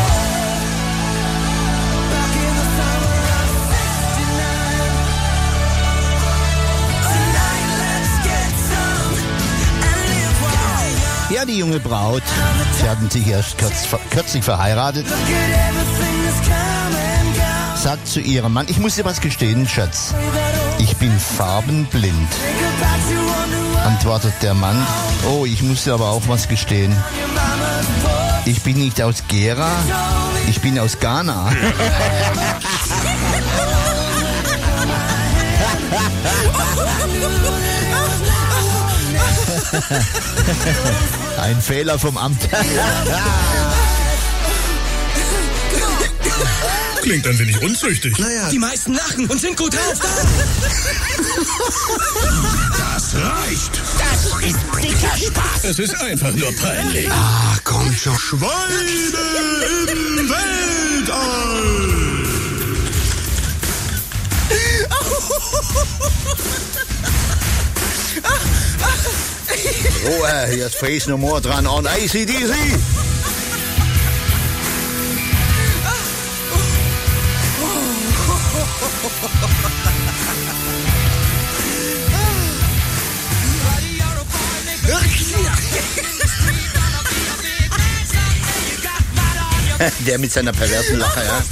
Speaker 19: Ja, die junge Braut, sie hatten sich erst kürzlich verheiratet, sagt zu ihrem Mann, ich muss dir was gestehen, Schatz, ich bin farbenblind. Antwortet der Mann, oh, ich muss dir aber auch was gestehen. Ich bin nicht aus Gera, ich bin aus Ghana. Ein Fehler vom Amt.
Speaker 4: Klingt ein wenig unzüchtig.
Speaker 9: Naja, die meisten lachen und sind gut drauf.
Speaker 4: Das reicht.
Speaker 9: Das ist dicker Spaß.
Speaker 4: Es ist einfach nur peinlich.
Speaker 9: Ah, komm schon.
Speaker 4: Schweine im Weltall.
Speaker 19: So, hier ist Face No More dran on AC/DC. Der mit seiner perversen Lache, ja.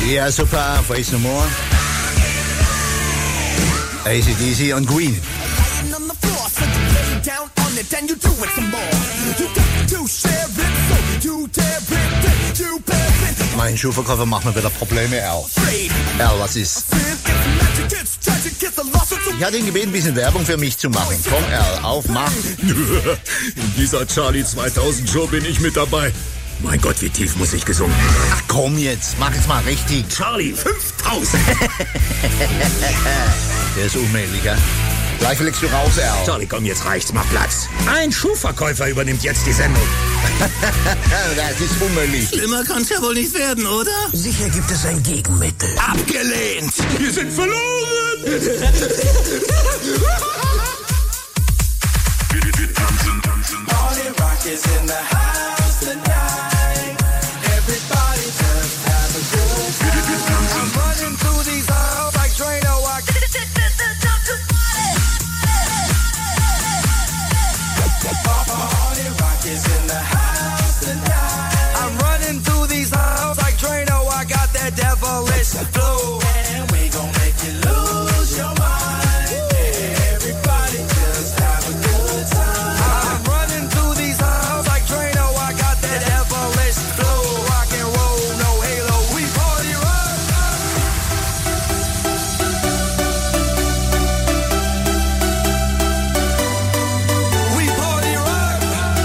Speaker 19: Ja, super. Face No More. AC/DC und Queen. Mein Schuhverkäufer macht mir wieder Probleme, Al. Al, was ist? Ich hatte ihn gebeten, ein bisschen Werbung für mich zu machen. Komm, Al, auf, mach.
Speaker 9: In dieser Charlie 2000 Show bin ich mit dabei. Mein Gott, wie tief muss ich gesungen?
Speaker 19: Ach komm jetzt, mach jetzt mal richtig.
Speaker 9: Charlie 5000.
Speaker 19: Der ist unmännlich, ja? Gleich fliegst du raus, Al.
Speaker 9: Charlie, komm, jetzt reicht's, mach Platz. Ein Schuhverkäufer übernimmt jetzt die Sendung.
Speaker 19: Das ist unmöglich.
Speaker 9: Schlimmer kann's ja wohl nicht werden, oder?
Speaker 11: Sicher gibt es ein Gegenmittel.
Speaker 9: Abgelehnt! Wir sind verloren!
Speaker 5: Party rock is in the house tonight. Everybody just have a good time. I'm running through these halls like Drano. Party rock is in the house tonight. I'm running through these halls like Drano. I got that devilish flow, and we gon' make you lose your mind. Everybody just have a good time. I'm running through these halls like Drano. I got that devilish flow, rock and roll, no halo. We party rock. We party rock.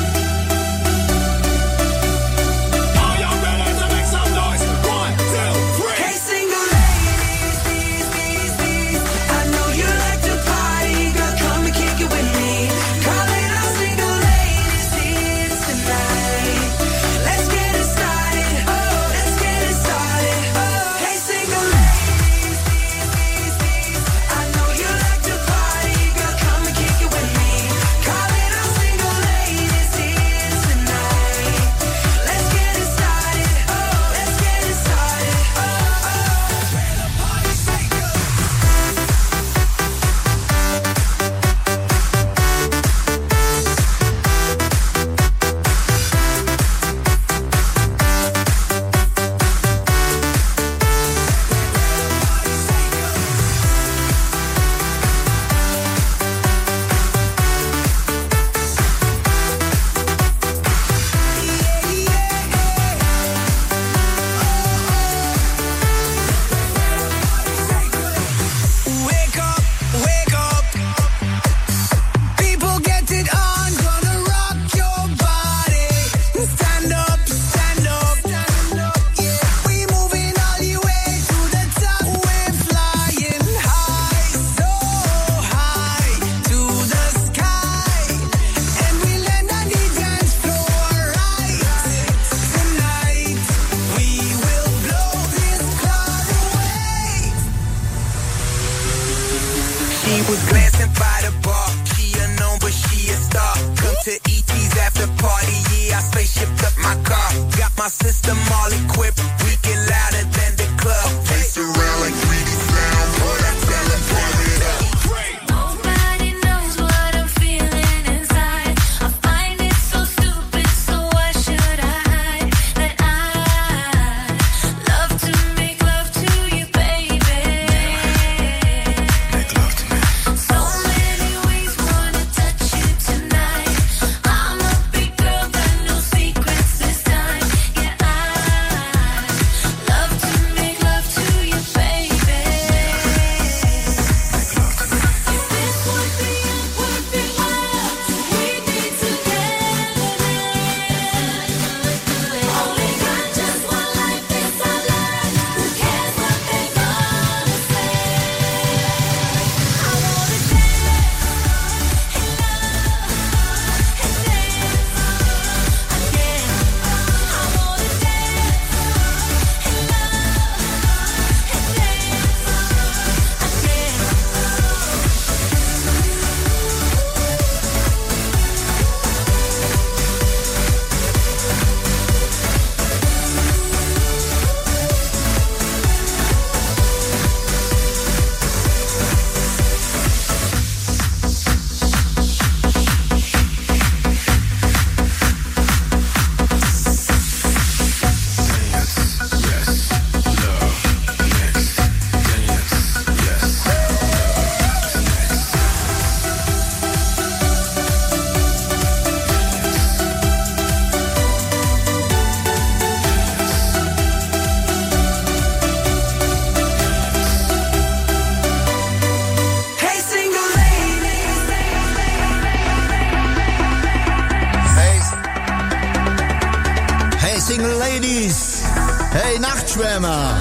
Speaker 5: Are y'all ready to make some noise? 1, 2, 3. Hey, single ladies, I know you like to party, girl, come and kick it with me. Call it all single ladies dance tonight. Let's get it started. Let's get it started. Hey, single ladies, I know you like to party, girl, come and kick it with me. Call it all single ladies dance tonight. Let's get it started. Let's get it started. Wake up, wake up. People get it on, gonna rock your body. Stand up, stand up. Yeah, we moving all the way to the top. We're flying high, so high to the sky. And we land on the dance floor right tonight. We will blow this crowd away. She was glancing by the bar. She unknown, but she a star. Come to ET's after party. Yeah, I spaceshipped up my car. Got my system all equipped. We get louder than the club. Face around like 3D sound. Boy, I tell her, turn it up.
Speaker 2: Nobody knows what I'm feeling inside. I find it so stupid, so why should I hide? That I love to make love to you, baby. So many ways wanna touch you tonight. I'm a big girl, got no secrets this time. Yeah, I
Speaker 19: Ladies. Hey, Nachtschwärmer.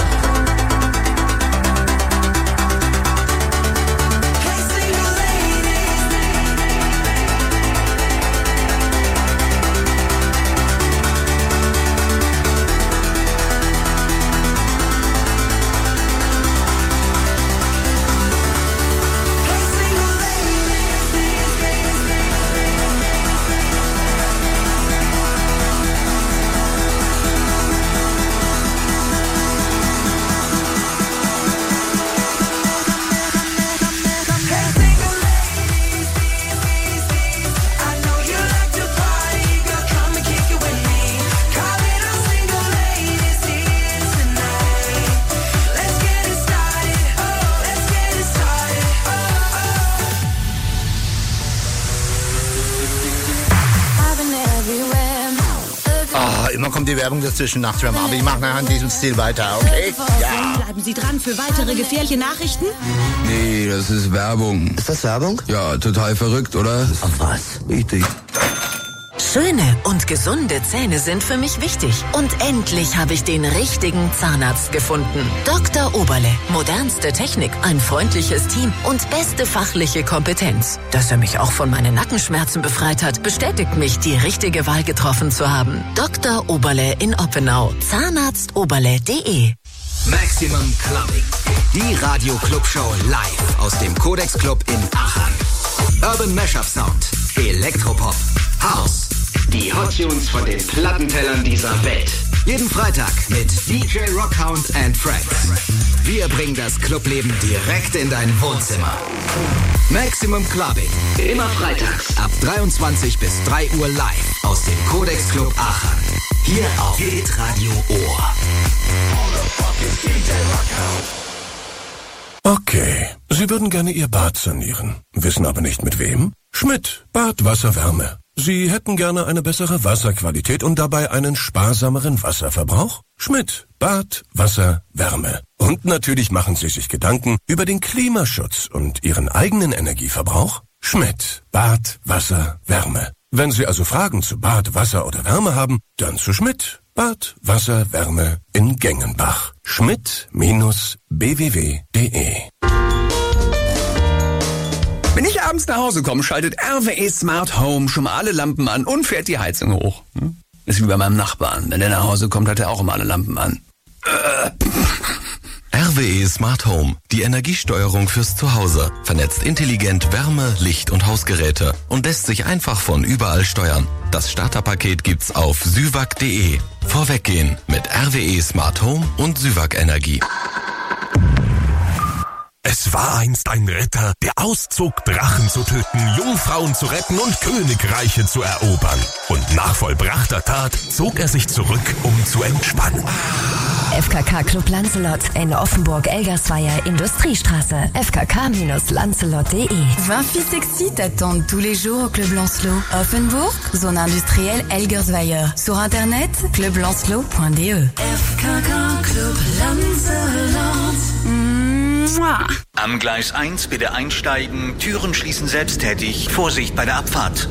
Speaker 19: Immer kommt die Werbung dazwischen, Nachtschwärmer. Aber ich mache nachher in diesem Stil weiter, okay? Ja.
Speaker 17: Bleiben Sie dran für weitere gefährliche Nachrichten?
Speaker 21: Nee, das ist Werbung.
Speaker 1: Ist das Werbung?
Speaker 21: Ja, total verrückt, oder?
Speaker 1: Auf was?
Speaker 21: Richtig.
Speaker 22: Schöne und gesunde Zähne sind für mich wichtig. Und endlich habe ich den richtigen Zahnarzt gefunden. Dr. Oberle. Modernste Technik, ein freundliches Team und beste fachliche Kompetenz. Dass er mich auch von meinen Nackenschmerzen befreit hat, bestätigt mich, die richtige Wahl getroffen zu haben. Dr. Oberle in Oppenau. Zahnarztoberle.de.
Speaker 3: Maximum Clubbing. Die Radio-Club-Show live aus dem Codex Club in Aachen. Urban Mashup Sound. Elektropop. House. Die Hot Tunes von den Plattentellern dieser Welt. Jeden Freitag mit DJ Rockhound and Friends. Wir bringen das Clubleben direkt in dein Wohnzimmer. Maximum Clubbing. Immer freitags ab 23 bis 3 Uhr live aus dem Codex Club Aachen. Hier auf Hitradio Ohr.
Speaker 23: Okay, Sie würden gerne Ihr Bad sanieren, wissen aber nicht mit wem? Schmidt, Bad, Wasser, Wärme. Sie hätten gerne eine bessere Wasserqualität und dabei einen sparsameren Wasserverbrauch? Schmidt, Bad, Wasser, Wärme. Und natürlich machen Sie sich Gedanken über den Klimaschutz und Ihren eigenen Energieverbrauch? Schmidt, Bad, Wasser, Wärme. Wenn Sie also Fragen zu Bad, Wasser oder Wärme haben, dann zu Schmidt, Bad, Wasser, Wärme in Gengenbach. Schmidt-bww.de.
Speaker 24: Wenn ich abends nach Hause komme, schaltet RWE Smart Home schon mal alle Lampen an und fährt die Heizung hoch. Ist wie bei meinem Nachbarn. Wenn der nach Hause kommt, hat er auch immer alle Lampen an.
Speaker 11: RWE Smart Home, die Energiesteuerung fürs Zuhause, vernetzt intelligent Wärme, Licht und Hausgeräte und lässt sich einfach von überall steuern. Das Starterpaket gibt's auf syvac.de. Vorweggehen mit RWE Smart Home und Syvac Energie.
Speaker 26: Es war einst ein Ritter, der auszog, Drachen zu töten, Jungfrauen zu retten und Königreiche zu erobern. Und nach vollbrachter Tat zog er sich zurück, um zu entspannen.
Speaker 20: FKK Club Lancelot in Offenburg-Elgersweier Industriestraße. fkk-lancelot.de.
Speaker 27: 20 filles sexy t'attendent tous les jours au Club Lancelot. Offenburg, zone industrielle Elgersweier. Sur internet, clublancelot.de.
Speaker 5: FKK Club Lancelot.
Speaker 28: Am Gleis 1 bitte einsteigen, Türen schließen selbsttätig. Vorsicht bei der Abfahrt.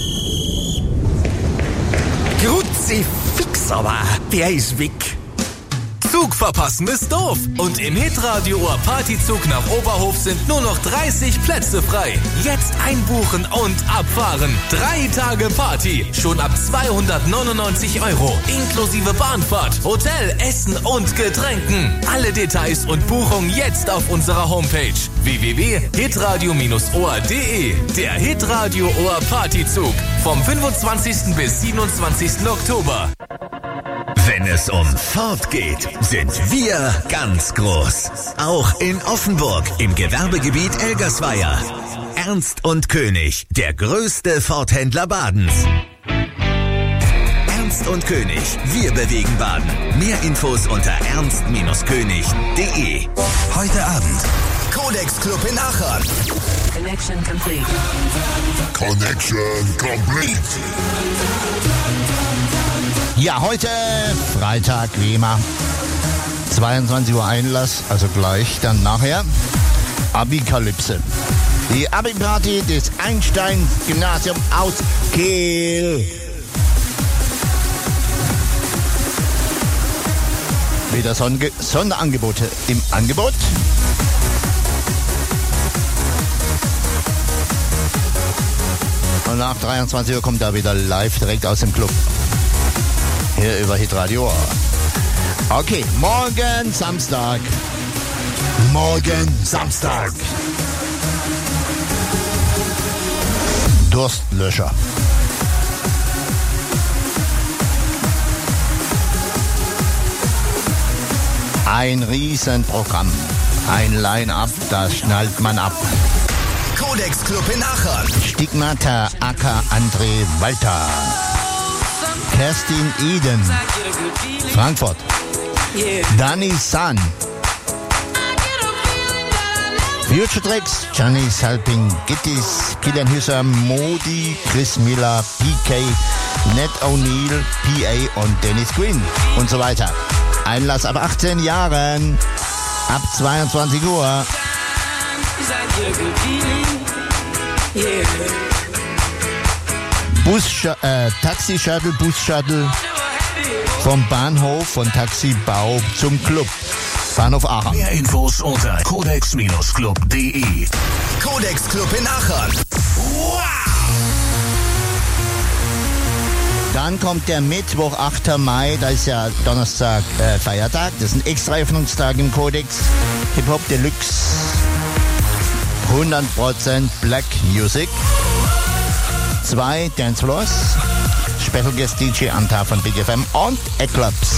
Speaker 3: Grutzi fix, aber der ist weg. Zug verpassen ist doof. Und im Hitradio Ohr Partyzug nach Oberhof sind nur noch 30 Plätze frei. Jetzt einbuchen und abfahren. 3 Tage Party. Schon ab 299 €. Inklusive Bahnfahrt, Hotel, Essen und Getränken. Alle Details und Buchungen jetzt auf unserer Homepage www.hitradio-ohr.de. Der Hitradio Ohr Partyzug. Vom 25. bis 27. Oktober.
Speaker 29: Wenn es um Ford geht, sind wir ganz groß. Auch in Offenburg im Gewerbegebiet Elgersweier. Ernst und König, der größte Ford-Händler Badens. Ernst und König, wir bewegen Baden. Mehr Infos unter ernst-könig.de. Heute Abend Codex Club in Aachen.
Speaker 8: Connection complete.
Speaker 30: Connection complete.
Speaker 19: Ja, heute Freitag, wie immer. 22 Uhr Einlass, also gleich dann nachher. Abikalypse. Die Abi-Party des Einstein-Gymnasium aus Kiel. Wieder Sonderangebote im Angebot. Und nach 23 Uhr kommt er wieder live direkt aus dem Club. Hier über Hitradio. Okay, morgen Samstag. Durstlöscher. Ein Riesenprogramm. Ein Line-Up, das schnallt man ab.
Speaker 29: Codex Club in Aachen.
Speaker 19: Stigmata aka André Walter. Kerstin Eden. Frankfurt. Danny San. Future Tracks, Gianni Salping, Gittis, Kilian Hüsser, Modi, Chris Miller, PK, Ned O'Neill, PA und Dennis Quinn und so weiter. Einlass ab 18 Jahren, ab 22 Uhr. Taxi-Shuttle, Bus-Shuttle vom Bahnhof von Taxibau zum Club. Bahnhof Aachen.
Speaker 26: Mehr Infos unter codex-club.de.
Speaker 29: Codex Club in Aachen. Wow!
Speaker 19: Dann kommt der Mittwoch, 8. Mai, da ist ja Donnerstag Feiertag. Das ist ein extra Öffnungstag im Codex. Hip-Hop Deluxe. 100% Black Music. 2 Dancefloors. Special Guest DJ Anta von Big FM und Eclipse.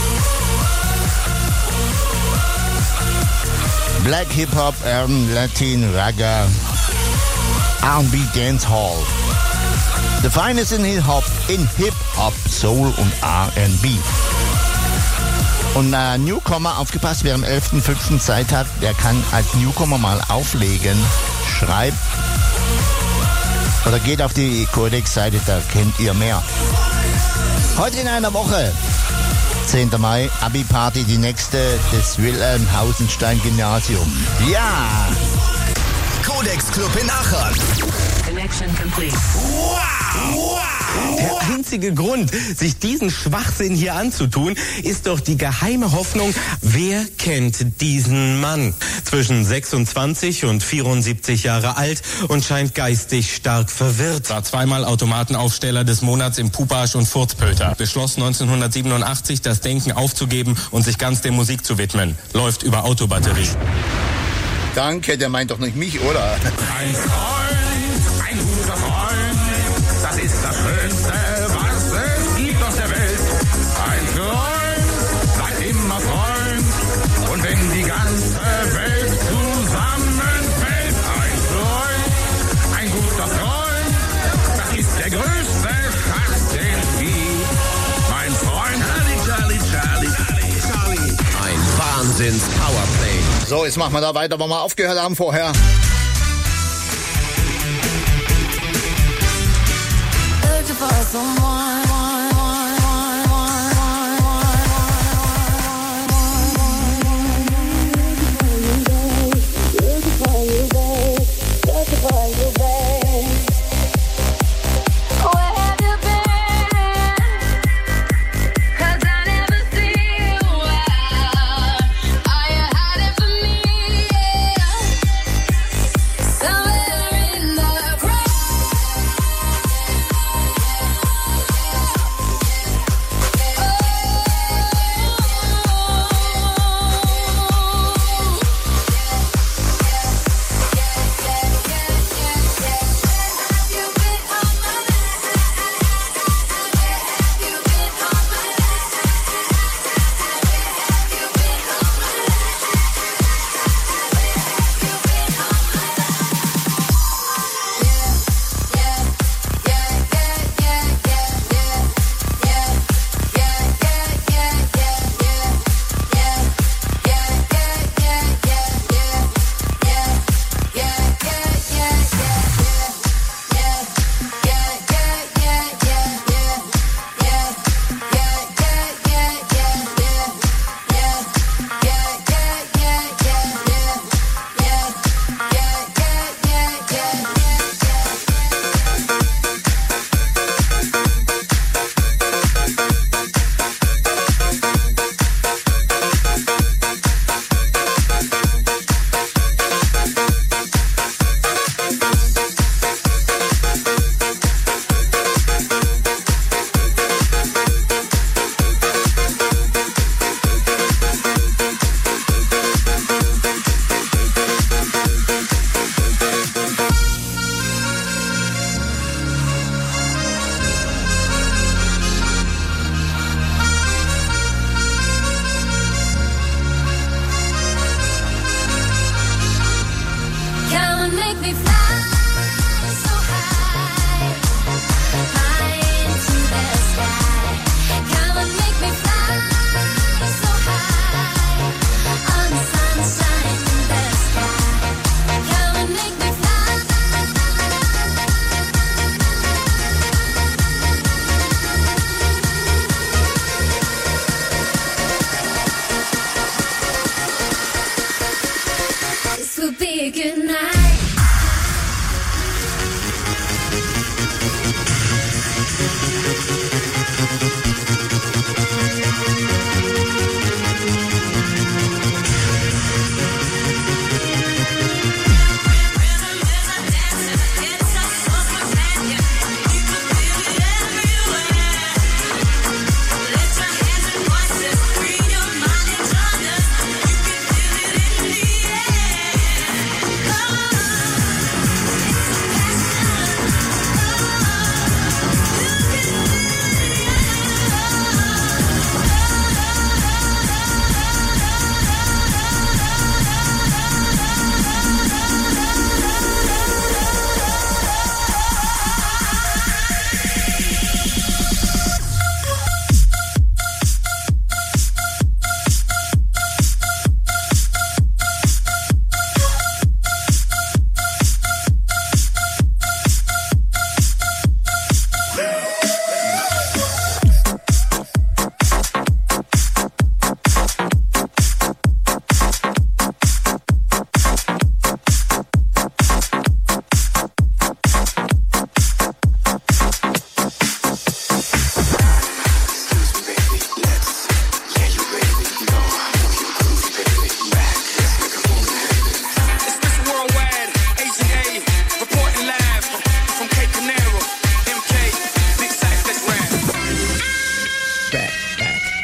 Speaker 19: Black Hip-Hop, Urban, Latin, Raga, R&B Dance Hall. The finest in Hip-Hop, Soul und R&B. Und Newcomer, aufgepasst, wer am 11.05. Zeit hat, der kann als Newcomer mal auflegen. Schreibt oder geht auf die Codex-Seite, da kennt ihr mehr. Heute in einer Woche, 10. Mai, Abi-Party, die nächste des Wilhelm-Hausenstein-Gymnasium. Ja!
Speaker 29: Codex Club in Aachen.
Speaker 8: Connection complete.
Speaker 29: Wow!
Speaker 7: Der einzige Grund, sich diesen Schwachsinn hier anzutun, ist doch die geheime Hoffnung, wer kennt diesen Mann? Zwischen 26 und 74 Jahre alt und scheint geistig stark verwirrt. War zweimal Automatenaufsteller des Monats im Pupasch und Furzpölter. Beschloss 1987, das Denken aufzugeben und sich ganz der Musik zu widmen. Läuft über Autobatterie.
Speaker 19: Danke, der meint doch nicht mich, oder?
Speaker 5: Ein Freund, ein guter Freund, das ist das Schönste, was es gibt auf der Welt. Ein Freund bleibt immer Freund, und wenn die ganze Welt zusammenfällt. Ein Freund, ein guter Freund, das ist der größte Schatz, den es gibt. Mein Freund, Charlie.
Speaker 29: Ein Wahnsinns-Powerplay.
Speaker 19: So, jetzt machen wir da weiter, wo wir aufgehört haben vorher.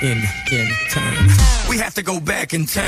Speaker 5: in time. We have to go back in time.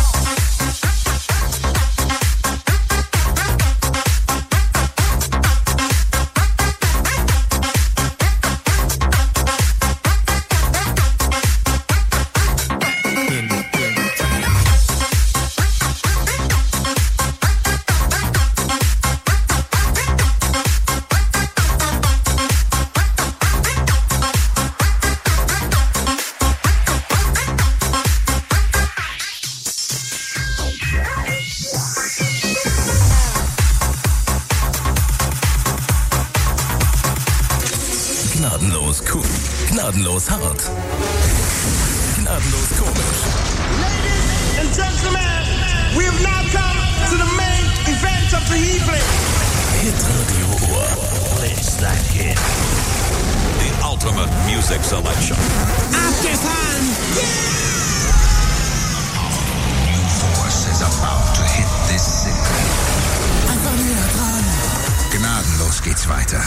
Speaker 26: Gnadenlos cool, gnadenlos hart, gnadenlos komisch.
Speaker 6: Ladies and gentlemen, we have now come to the main event of the evening.
Speaker 26: Hitradio Ohr.
Speaker 29: It's that hit. The ultimate music selection.
Speaker 6: Abgefahren!
Speaker 29: New force is about to hit this city.
Speaker 6: Einfach näher dran.
Speaker 29: Gnadenlos geht's weiter.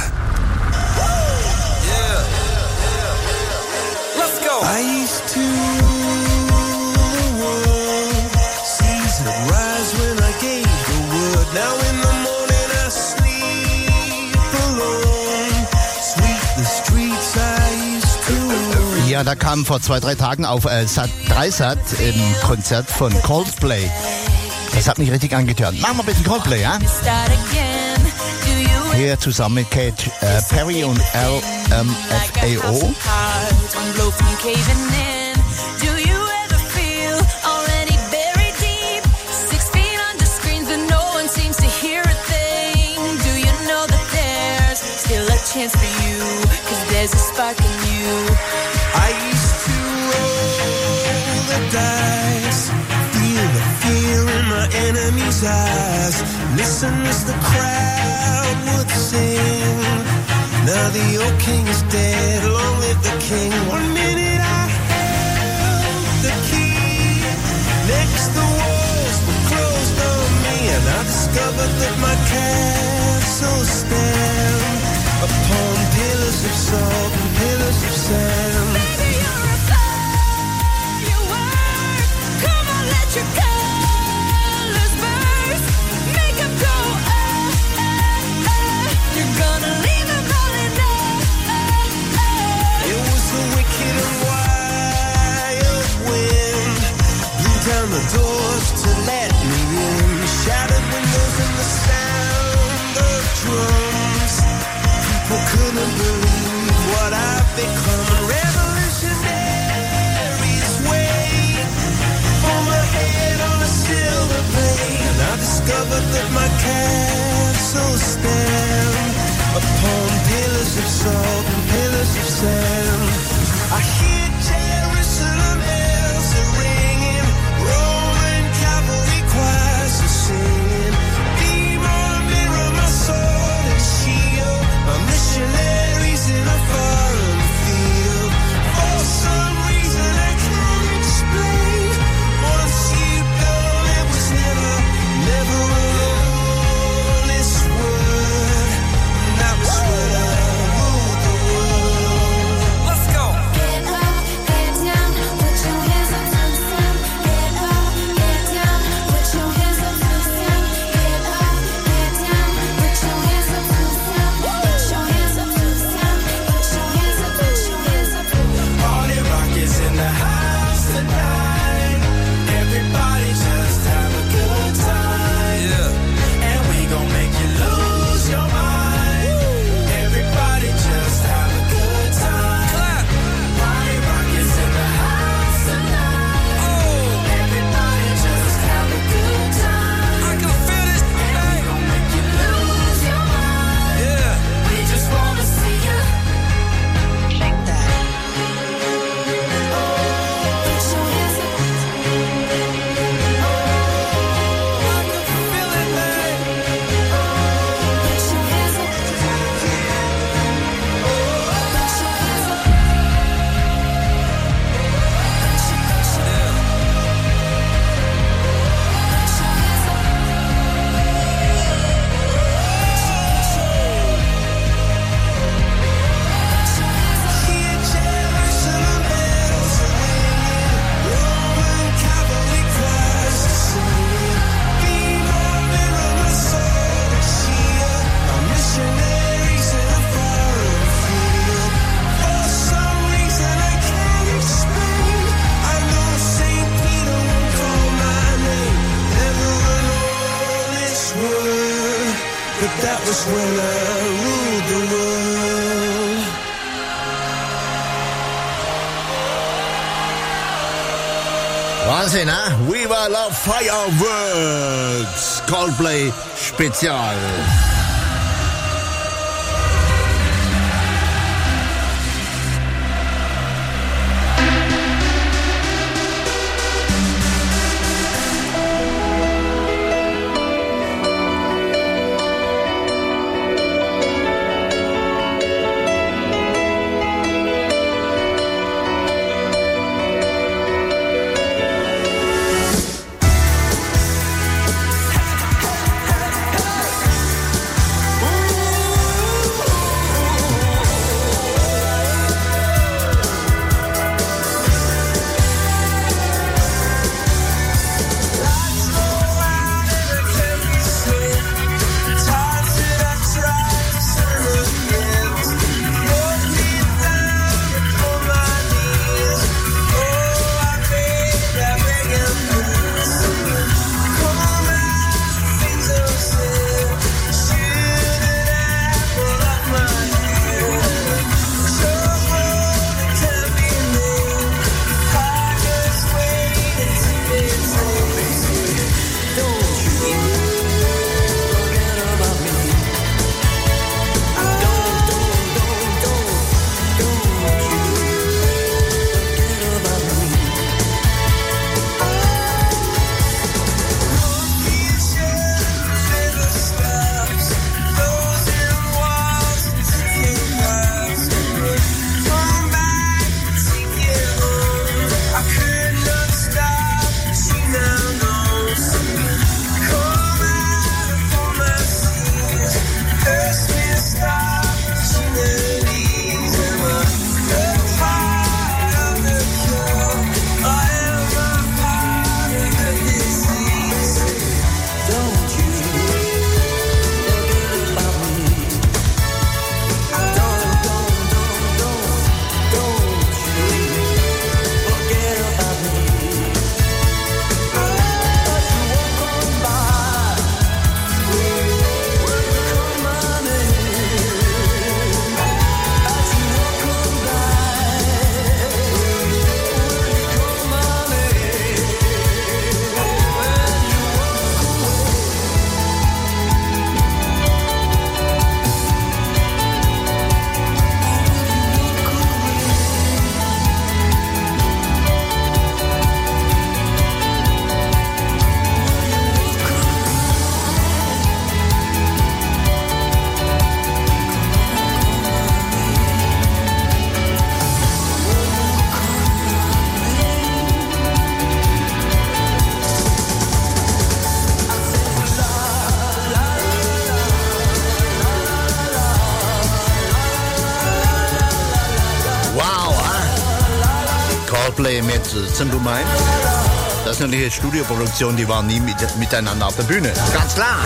Speaker 6: Let's go.
Speaker 5: I used to rule the world. Seas would rise when I gave the word. Now in the morning I sleep alone. Sweep the streets I used to rule.
Speaker 19: Ja, da kam vor 2-3 Tagen auf Sat 3 Sat im Konzert von Coldplay. Das hat mich richtig angetört. Machen wir ein bisschen Coldplay, ja? Hier zusammen mit Kate Perry und LMFAO.
Speaker 2: Chance for you, 'cause there's a spark in you.
Speaker 5: I used to roll the dice, feel the fear in my enemy's eyes. Listen as the crowd would sing. Now the old king is dead, long live the king. 1 minute I held the key, next the walls were closed on me, and I discovered that my castle stand upon pillars of salt and pillars of sand.
Speaker 2: Baby, you're a firework. Come on, let your colors burst. Make 'em go, You're gonna leave 'em all in
Speaker 5: It was a wicked and wild wind, blew down the doors to let me in, shattered windows and the sound of drums. People couldn't believe what I've become. just when I ruled the world.
Speaker 19: Wahnsinn, ne? Viva la Fireworks! Coldplay Spezial. Coldplay mit Simple Minds. Das ist natürlich eine Studioproduktion, die waren nie miteinander auf der Bühne. Ganz klar.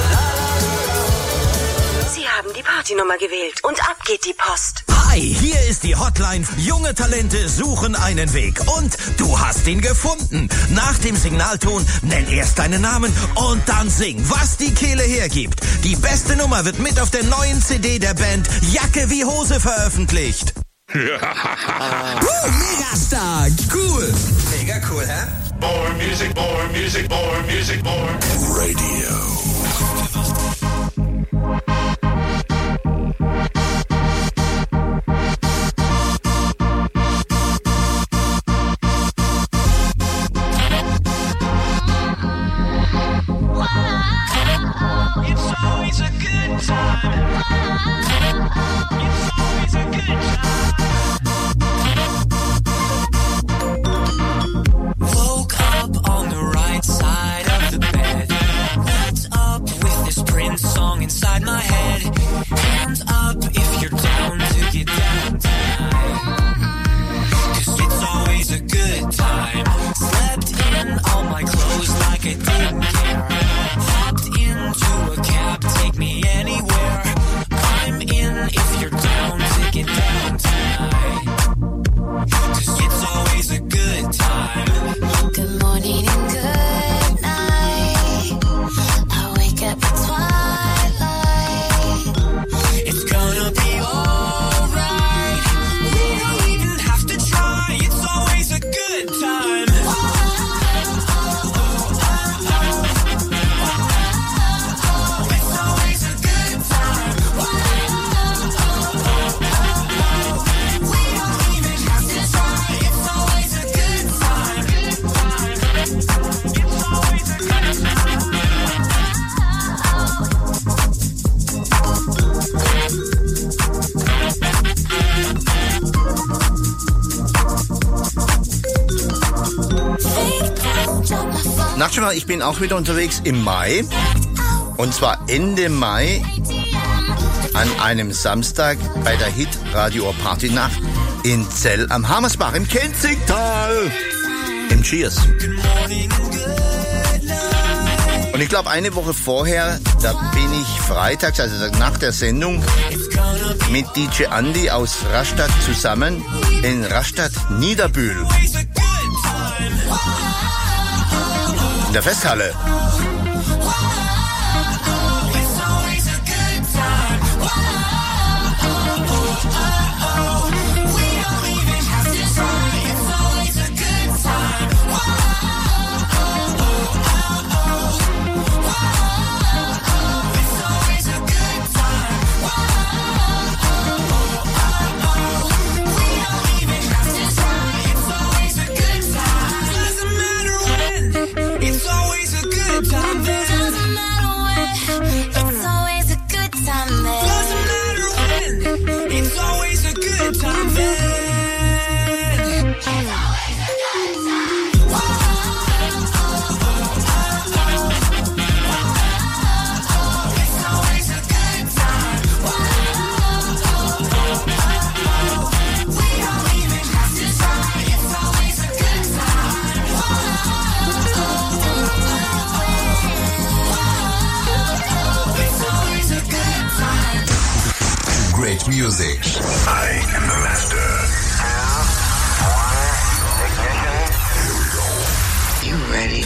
Speaker 4: Sie haben die Partynummer gewählt und ab geht die Post.
Speaker 10: Hi, hier ist die Hotline. Junge Talente suchen einen Weg und du hast ihn gefunden. Nach dem Signalton nenn erst deinen Namen und dann sing, was die Kehle hergibt. Die beste Nummer wird mit auf der neuen CD der Band Jacke wie Hose veröffentlicht.
Speaker 5: Mega stark, cool.
Speaker 10: Mega cool, hä?
Speaker 5: More music, more music, more music, more radio. Woke up on the right side of the bed. What's up with this
Speaker 19: Nachtschwimmer, ich bin auch wieder unterwegs im Mai. Und zwar Ende Mai an einem Samstag bei der Hit Radio Party Nacht in Zell am Hammersbach im Kinzigtal. Im Cheers. Und ich glaube, eine Woche vorher, da bin ich freitags, also nach der Sendung, mit DJ Andi aus Rastatt zusammen in Rastatt-Niederbühl. In der Festhalle.
Speaker 9: Music. I am the master. You ready?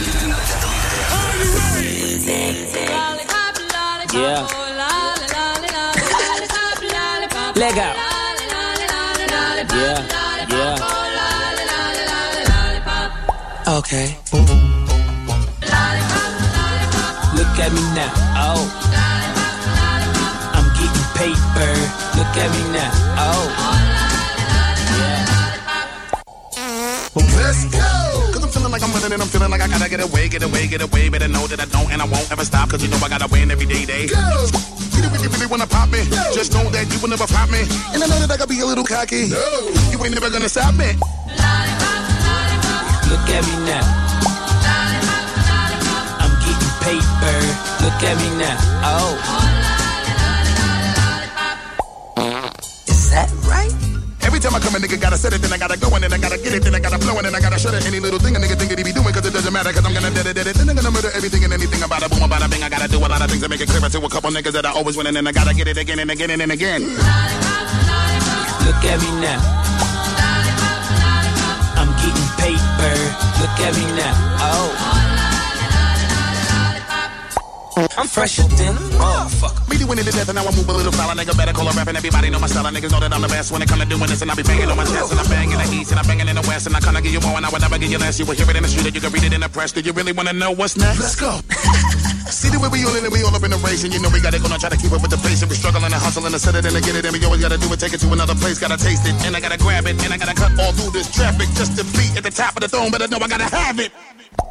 Speaker 12: Yeah. Leg out. Yeah, yeah. Okay. Look at me now. Oh. Paper, look at me now. Oh,
Speaker 6: yeah. Let's go. Cause I'm feeling like I'm winning and I'm feeling like I gotta get away. Better know that I don't and I won't ever stop. Cause you know I gotta win every day. Go. You really wanna pop me? No. Just know that you will never pop me. And I know that I gotta be a little cocky. No. You ain't never gonna stop me.
Speaker 12: Look at me now. I'm getting paper. Look at me now. Oh.
Speaker 6: That right? Every time I come, a nigga gotta set it, then I gotta go, and then I gotta get it, then I gotta blow, and then I gotta shut it. Any little thing a nigga think that he be doing, cause it doesn't matter, cause I'm gonna dead it. Then I'm gonna murder everything and anything about a boom, about a bing. I gotta do a lot of things to make it clearer to a couple niggas that I always win, and then I gotta get it again and again and again.
Speaker 12: Look at me now. I'm getting paper. Look at me now. Oh. I'm fresher than a motherfucker.
Speaker 6: Me doing it to death and now I move a little foul. A nigga better call a rap and everybody know my style. Niggas know that I'm the best when it come to doing this. And I be banging on my chest and I'm banging in the east and I'm banging in the west. And I kinda give you more and I would never give you less. You will hear it in the street or you can read it in the press. Do you really wanna know what's next? Let's go. See the way we all in and we all up in the race. And you know we gotta go now try to keep up with the pace. And we struggling and hustling to set it and to get it. And we always gotta do it, take it to another place. Gotta taste it and I gotta grab it. And I gotta cut all through this traffic just to be at the top of the throne. But I know I gotta have it.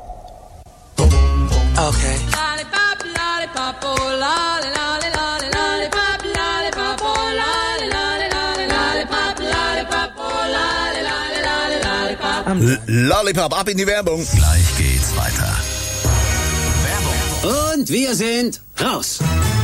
Speaker 12: Okay.
Speaker 5: Lollipop, lollipop, oh, lolly, lolly, lolly, lollipop, lollipop, oh, lolly, lolly, lolly, lollipop, lollipop, oh, lolly, lolly, lolly, lollipop.
Speaker 19: Lollipop, ab in die Werbung.
Speaker 9: Gleich geht's weiter.
Speaker 13: Und wir sind raus.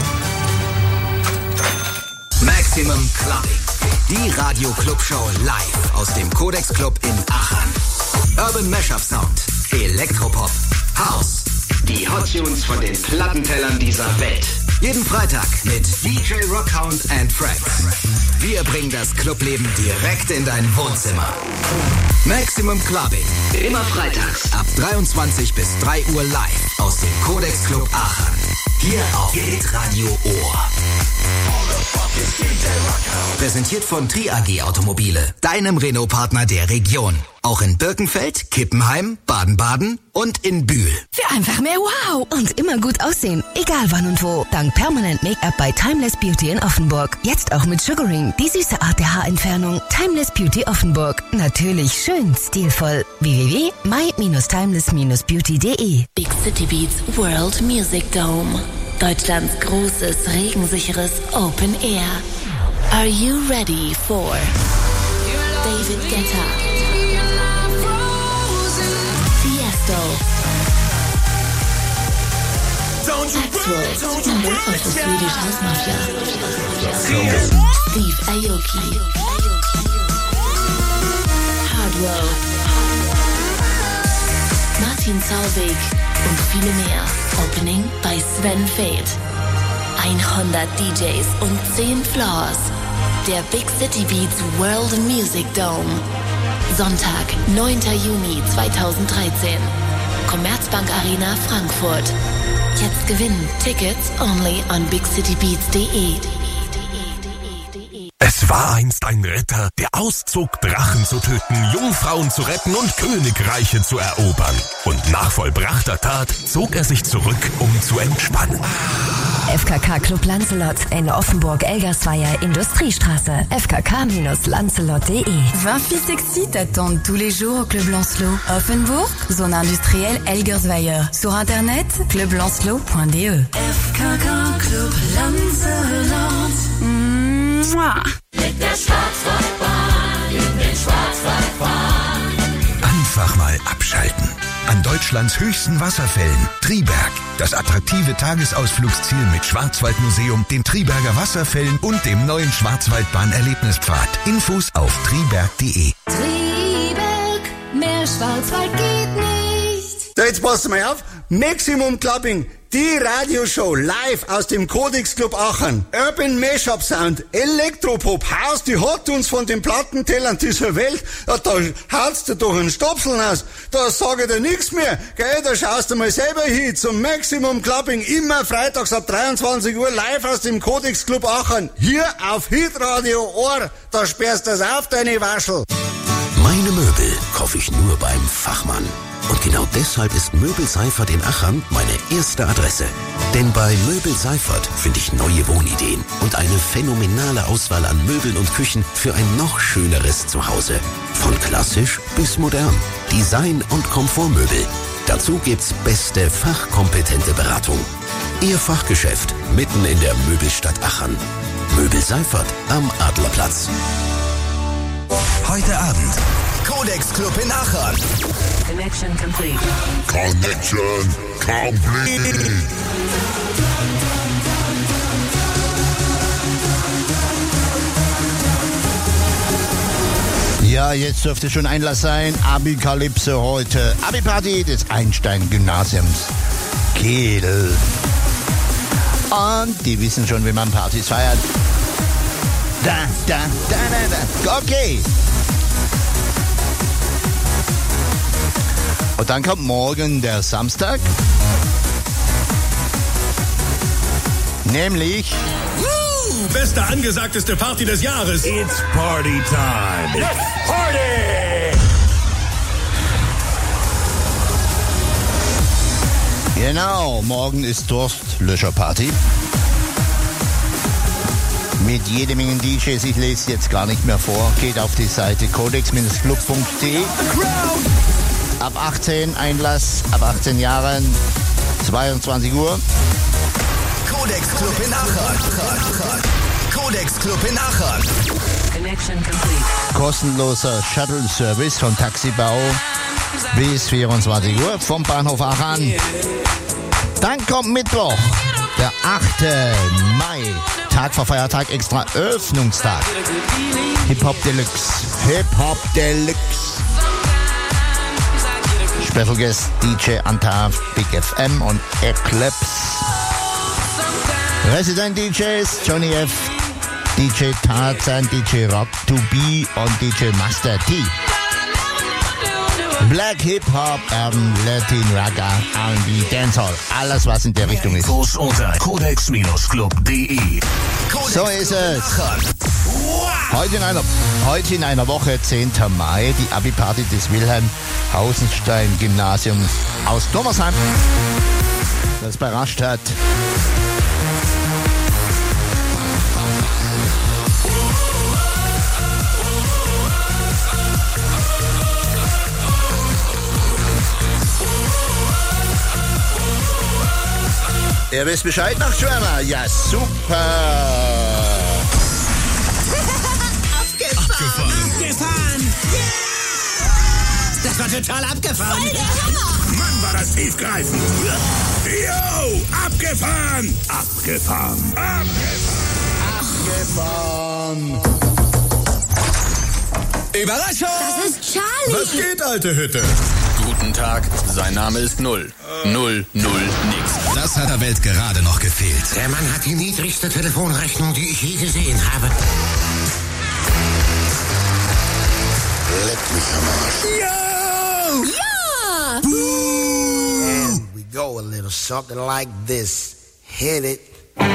Speaker 9: Maximum Clubbing. Die Radio-Club-Show live aus dem Codex Club in Aachen. Urban Mashup Sound, Elektropop, House. Die Hot Tunes von den Plattentellern dieser Welt. Jeden Freitag mit DJ Rockhound and Friends. Wir bringen das Clubleben direkt in dein Wohnzimmer. Maximum Clubbing. Immer freitags ab 23 bis 3 Uhr live aus dem Codex Club Aachen. Hier auf Radio Ohr. Präsentiert von Tri AG Automobile, deinem Renault-Partner der Region. Auch in Birkenfeld, Kippenheim, Baden-Baden und in Bühl.
Speaker 14: Für einfach mehr Wow und immer gut aussehen, egal wann und wo. Dank Permanent Make-up bei Timeless Beauty in Offenburg. Jetzt auch mit Sugaring, die süße Art der Haarentfernung. Timeless Beauty Offenburg. Natürlich schön stilvoll. www.my-timeless-beauty.de.
Speaker 22: Big City Beats World Music Dome. Deutschlands großes, regensicheres Open Air. Are you ready for David Guetta, Tiesto, Maxwell, member of the Swedish House Mafia. Steve Aoki. Hardwell. Martin Zauweg und viele mehr. Opening bei Sven Feth. 100 DJs und 10 Floors. Der Big City Beats World Music Dome. Sonntag, 9. Juni 2013. Commerzbank Arena Frankfurt. Jetzt gewinnen. Tickets only on bigcitybeats.de.
Speaker 26: Es war einst ein Ritter, der auszog, Drachen zu töten, Jungfrauen zu retten und Königreiche zu erobern. Und nach vollbrachter Tat zog er sich zurück, um zu entspannen.
Speaker 14: FKK Club Lancelot in Offenburg-Elgersweier Industriestraße. fkk-lancelot.de.
Speaker 27: 20 filles sexy t'attendent tous les jours au Club Lancelot. Offenburg, zone industrielle Elgersweier. Sur internet, clublancelot.de.
Speaker 2: FKK Club Lancelot.
Speaker 5: Mit der Schwarzwaldbahn in den Schwarzwald fahren.
Speaker 1: Einfach mal abschalten. An Deutschlands höchsten Wasserfällen, Triberg. Das attraktive Tagesausflugsziel mit Schwarzwaldmuseum, den Triberger Wasserfällen und dem neuen Schwarzwaldbahn-Erlebnispfad. Infos auf triberg.de.
Speaker 2: Triberg, mehr Schwarzwald geht nicht.
Speaker 15: So, jetzt passt mal auf. Maximum Clubbing, die Radioshow live aus dem Codex Club Aachen. Urban Mashup Sound, Elektropop, Haus, die hat uns von den Plattentellern dieser Welt. Ja, da haut's dir doch einen Stopseln aus. Da sag ich dir nix mehr. Gell, da schaust du mal selber hin zum Maximum Clubbing. Immer freitags ab 23 Uhr live aus dem Codex Club Aachen. Hier auf Hitradio Ohr. Da sperrst du's auf, deine Waschel.
Speaker 16: Meine Möbel kaufe ich nur beim Fachmann. Und genau deshalb ist Möbel Seifert in Achern meine erste Adresse. Denn bei Möbel Seifert finde ich neue Wohnideen und eine phänomenale Auswahl an Möbeln und Küchen für ein noch schöneres Zuhause. Von klassisch bis modern. Design- und Komfortmöbel. Dazu gibt's beste fachkompetente Beratung. Ihr Fachgeschäft mitten in der Möbelstadt Achern. Möbel Seifert am Adlerplatz.
Speaker 29: Heute Abend Codex Club in Aachen.
Speaker 22: Connection complete.
Speaker 6: Connection complete.
Speaker 19: Ja, jetzt dürfte schon Einlass sein. Abi-Kalypse heute. Abi-Party des Einstein-Gymnasiums Kehl. Und die wissen schon, wie man Partys feiert. Da. Okay. Und dann kommt morgen der Samstag. Nämlich...
Speaker 17: Beste angesagteste Party des Jahres.
Speaker 1: It's Party Time.
Speaker 17: Let's Party!
Speaker 19: Genau, morgen ist Durstlöscherparty. Mit jede Menge DJs, ich lese jetzt gar nicht mehr vor. Geht auf die Seite codex-club.de. Ab 18 Einlass, ab 18 Jahren, 22 Uhr.
Speaker 29: Codex Club in Aachen. Codex Club in Aachen.
Speaker 22: Connection complete.
Speaker 19: Kostenloser Shuttle-Service von Taxibau bis 24 Uhr vom Bahnhof Aachen. Dann kommt Mittwoch, der 8. Mai. Tag vor Feiertag, extra Öffnungstag. Hip-Hop Deluxe. Hip-Hop Deluxe. Special Guest DJ Anta, Big FM und Eclipse. Resident DJs Johnny F, DJ Tarzan, DJ Rock 2B und DJ Master T. Black Hip-Hop, Latin, Raga, R&B, Dancehall. Alles, was in der Richtung ist.
Speaker 26: Infos unter codex-club.de.
Speaker 19: So ist es. Heute in einer Woche, 10. Mai, die Abi-Party des Wilhelm Hausenstein-Gymnasiums aus Thomasheim, das bei Rastatt. Ihr wisst Bescheid, Nachtschwärmer? Ja, super.
Speaker 5: Abgefahren. Yeah! Das war total abgefahren. Voll der Hammer.
Speaker 17: Mann, war das tiefgreifend. Yo, abgefahren. Abgefahren. Abgefahren.
Speaker 5: Überraschung!
Speaker 2: Das ist Charlie.
Speaker 17: Was geht, alte Hütte?
Speaker 5: Guten Tag, sein Name ist Null. 0, 0, nix.
Speaker 1: Das hat der Welt gerade noch gefehlt. Der Mann hat die niedrigste Telefonrechnung, die ich je gesehen habe. Leck mich am Arsch.
Speaker 2: Ja!
Speaker 3: And we go a little something like this. Hit it.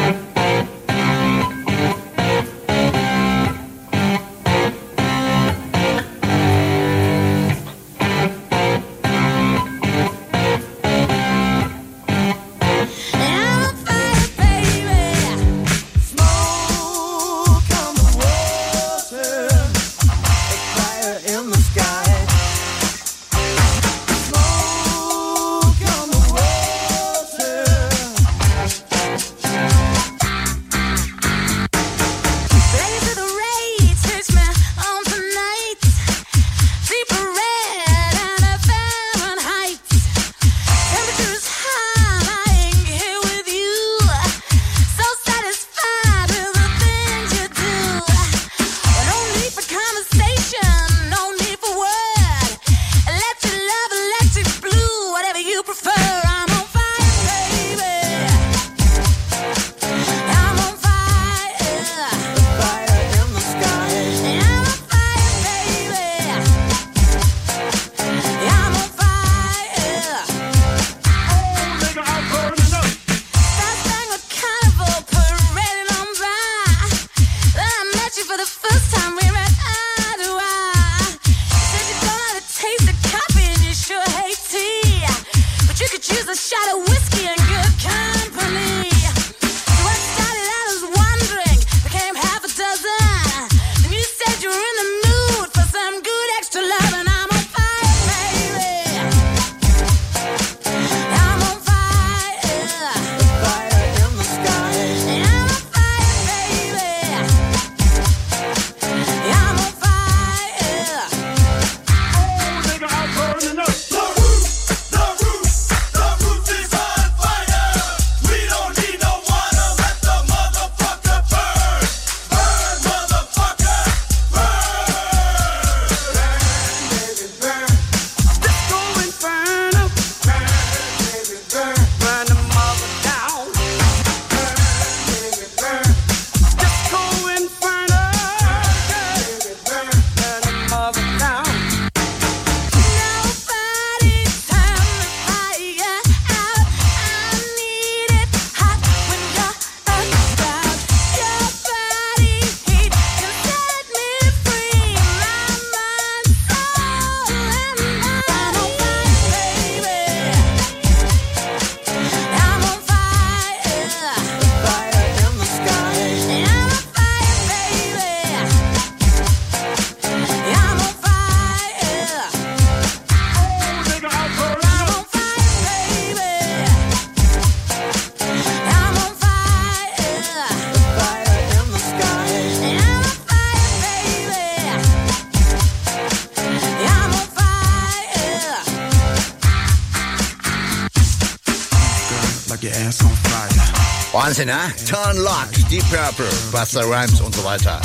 Speaker 3: Wahnsinn, ne? Turn Lock, Deep Purple, Busta Rhymes und so weiter.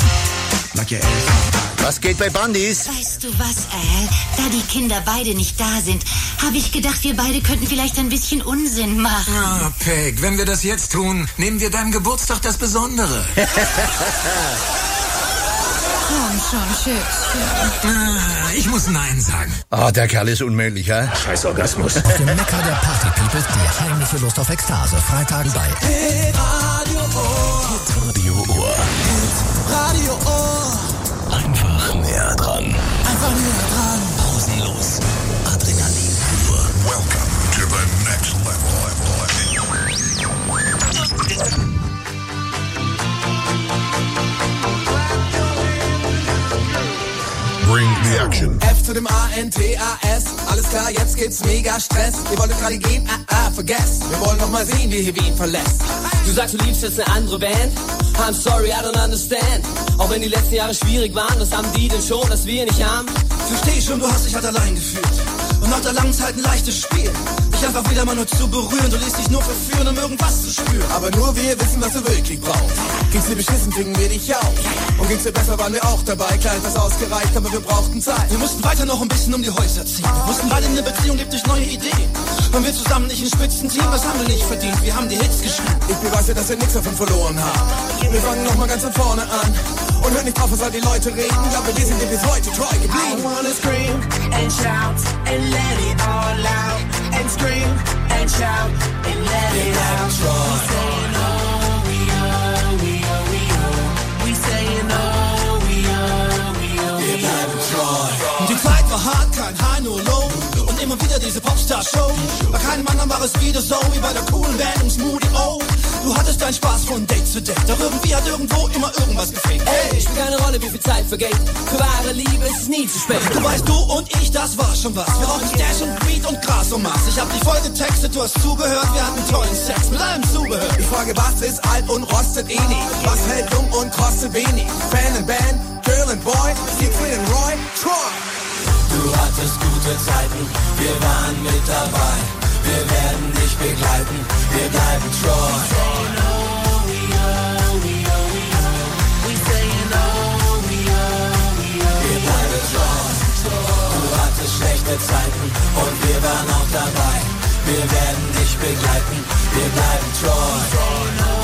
Speaker 3: Was geht bei Bandys?
Speaker 11: Weißt du was, Al? Da die Kinder beide nicht da sind, habe ich gedacht, wir beide könnten vielleicht ein bisschen Unsinn machen.
Speaker 18: Ah, Peg, wenn wir das jetzt tun, nehmen wir deinem Geburtstag das Besondere.
Speaker 11: Komm schon, Schützchen.
Speaker 18: Ich muss Nein sagen.
Speaker 19: Oh, der Kerl ist unmöglich, ja?
Speaker 18: Scheiß Orgasmus.
Speaker 20: Auf dem Mecker der Party Peoples die heimliche Lust auf Ekstase. Freitag bei
Speaker 5: Radio Ohr.
Speaker 26: Radio Ohr.
Speaker 5: Radio Ohr.
Speaker 26: Einfach näher dran.
Speaker 5: Einfach näher dran.
Speaker 26: Pausenlos. Adrenalin pur.
Speaker 17: Welcome to the next level. Bring the action.
Speaker 5: F zu dem A-N-T-A-S. Alles klar, jetzt gibt's mega Stress. Ihr wolltet gerade gehen, vergesst. Wir wollen noch mal sehen, wie hier Wien verlässt.
Speaker 21: Du sagst, du liebst jetzt eine andere Band? I'm sorry, I don't understand. Auch wenn die letzten Jahre schwierig waren, was haben die denn schon, dass wir nicht haben?
Speaker 5: Versteh schon, du hast dich halt allein gefühlt.
Speaker 4: Und nach der langen Zeit ein leichtes Spiel. Dich einfach wieder mal nur zu berühren. Du lässt dich nur verführen, um irgendwas zu spüren.
Speaker 7: Aber nur wir wissen, was der Weltkrieg braucht. Ging's dir beschissen, fingen wir dich auf. Und ging's dir besser, waren wir auch dabei. Klar ist das ausgereicht, aber wir brauchten Zeit.
Speaker 4: Wir mussten weiter noch ein bisschen um die Häuser ziehen. Wir wussten beide, eine Beziehung gibt durch neue Ideen. Waren wir zusammen nicht ein Spitzenteam, das haben wir nicht verdient. Wir haben die Hits geschrieben.
Speaker 7: Ich beweise, dass wir nichts davon verloren haben. Wir fangen nochmal ganz von vorne an. Und hört nicht drauf, was all die Leute reden. Glaube, wir sind dir bis heute treu geblieben.
Speaker 5: I wanna scream and shout and let it all out. And scream and shout and let it out. We saying oh, we oh, we oh, we oh. We saying oh, we oh, we oh, we oh. Wir bleiben treu.
Speaker 4: Die Zeit war hart, kein High, nur Low. Und immer wieder diese Popstar-Show. Bei keinem anderen war es wieder so wie bei der coolen Band um Smoothie O. Du hattest deinen Spaß von Date zu Date. Doch irgendwie hat irgendwo immer irgendwas gefehlt.
Speaker 21: Ey, spielt keine Rolle, wie viel Zeit vergeht. Für wahre Liebe ist es nie zu spät.
Speaker 4: Du weißt, du und ich, das war schon was. Wir rauchen Stash und Weed und Gras und Maß. Ich hab dich voll getextet, du hast zugehört. Wir hatten tollen Sex mit allem Zubehör.
Speaker 7: Ich frage, was ist alt und rostet eh nie? Was hält jung und kostet wenig? Fan and Band, Girl and Boy, Siegfried and Roy, Troy.
Speaker 5: Du hattest gute Zeiten, wir waren mit dabei. Wir werden dich begleiten, wir bleiben treu. Wir bleiben treu. Du hattest schlechte Zeiten und wir waren auch dabei. Wir werden dich begleiten, wir bleiben treu.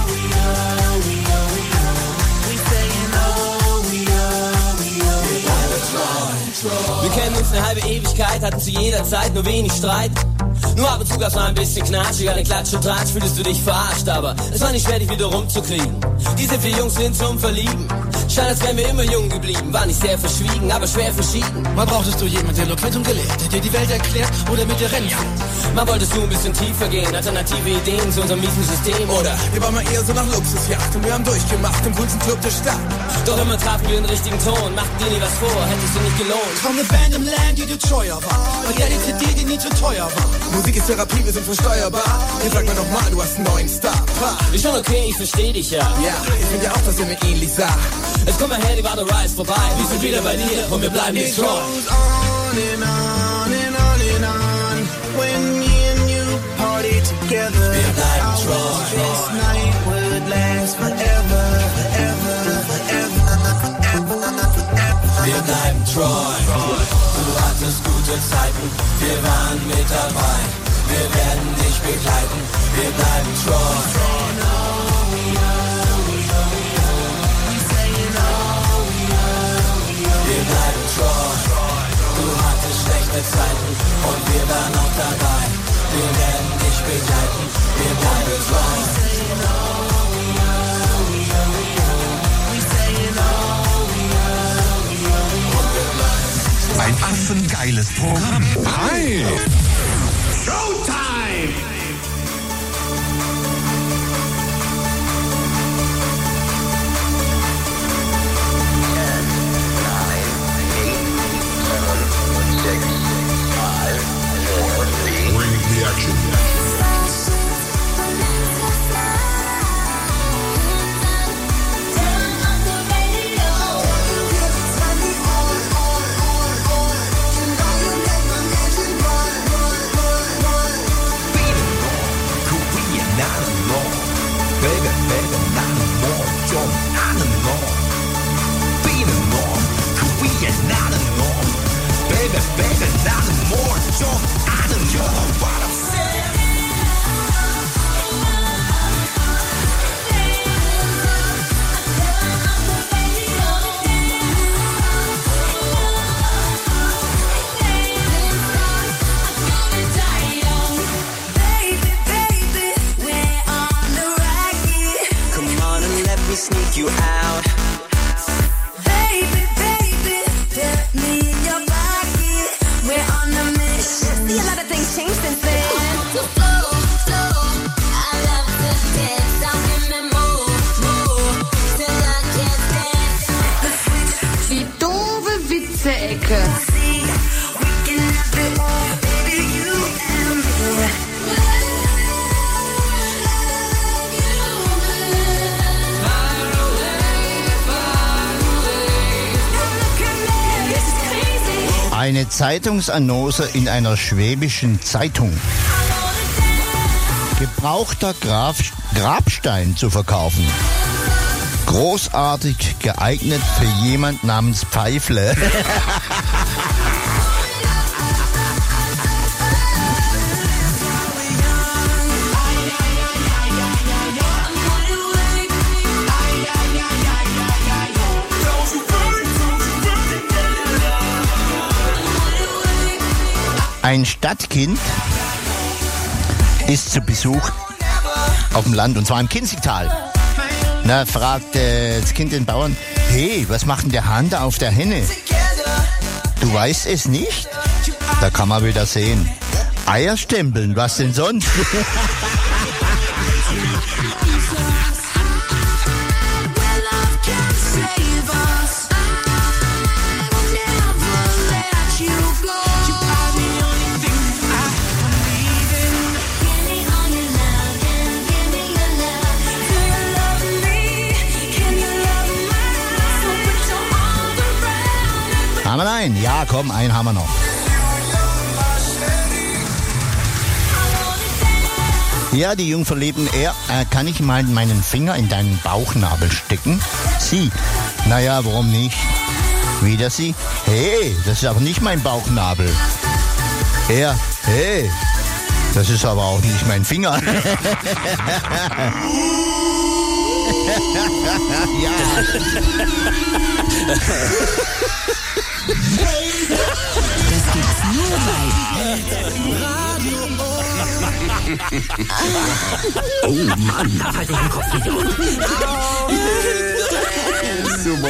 Speaker 21: Wir kennen uns eine halbe Ewigkeit, hatten zu jeder Zeit nur wenig Streit. Nur ab und zu gab's mal ein bisschen Knatsch, eine Klatsch und Tratsch, fühltest du dich verarscht, aber es war nicht schwer, dich wieder rumzukriegen. Diese vier Jungs sind zum Verlieben. Scheint, als wären wir immer jung geblieben. War nicht sehr verschwiegen, aber schwer verschieden.
Speaker 4: Mal brauchtest du jemanden, der lokiert und gelehrt, der dir die Welt erklärt oder mit dir rennt.
Speaker 21: Mal wolltest du ein bisschen tiefer gehen, alternative Ideen zu unserem miesen System.
Speaker 7: Oder wir waren mal eher so nach Luxusjacht und wir haben durchgemacht im coolsten Club der Stadt.
Speaker 21: Doch immer trafen wir den richtigen Ton, machten dir nie was vor, hättest du nicht gelohnt.
Speaker 4: Kaum eine Band im Land, die dir treuer war, und ja, die CD, die nie zu teuer war.
Speaker 7: Musik ist Therapie, wir sind versteuerbar. Jetzt sag mir doch mal, du hast einen neuen Star.
Speaker 21: Ist schon okay, ich versteh dich ja.
Speaker 7: Ja, ich find ja auch, dass ihr mir ähnlich sah.
Speaker 21: Jetzt komm mal her, die war der Rise vorbei. Wir sind wieder bei dir und wir bleiben nicht treu.
Speaker 5: When me and you party together,
Speaker 7: wir bleiben
Speaker 5: I
Speaker 7: treu.
Speaker 5: wish this night would last forever, forever, forever, forever.
Speaker 7: Wir bleiben treu.
Speaker 5: Du hattest gute Zeiten, wir waren mit dabei. Wir werden dich begleiten, wir bleiben treu. Wir bleiben treu. Du hattest schlechte Zeiten und wir waren auch dabei. Wir werden dich begleiten, wir bleiben treu.
Speaker 1: Ein affengeiles Programm.
Speaker 5: Hi!
Speaker 1: Showtime!
Speaker 5: Bring the action.
Speaker 1: Baby, baby, not more, John, not more. Being more, Korean, not more. Baby, baby, not more, John, I don't know what I'm saying.
Speaker 5: Sneak you out.
Speaker 2: Baby, baby, put me in your pocket. We're on a mission. See, a lot of things changed since then. So flow, flow. I love to dance. I'll give me more till I can't stand.
Speaker 27: Die doofe Witze-Ecke.
Speaker 2: See, we can have it all, baby, you and me.
Speaker 19: Eine Eine Zeitungsannonce in einer schwäbischen Zeitung. Gebrauchter Grabstein zu verkaufen. Großartig geeignet für jemand namens Pfeifle. Ein Stadtkind ist zu Besuch auf dem Land, und zwar im Kinzigtal. Na, fragt das Kind den Bauern, hey, was macht denn der Hahn da auf der Henne? Du weißt es nicht? Da kann man wieder sehen. Eier stempeln, was denn sonst? Haben wir einen? Ja, komm, einen haben wir noch. Ja, die Jungverliebten, kann ich mal meinen Finger in deinen Bauchnabel stecken? Sie, naja, warum nicht? Wieder sie, hey, das ist aber nicht mein Bauchnabel. Er, hey, das ist aber auch nicht mein Finger. Ja.
Speaker 2: Das gibt's nur bei
Speaker 5: Oh Mann, da fällt dir den Kopf wieder um.
Speaker 2: Super.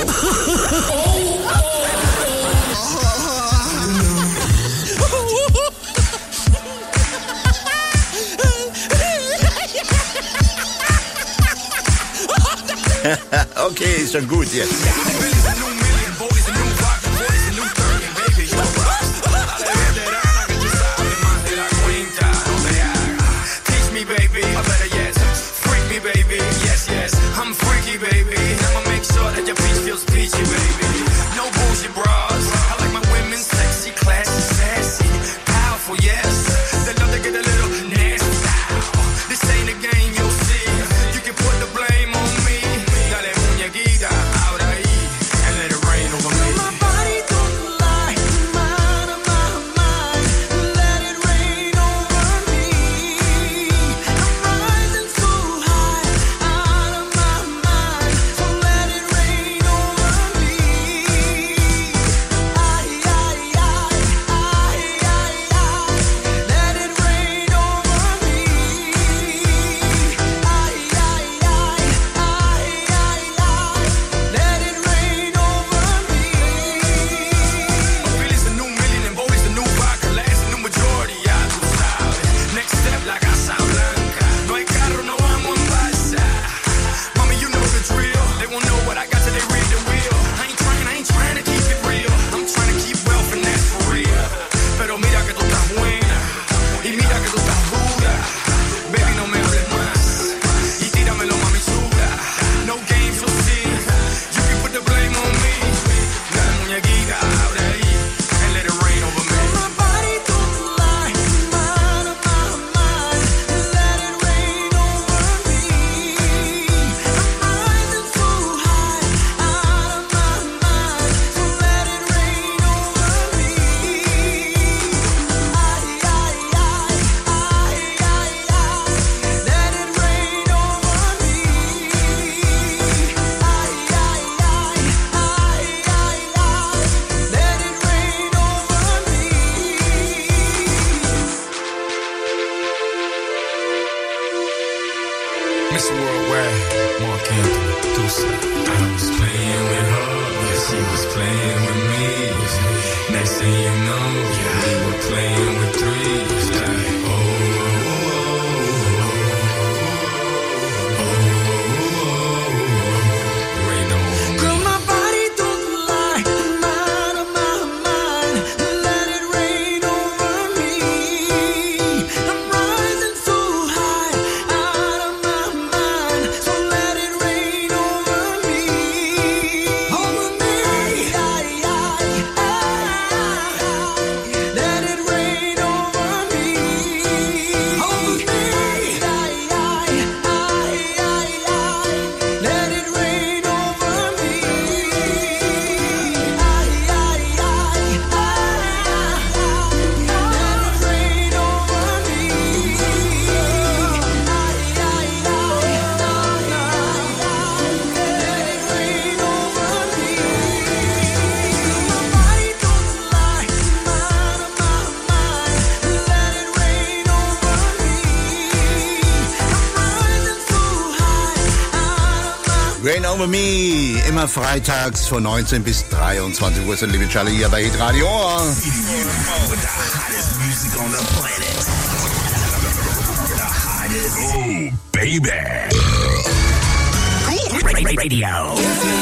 Speaker 3: Okay, ist schon gut jetzt.
Speaker 5: Mr. Worldwide, Mark Anthony, Producer. I was playing with her, yeah, she was playing with me. Next thing you know, yeah, we were playing with threes. Like,
Speaker 2: Girl, my body don't lie, I'm out of my mind. Let it rain over me. I'm rising so high, out of my mind. So let it rain over me. Over me.
Speaker 3: Rain Over Me, immer freitags von 19 bis 23 Uhr, liebe Charlie, hier bei Hit Radio.
Speaker 26: Oh, baby. Radio.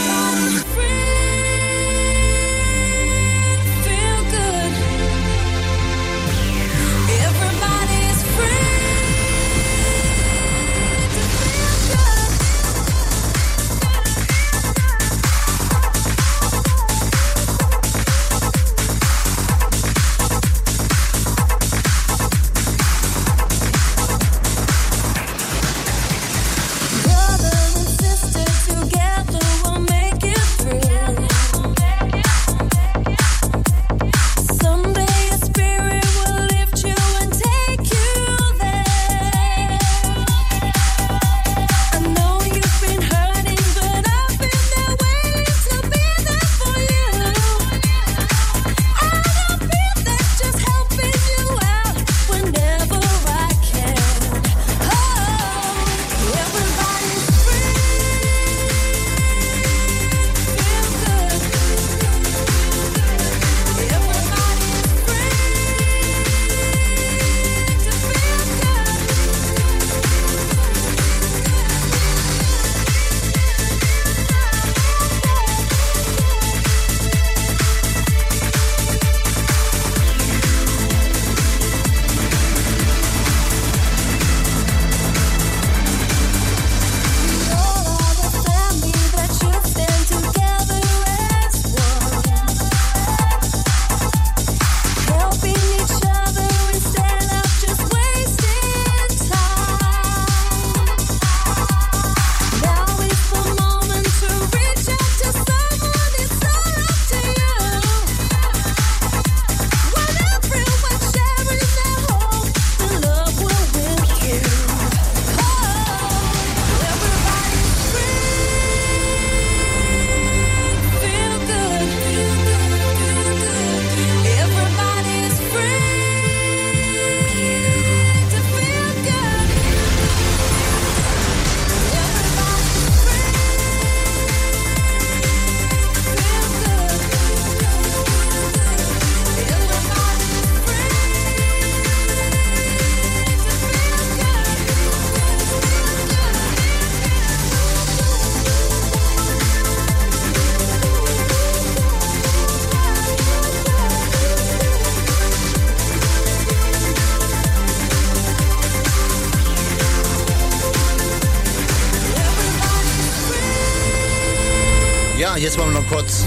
Speaker 3: Ja, jetzt wollen wir noch kurz.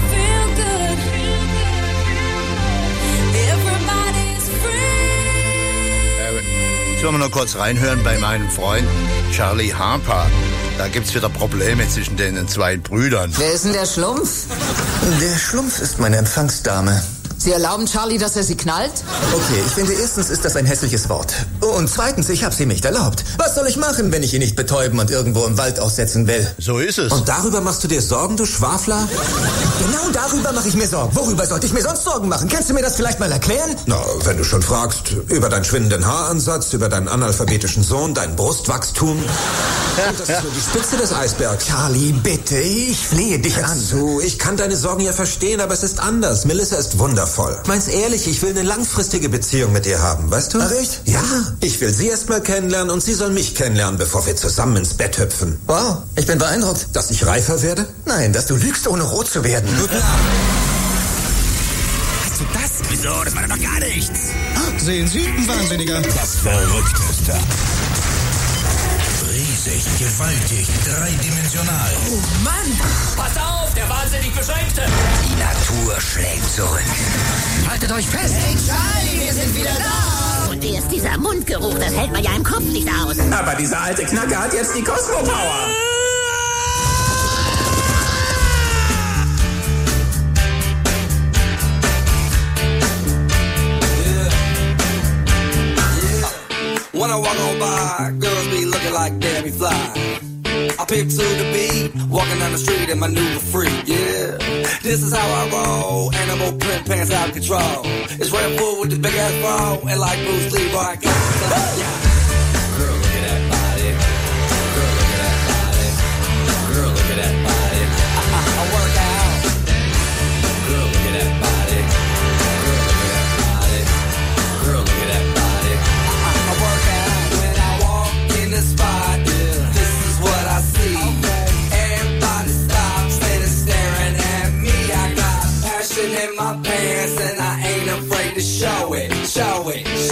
Speaker 3: Jetzt wollen wir noch kurz reinhören bei meinem Freund Charlie Harper. Da gibt's wieder Probleme zwischen den zwei Brüdern.
Speaker 8: Wer ist denn der Schlumpf?
Speaker 9: Der Schlumpf ist meine Empfangsdame.
Speaker 8: Sie erlauben Charlie, dass er sie knallt?
Speaker 9: Okay, ich finde, erstens ist das ein hässliches Wort. Und zweitens, ich habe sie nicht erlaubt. Was soll ich machen, wenn ich ihn nicht betäuben und irgendwo im Wald aussetzen will?
Speaker 3: So ist es.
Speaker 9: Und darüber machst du dir Sorgen, du Schwafler? Genau darüber mache ich mir Sorgen. Worüber sollte ich mir sonst Sorgen machen? Kannst du mir das vielleicht mal erklären?
Speaker 10: Na, wenn du schon fragst, über deinen schwindenden Haaransatz, über deinen analphabetischen Sohn, dein Brustwachstum. Und das ist nur die Spitze des Eisbergs.
Speaker 9: Charlie, bitte, ich flehe dich an.
Speaker 10: So, ich kann deine Sorgen ja verstehen, aber es ist anders. Melissa ist wundervoll. Mein's ehrlich, ich will eine langfristige Beziehung mit ihr haben, weißt du?
Speaker 9: Ach echt?
Speaker 10: Ja, ich will sie erst mal kennenlernen und sie soll mich kennenlernen, bevor wir zusammen ins Bett hüpfen.
Speaker 9: Wow, ich bin beeindruckt.
Speaker 10: Dass ich reifer werde?
Speaker 9: Nein, dass du lügst, ohne rot zu werden.
Speaker 10: Guten Abend.
Speaker 26: Hast du das? Wieso? Das war doch gar nichts.
Speaker 9: Sehen Sie, ein Wahnsinniger.
Speaker 26: Das Verrückteste. Riesig, gewaltig, dreidimensional.
Speaker 5: Oh Mann! Pass auf, der wahnsinnig Beschränkte!
Speaker 29: Die Natur schlägt zurück.
Speaker 5: Haltet euch fest!
Speaker 12: Hey Charlie, wir sind wieder da!
Speaker 13: Und wie ist dieser Mundgeruch? Das hält man ja im Kopf nicht aus.
Speaker 12: Aber dieser alte Knacker hat jetzt die Cosmo-Power.
Speaker 23: When I walk on by, girls be looking like Debbie Fly. I pick to the beat, walking down the street in my new freak, yeah. This is how I roll, animal print pants out of control. It's Red Bull with the big ass bra, and like Bruce Lee, boy, I got it. Girl, look at that body. Girl, look at that body. Girl, look at that body.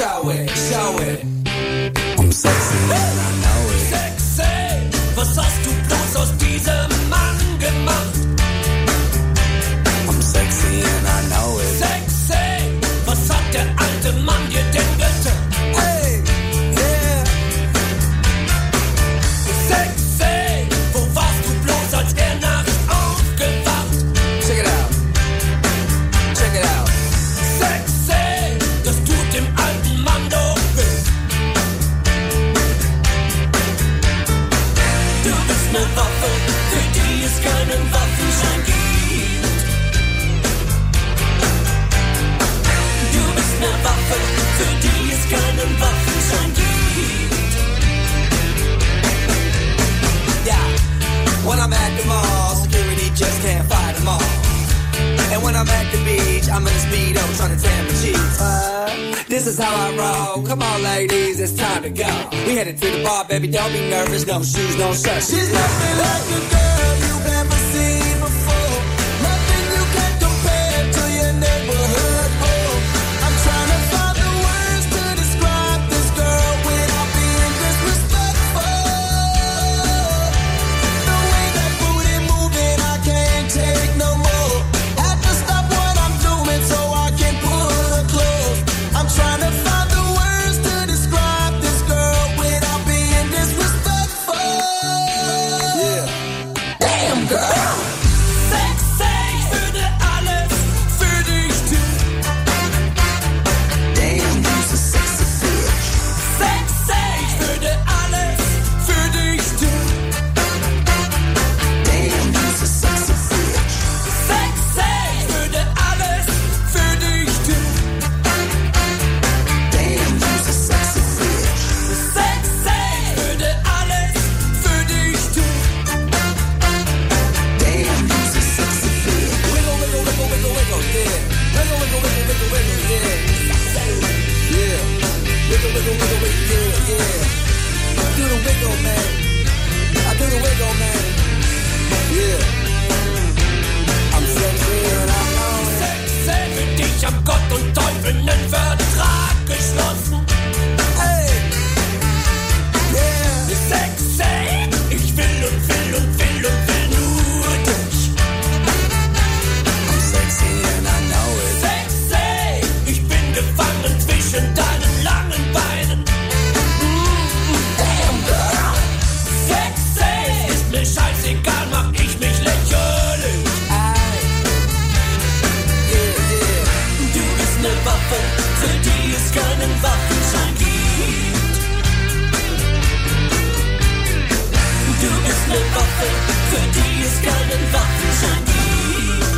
Speaker 23: show it, show it.
Speaker 5: I'm sexy and I know it.
Speaker 21: Sexy, was hast du bloß aus diesem Mann gemacht?
Speaker 5: I'm sexy and I know it.
Speaker 21: Sexy, was hat der alte Mann dir denn getan?
Speaker 23: Hey, yeah.
Speaker 21: Sexy, wo warst du bloß, als er nachts aufgewacht?
Speaker 23: Check it out. Check it out.
Speaker 21: Sexy, das tut dem alten Mann doch weh. Du bist ne Waffe, für die es keinen Waffenschein gibt. Du bist ne Waffe, für die es keinen Waffenschein gibt.
Speaker 23: Yeah. When I'm at the mall, security just can't fight them all. And when I'm at the beach, I'm in a speedo trying to tan my cheeks. This is how I roll. Come on, ladies, it's time to go. We headed to the bar, baby, don't be nervous. No shoes, no shirt. She's nothing like a girl you've ever seen before. Nothing you can compare to your neighborhood home. I'm trying to find the words to describe this girl without being disrespectful. The way that booty moving, I can't take no more. Had to stop what I'm doing so I can pull her close. I'm trying to find the words to describe this girl without being disrespectful. Yeah. Damn girl.
Speaker 21: Sexy, ich würde alles für dich tun.
Speaker 23: Damn, you's a sexy bitch.
Speaker 21: Sexy, ich würde alles für dich tun.
Speaker 23: Damn, you's a sexy bitch.
Speaker 21: Sexy, ich würde alles für dich tun.
Speaker 23: Damn, you's a sexy bitch.
Speaker 21: Sexy, ich würde alles für dich tun.
Speaker 23: Damn, you's a sexy bitch. Wiggle, wiggle, wiggle, wiggle, wiggle, yeah. Wiggle, wiggle, wiggle, wiggle, wiggle, yeah. Yeah. Wiggle, wiggle, wiggle, wiggle, yeah, yeah. I do the wiggle, man. I do the wiggle, man. Yeah. I'm sexy and I know it.
Speaker 21: Sexy, für dich haben Gott und Teufel nen Vertrag geschlossen.
Speaker 23: Hey. Yeah.
Speaker 21: Sexy, ich will und will und will und will nur dich.
Speaker 5: I'm sexy and I know it.
Speaker 21: Sexy, ich bin gefangen zwischen deinen langen Beinen.
Speaker 23: Damn, girl.
Speaker 21: Sexy, ist mir scheißegal, mach ich mich lächerlich. Du bist ne Waffe, für die es keinen Waffenschein gibt. Du bist ne Waffe, für die es keinen Waffenschein gibt.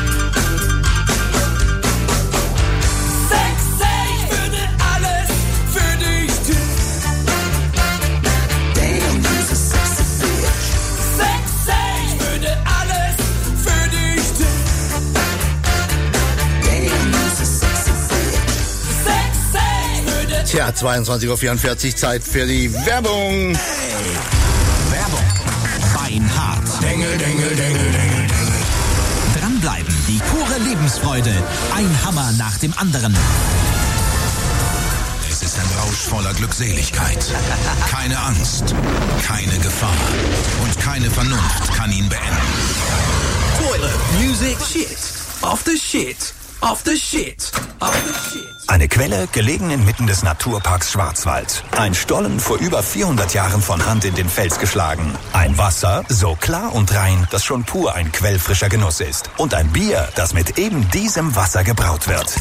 Speaker 21: Sexy, ich würde alles für dich tun.
Speaker 23: Damn, you's a sexy bitch.
Speaker 21: Sexy, ich würde alles für dich tun.
Speaker 23: Damn, you's a sexy bitch.
Speaker 21: Sexy, ich würde...
Speaker 3: Tja, 22:44 Uhr, Zeit für die Werbung.
Speaker 20: Werbung. Beinhart.
Speaker 26: Dengel, Dengel, Dengel, Dengel.
Speaker 20: Dranbleiben, die pure Lebensfreude. Ein Hammer nach dem anderen.
Speaker 26: Es ist ein Rausch voller Glückseligkeit. Keine Angst, keine Gefahr und keine Vernunft kann ihn beenden.
Speaker 12: Toilet, music, shit. After shit. After shit. After shit.
Speaker 6: Eine Quelle, gelegen inmitten des Naturparks Schwarzwald. Ein Stollen vor über 400 Jahren von Hand in den Fels geschlagen. Ein Wasser, so klar und rein, dass schon pur ein quellfrischer Genuss ist. Und ein Bier, das mit eben diesem Wasser gebraut wird.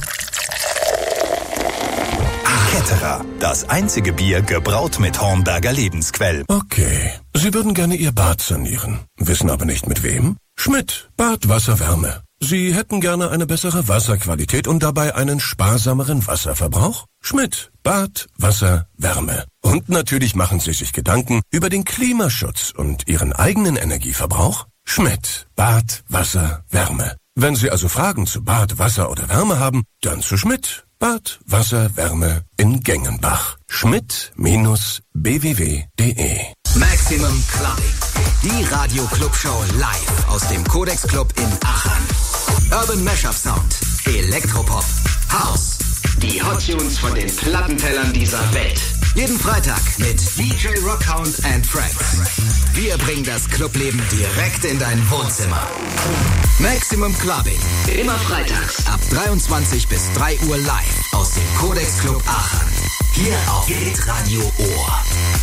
Speaker 6: Ketterer, das einzige Bier gebraut mit Hornberger Lebensquell.
Speaker 17: Okay, Sie würden gerne Ihr Bad sanieren, wissen aber nicht mit wem? Schmidt, Bad Wasserwärme. Sie hätten gerne eine bessere Wasserqualität und dabei einen sparsameren Wasserverbrauch? Schmidt, Bad, Wasser, Wärme. Und natürlich machen Sie sich Gedanken über den Klimaschutz und Ihren eigenen Energieverbrauch? Schmidt, Bad, Wasser, Wärme. Wenn Sie also Fragen zu Bad, Wasser oder Wärme haben, dann zu Schmidt, Bad, Wasser, Wärme in Gengenbach. Schmidt-bww.de.
Speaker 20: Maximum Clubbing. Die Radio-Club-Show live aus dem Codex Club in Aachen. Urban Mashup Sound, Elektropop, House,
Speaker 11: Die Hot Tunes von den Plattentellern dieser Welt. Jeden Freitag mit DJ Rockhound and Friends. Wir bringen das Clubleben direkt in dein Wohnzimmer. Maximum Clubbing. Immer freitags ab 23 bis 3 Uhr live aus dem Codex Club Aachen. Hier auf Hitradio Ohr.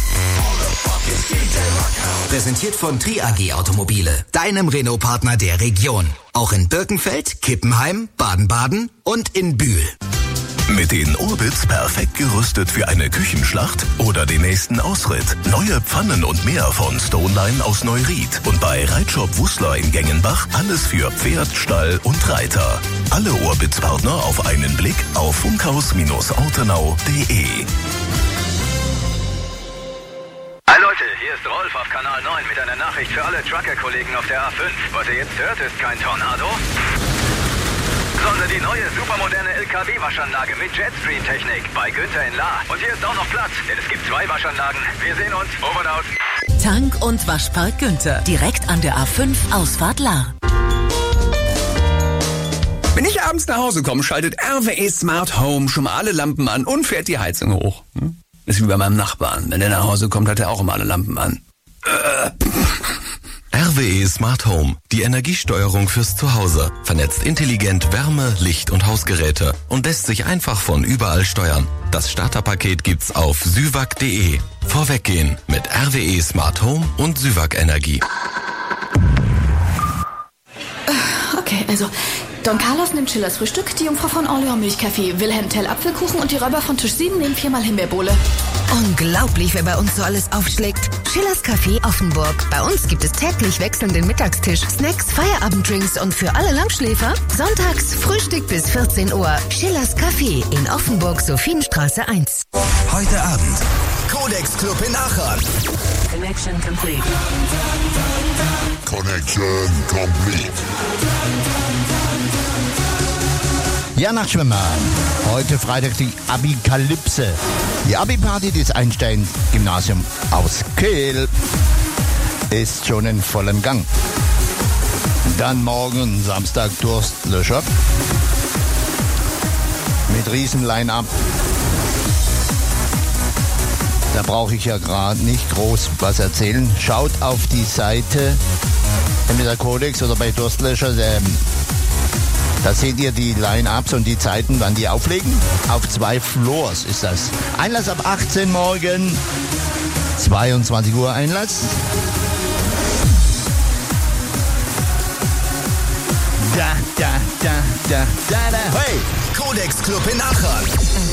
Speaker 11: Präsentiert von Tri AG Automobile, deinem Renault-Partner der Region. Auch in Birkenfeld, Kippenheim, Baden-Baden und in Bühl.
Speaker 26: Mit den Orbits perfekt gerüstet für eine Küchenschlacht oder den nächsten Ausritt. Neue Pfannen und mehr von Stoneline aus Neuried. Und bei Reitshop Wussler in Gengenbach alles für Pferd, Stall und Reiter. Alle Orbits-Partner auf einen Blick auf funkhaus-autenau.de.
Speaker 14: Hi Leute, hier ist Rolf auf Kanal 9 mit einer Nachricht für alle Trucker-Kollegen auf der A5. Was ihr jetzt hört, ist kein Tornado, sondern die neue supermoderne LKW-Waschanlage mit Jetstream-Technik bei Günther in Lahr. Und hier ist auch noch Platz, denn es gibt 2 Waschanlagen. Wir sehen uns. Over and out.
Speaker 15: Tank- und Waschpark Günther. Direkt an der A5 Ausfahrt Lahr.
Speaker 12: Wenn ich abends nach Hause komme, schaltet RWE Smart Home schon mal alle Lampen an und fährt die Heizung hoch. Das ist wie bei meinem Nachbarn. Wenn der nach Hause kommt, hat er auch immer alle Lampen an.
Speaker 26: RWE Smart Home, die Energiesteuerung fürs Zuhause, vernetzt intelligent Wärme, Licht und Hausgeräte und lässt sich einfach von überall steuern. Das Starterpaket gibt's auf süwag.de. Vorweggehen mit RWE Smart Home und Süwag Energie.
Speaker 16: Okay, also Don Carlos nimmt Schillers Frühstück, die Jungfrau von Orleans Milchkaffee, Wilhelm Tell Apfelkuchen und die Räuber von Tisch 7 nehmen 4-mal Himbeerbohle.
Speaker 15: Unglaublich, wer bei uns so alles aufschlägt. Schillers Café Offenburg. Bei uns gibt es täglich wechselnden Mittagstisch, Snacks, Feierabenddrinks und für alle Langschläfer sonntags Frühstück bis 14 Uhr. Schillers Café in Offenburg, Sophienstraße 1.
Speaker 29: Heute Abend Codex Club in Aachen.
Speaker 15: Connection complete.
Speaker 1: Connection complete.
Speaker 19: Ja, Nachtschwimmer. Heute Freitag die Abikalypse. Die Abi-Party des Einstein-Gymnasium aus Kehl ist schon in vollem Gang. Dann morgen Samstag Durstlöscher mit riesen Line-Up. Da brauche ich ja gerade nicht groß was erzählen. Schaut auf die Seite, entweder Codex oder bei Durstlöscher, da seht ihr die Line-Ups und die Zeiten, wann die auflegen. Auf 2 Floors ist das. Einlass ab 18 morgen, 22 Uhr Einlass.
Speaker 29: Hey! Codex Club in Aachen.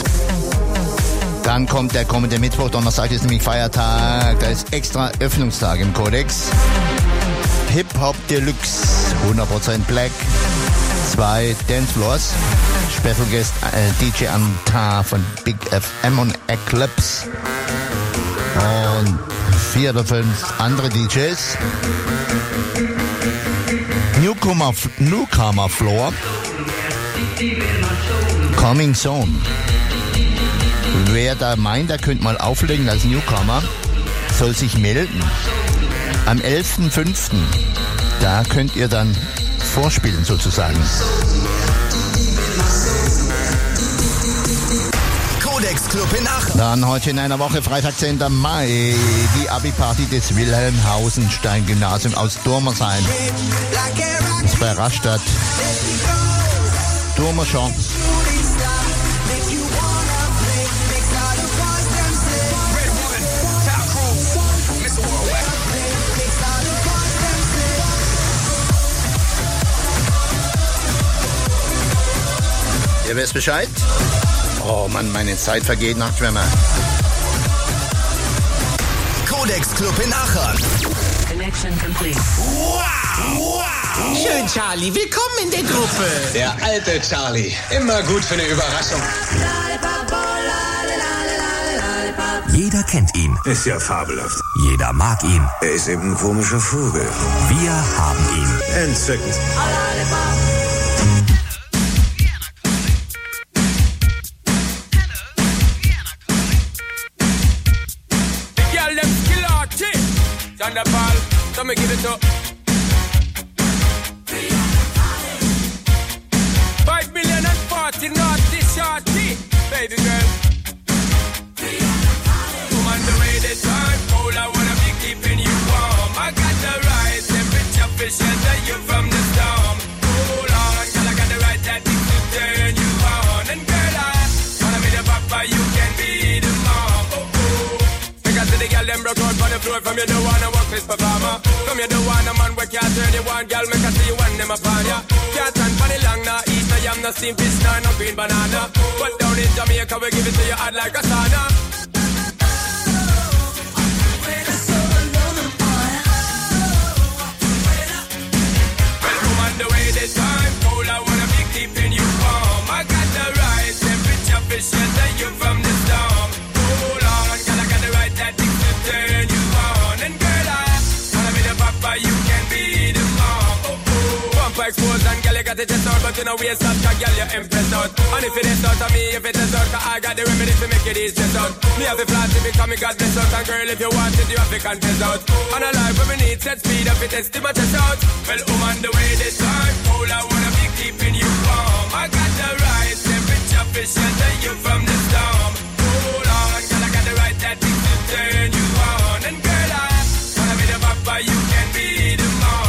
Speaker 19: Dann kommt der kommende Mittwoch, Donnerstag ist nämlich Feiertag. Da ist extra Öffnungstag im Codex. Hip-Hop Deluxe, 100% Black. 2 Dancefloors. Special Guest DJ Antar von Big FM und Eclipse. Und 4 oder 5 andere DJs. Newcomer Floor. Coming Soon. Wer da meint, der könnte mal auflegen als Newcomer, soll sich melden. Am 11.05. Da könnt ihr dann vorspielen sozusagen.
Speaker 29: Codex Club in Aachen.
Speaker 19: Dann heute in einer Woche, Freitag, 10. Mai, die Abi-Party des Wilhelm Hausenstein-Gymnasiums aus Dormersheim. Das ist bei Rastatt. Dormerschau.
Speaker 3: Ihr wisst Bescheid? Oh Mann, meine Zeit vergeht, Nachtschwimmer.
Speaker 29: Codex Club in Aachen.
Speaker 15: Connection complete.
Speaker 5: Wow! Schön, Charlie. Willkommen in der Gruppe.
Speaker 18: Der alte Charlie. Immer gut für eine Überraschung.
Speaker 6: Jeder kennt ihn.
Speaker 18: Ist ja fabelhaft.
Speaker 6: Jeder mag ihn.
Speaker 18: Er ist eben ein komischer Vogel.
Speaker 6: Wir haben ihn.
Speaker 18: Entzückend.
Speaker 5: Thunderball, so me give it up. 5 million and 40 naughty shorty. baby girl. Woman, the way the time cold, I wanna be keeping you warm. I got the right temperature for shelter you from the storm. Hold on, girl, I got the right tactics to turn you on. And girl, I wanna be the papa, you can be the mom. Because the girl them broke out on the floor. From you don't wanna work this performer. From you don't want a man where can't turn you on. Girl, make I see you when them upon ya. Can't stand for the long, nah. Eat no yam, no steamed fish, nah, no green banana. But down in Jamaica, we give it to you hot like a sauna. Well, woman, the way the time cold, I wanna be keeping you warm. I got the right temperature for shelter you from the storm. Hold on, girl, I got the right tactics to turn you on. And girl, I wanna be the papa, you can be the mom. Bump exposed and girl, you got the chest out, but you know waist up, cause girl, you impress out. And if it is out of me, if it is out, cause I got the remedy to make it easy stress out. Me have a flat to become me got this out, and girl, if you want it, you have to contest out. And a life where we need set speed up, it is to my chest out. Well, woman, the way this time cold, I wanna be keeping you warm. I got the right temperature for shelter you from the storm. Hold on, girl, I got the right tactics to turn you on. And girl, I wanna be the papa, you can be the mom.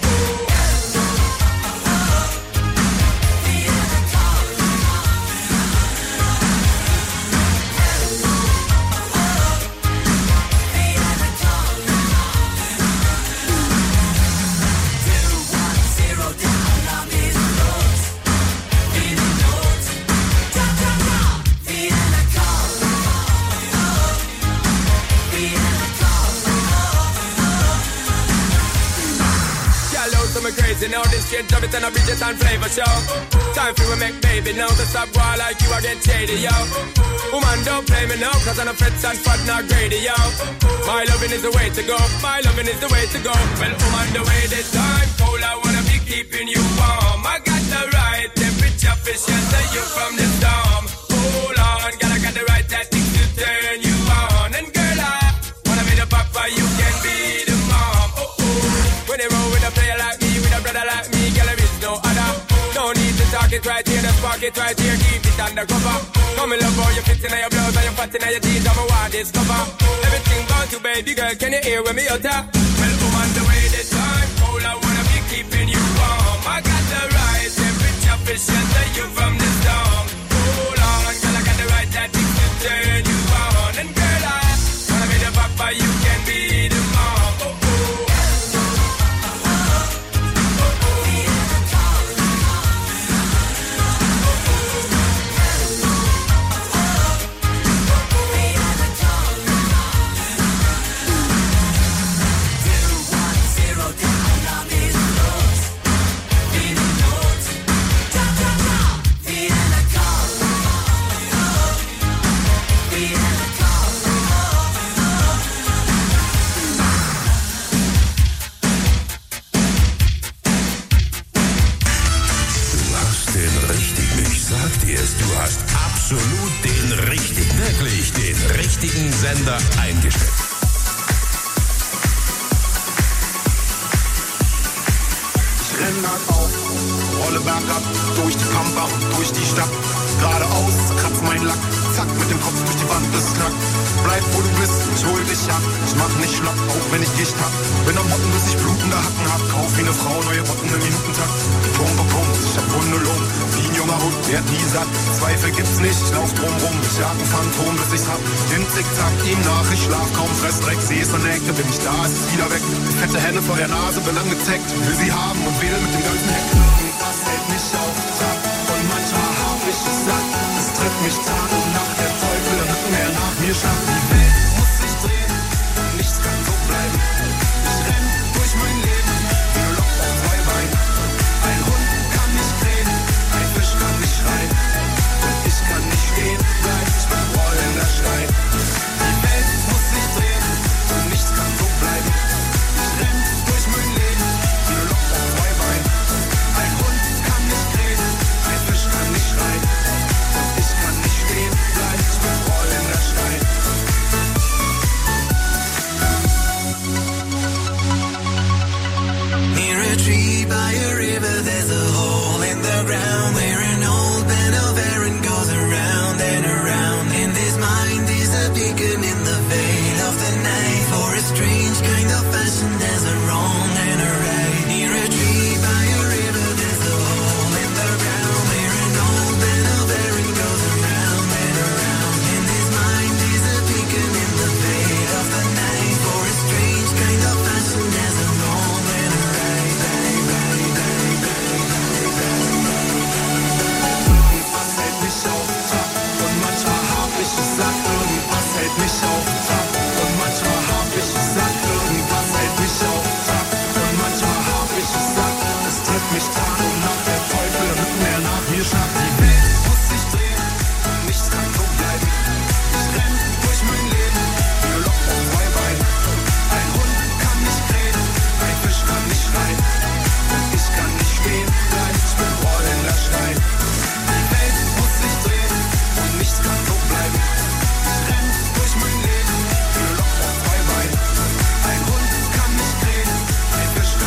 Speaker 5: Me crazy now, this kid job it and a Bridget and flavor show. Time for we make baby now, to stop war like you again shady, yo. Woman, don't play me now, cause I'm a fits and fat, not greedy, yo. My loving is the way to go, my loving is the way to go. Well, woman, the way this time cold, I wanna be keeping you warm. I got the right temperature for shelter you from the storm. Hold on, girl, I got the right tactics to turn you on. And girl, I wanna be the papa, you can be the mom. When they roll with a player like me, with a brother like me, girl, there is no other. No need to talk it right here, just park it right here, keep it undercover. Come and love how you fit in your blouse and your fat in your jeans, I'm a wild discover. Everything about you, baby girl, can you hear when me utter? Well, woman, the way the time cold, I wanna be keeping you warm. I got the right temperature for shelter you from the storm. Hold on, girl, I got the right tactics to turn you on. And girl, I wanna be the papa, you can be the mom.
Speaker 17: Du hast absolut den richtigen, wirklich den richtigen Sender eingestellt.
Speaker 2: Ich renn bergauf, rolle bergab, durch die Pampa und durch die Stadt. Geradeaus, kratz mein Lack, zack, mit dem Kopf durch die Wand, das knackt. Bleib wo du bist, ich hol dich ab. Ich mach nicht schlapp, auch wenn ich Gicht hab. Bin am Botten, bis ich blutende Hacken hab. Kauf wie ne Frau, neue Botten im Minutentakt. Pumpe, pumpe, ich hab Hunde Lohn. Wie ein junger Hund, der hat nie satt. Zweifel gibt's nicht, ich lauf drum rum. Ich jag ein Phantom, bis ich's hab. Den Zickzack ihm nach, ich schlaf kaum, fress Dreck. Seh es an der Ecke, bin ich da, ist es wieder weg. Die fette Henne vor der Nase, bin angezeckt. Will sie haben und wedel mit dem ganzen Heck. Das hält mich auf Tag. Und manchmal hab ich es satt. Es trifft mich Tag und Nacht. Der Teufel wird mehr nach mir schaffen. Die Welt muss sich drehen. Nichts kann so bleiben. Ich renn durch mein Leben. Wie ein Loch auf zwei Beinen. Ein Hund kann nicht krähen. Ein Fisch kann nicht schreien. Und ich kann nicht stehen bleiben. Ich bin rollender Stein. Die Welt muss sich drehen. Und nichts kann so bleiben. Ich renn durch mein Leben. Wie ein Loch auf zwei Beinen. Ein Hund kann nicht krähen. Ein Fisch kann nicht schreien. Und ich kann nicht stehen bleiben. Ich bin rollender Stein.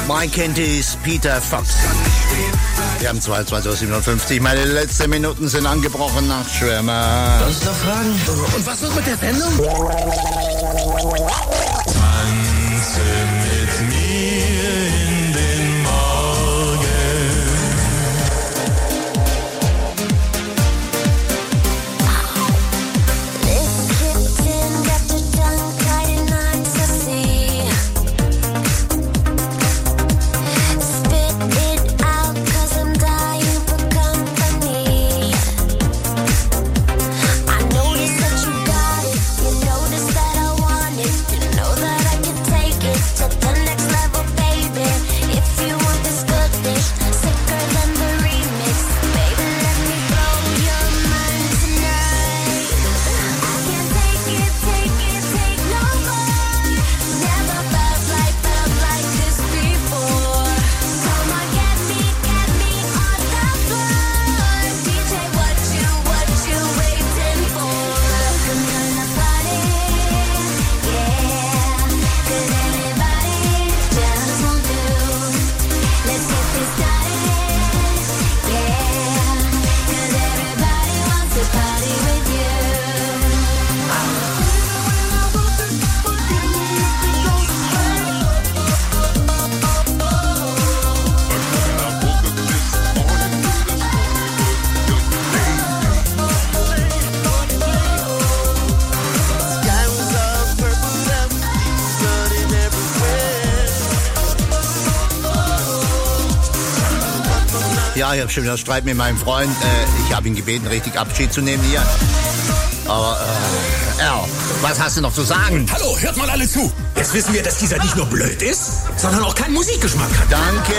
Speaker 3: Mike kennt ist Peter Fox. Wir haben 22:57 Uhr. Meine letzten Minuten sind angebrochen nach Schwärmer.
Speaker 5: Darf ich noch fragen? Und was ist mit der Sendung?
Speaker 2: Tanze mit mir in den Morgen.
Speaker 3: Ja, ich habe schon wieder Streit mit meinem Freund. Ich habe ihn gebeten, richtig Abschied zu nehmen hier. Aber, Al, was hast du noch zu sagen?
Speaker 4: Hallo, hört mal alle zu. Jetzt wissen wir, dass dieser nicht nur blöd ist, sondern auch keinen Musikgeschmack hat.
Speaker 3: Danke,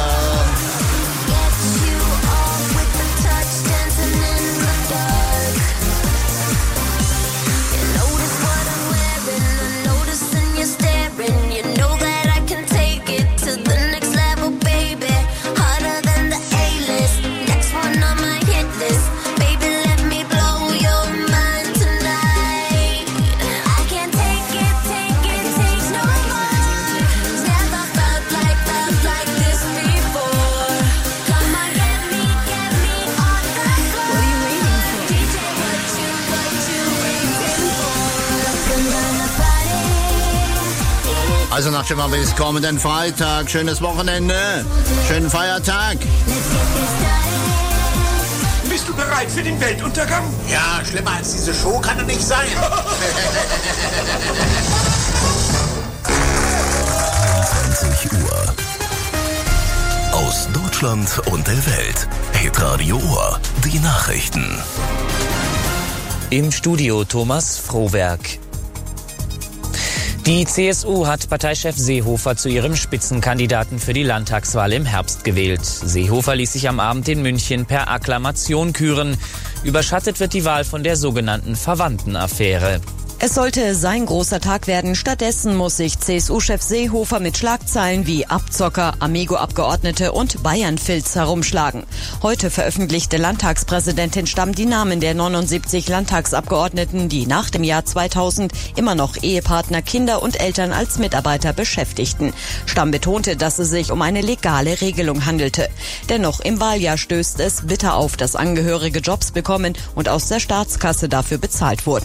Speaker 3: Also nach dem bis kommenden Freitag. Schönes Wochenende. Schönen Feiertag.
Speaker 4: Bist du bereit für den Weltuntergang?
Speaker 18: Ja, schlimmer als diese Show kann er nicht sein.
Speaker 26: 20 Uhr. Aus Deutschland und der Welt. Hitradio Ohr. Die Nachrichten.
Speaker 7: Im Studio Thomas Frohwerk. Die CSU hat Parteichef Seehofer zu ihrem Spitzenkandidaten für die Landtagswahl im Herbst gewählt. Seehofer ließ sich am Abend in München per Akklamation küren. Überschattet wird die Wahl von der sogenannten Verwandtenaffäre.
Speaker 8: Es sollte sein großer Tag werden. Stattdessen muss sich CSU-Chef Seehofer mit Schlagzeilen wie Abzocker, Amigo-Abgeordnete und Bayern-Filz herumschlagen. Heute veröffentlichte Landtagspräsidentin Stamm die Namen der 79 Landtagsabgeordneten, die nach dem Jahr 2000 immer noch Ehepartner, Kinder und Eltern als Mitarbeiter beschäftigten. Stamm betonte, dass es sich um eine legale Regelung handelte. Dennoch im Wahljahr stößt es bitter auf, dass Angehörige Jobs bekommen und aus der Staatskasse dafür bezahlt wurden.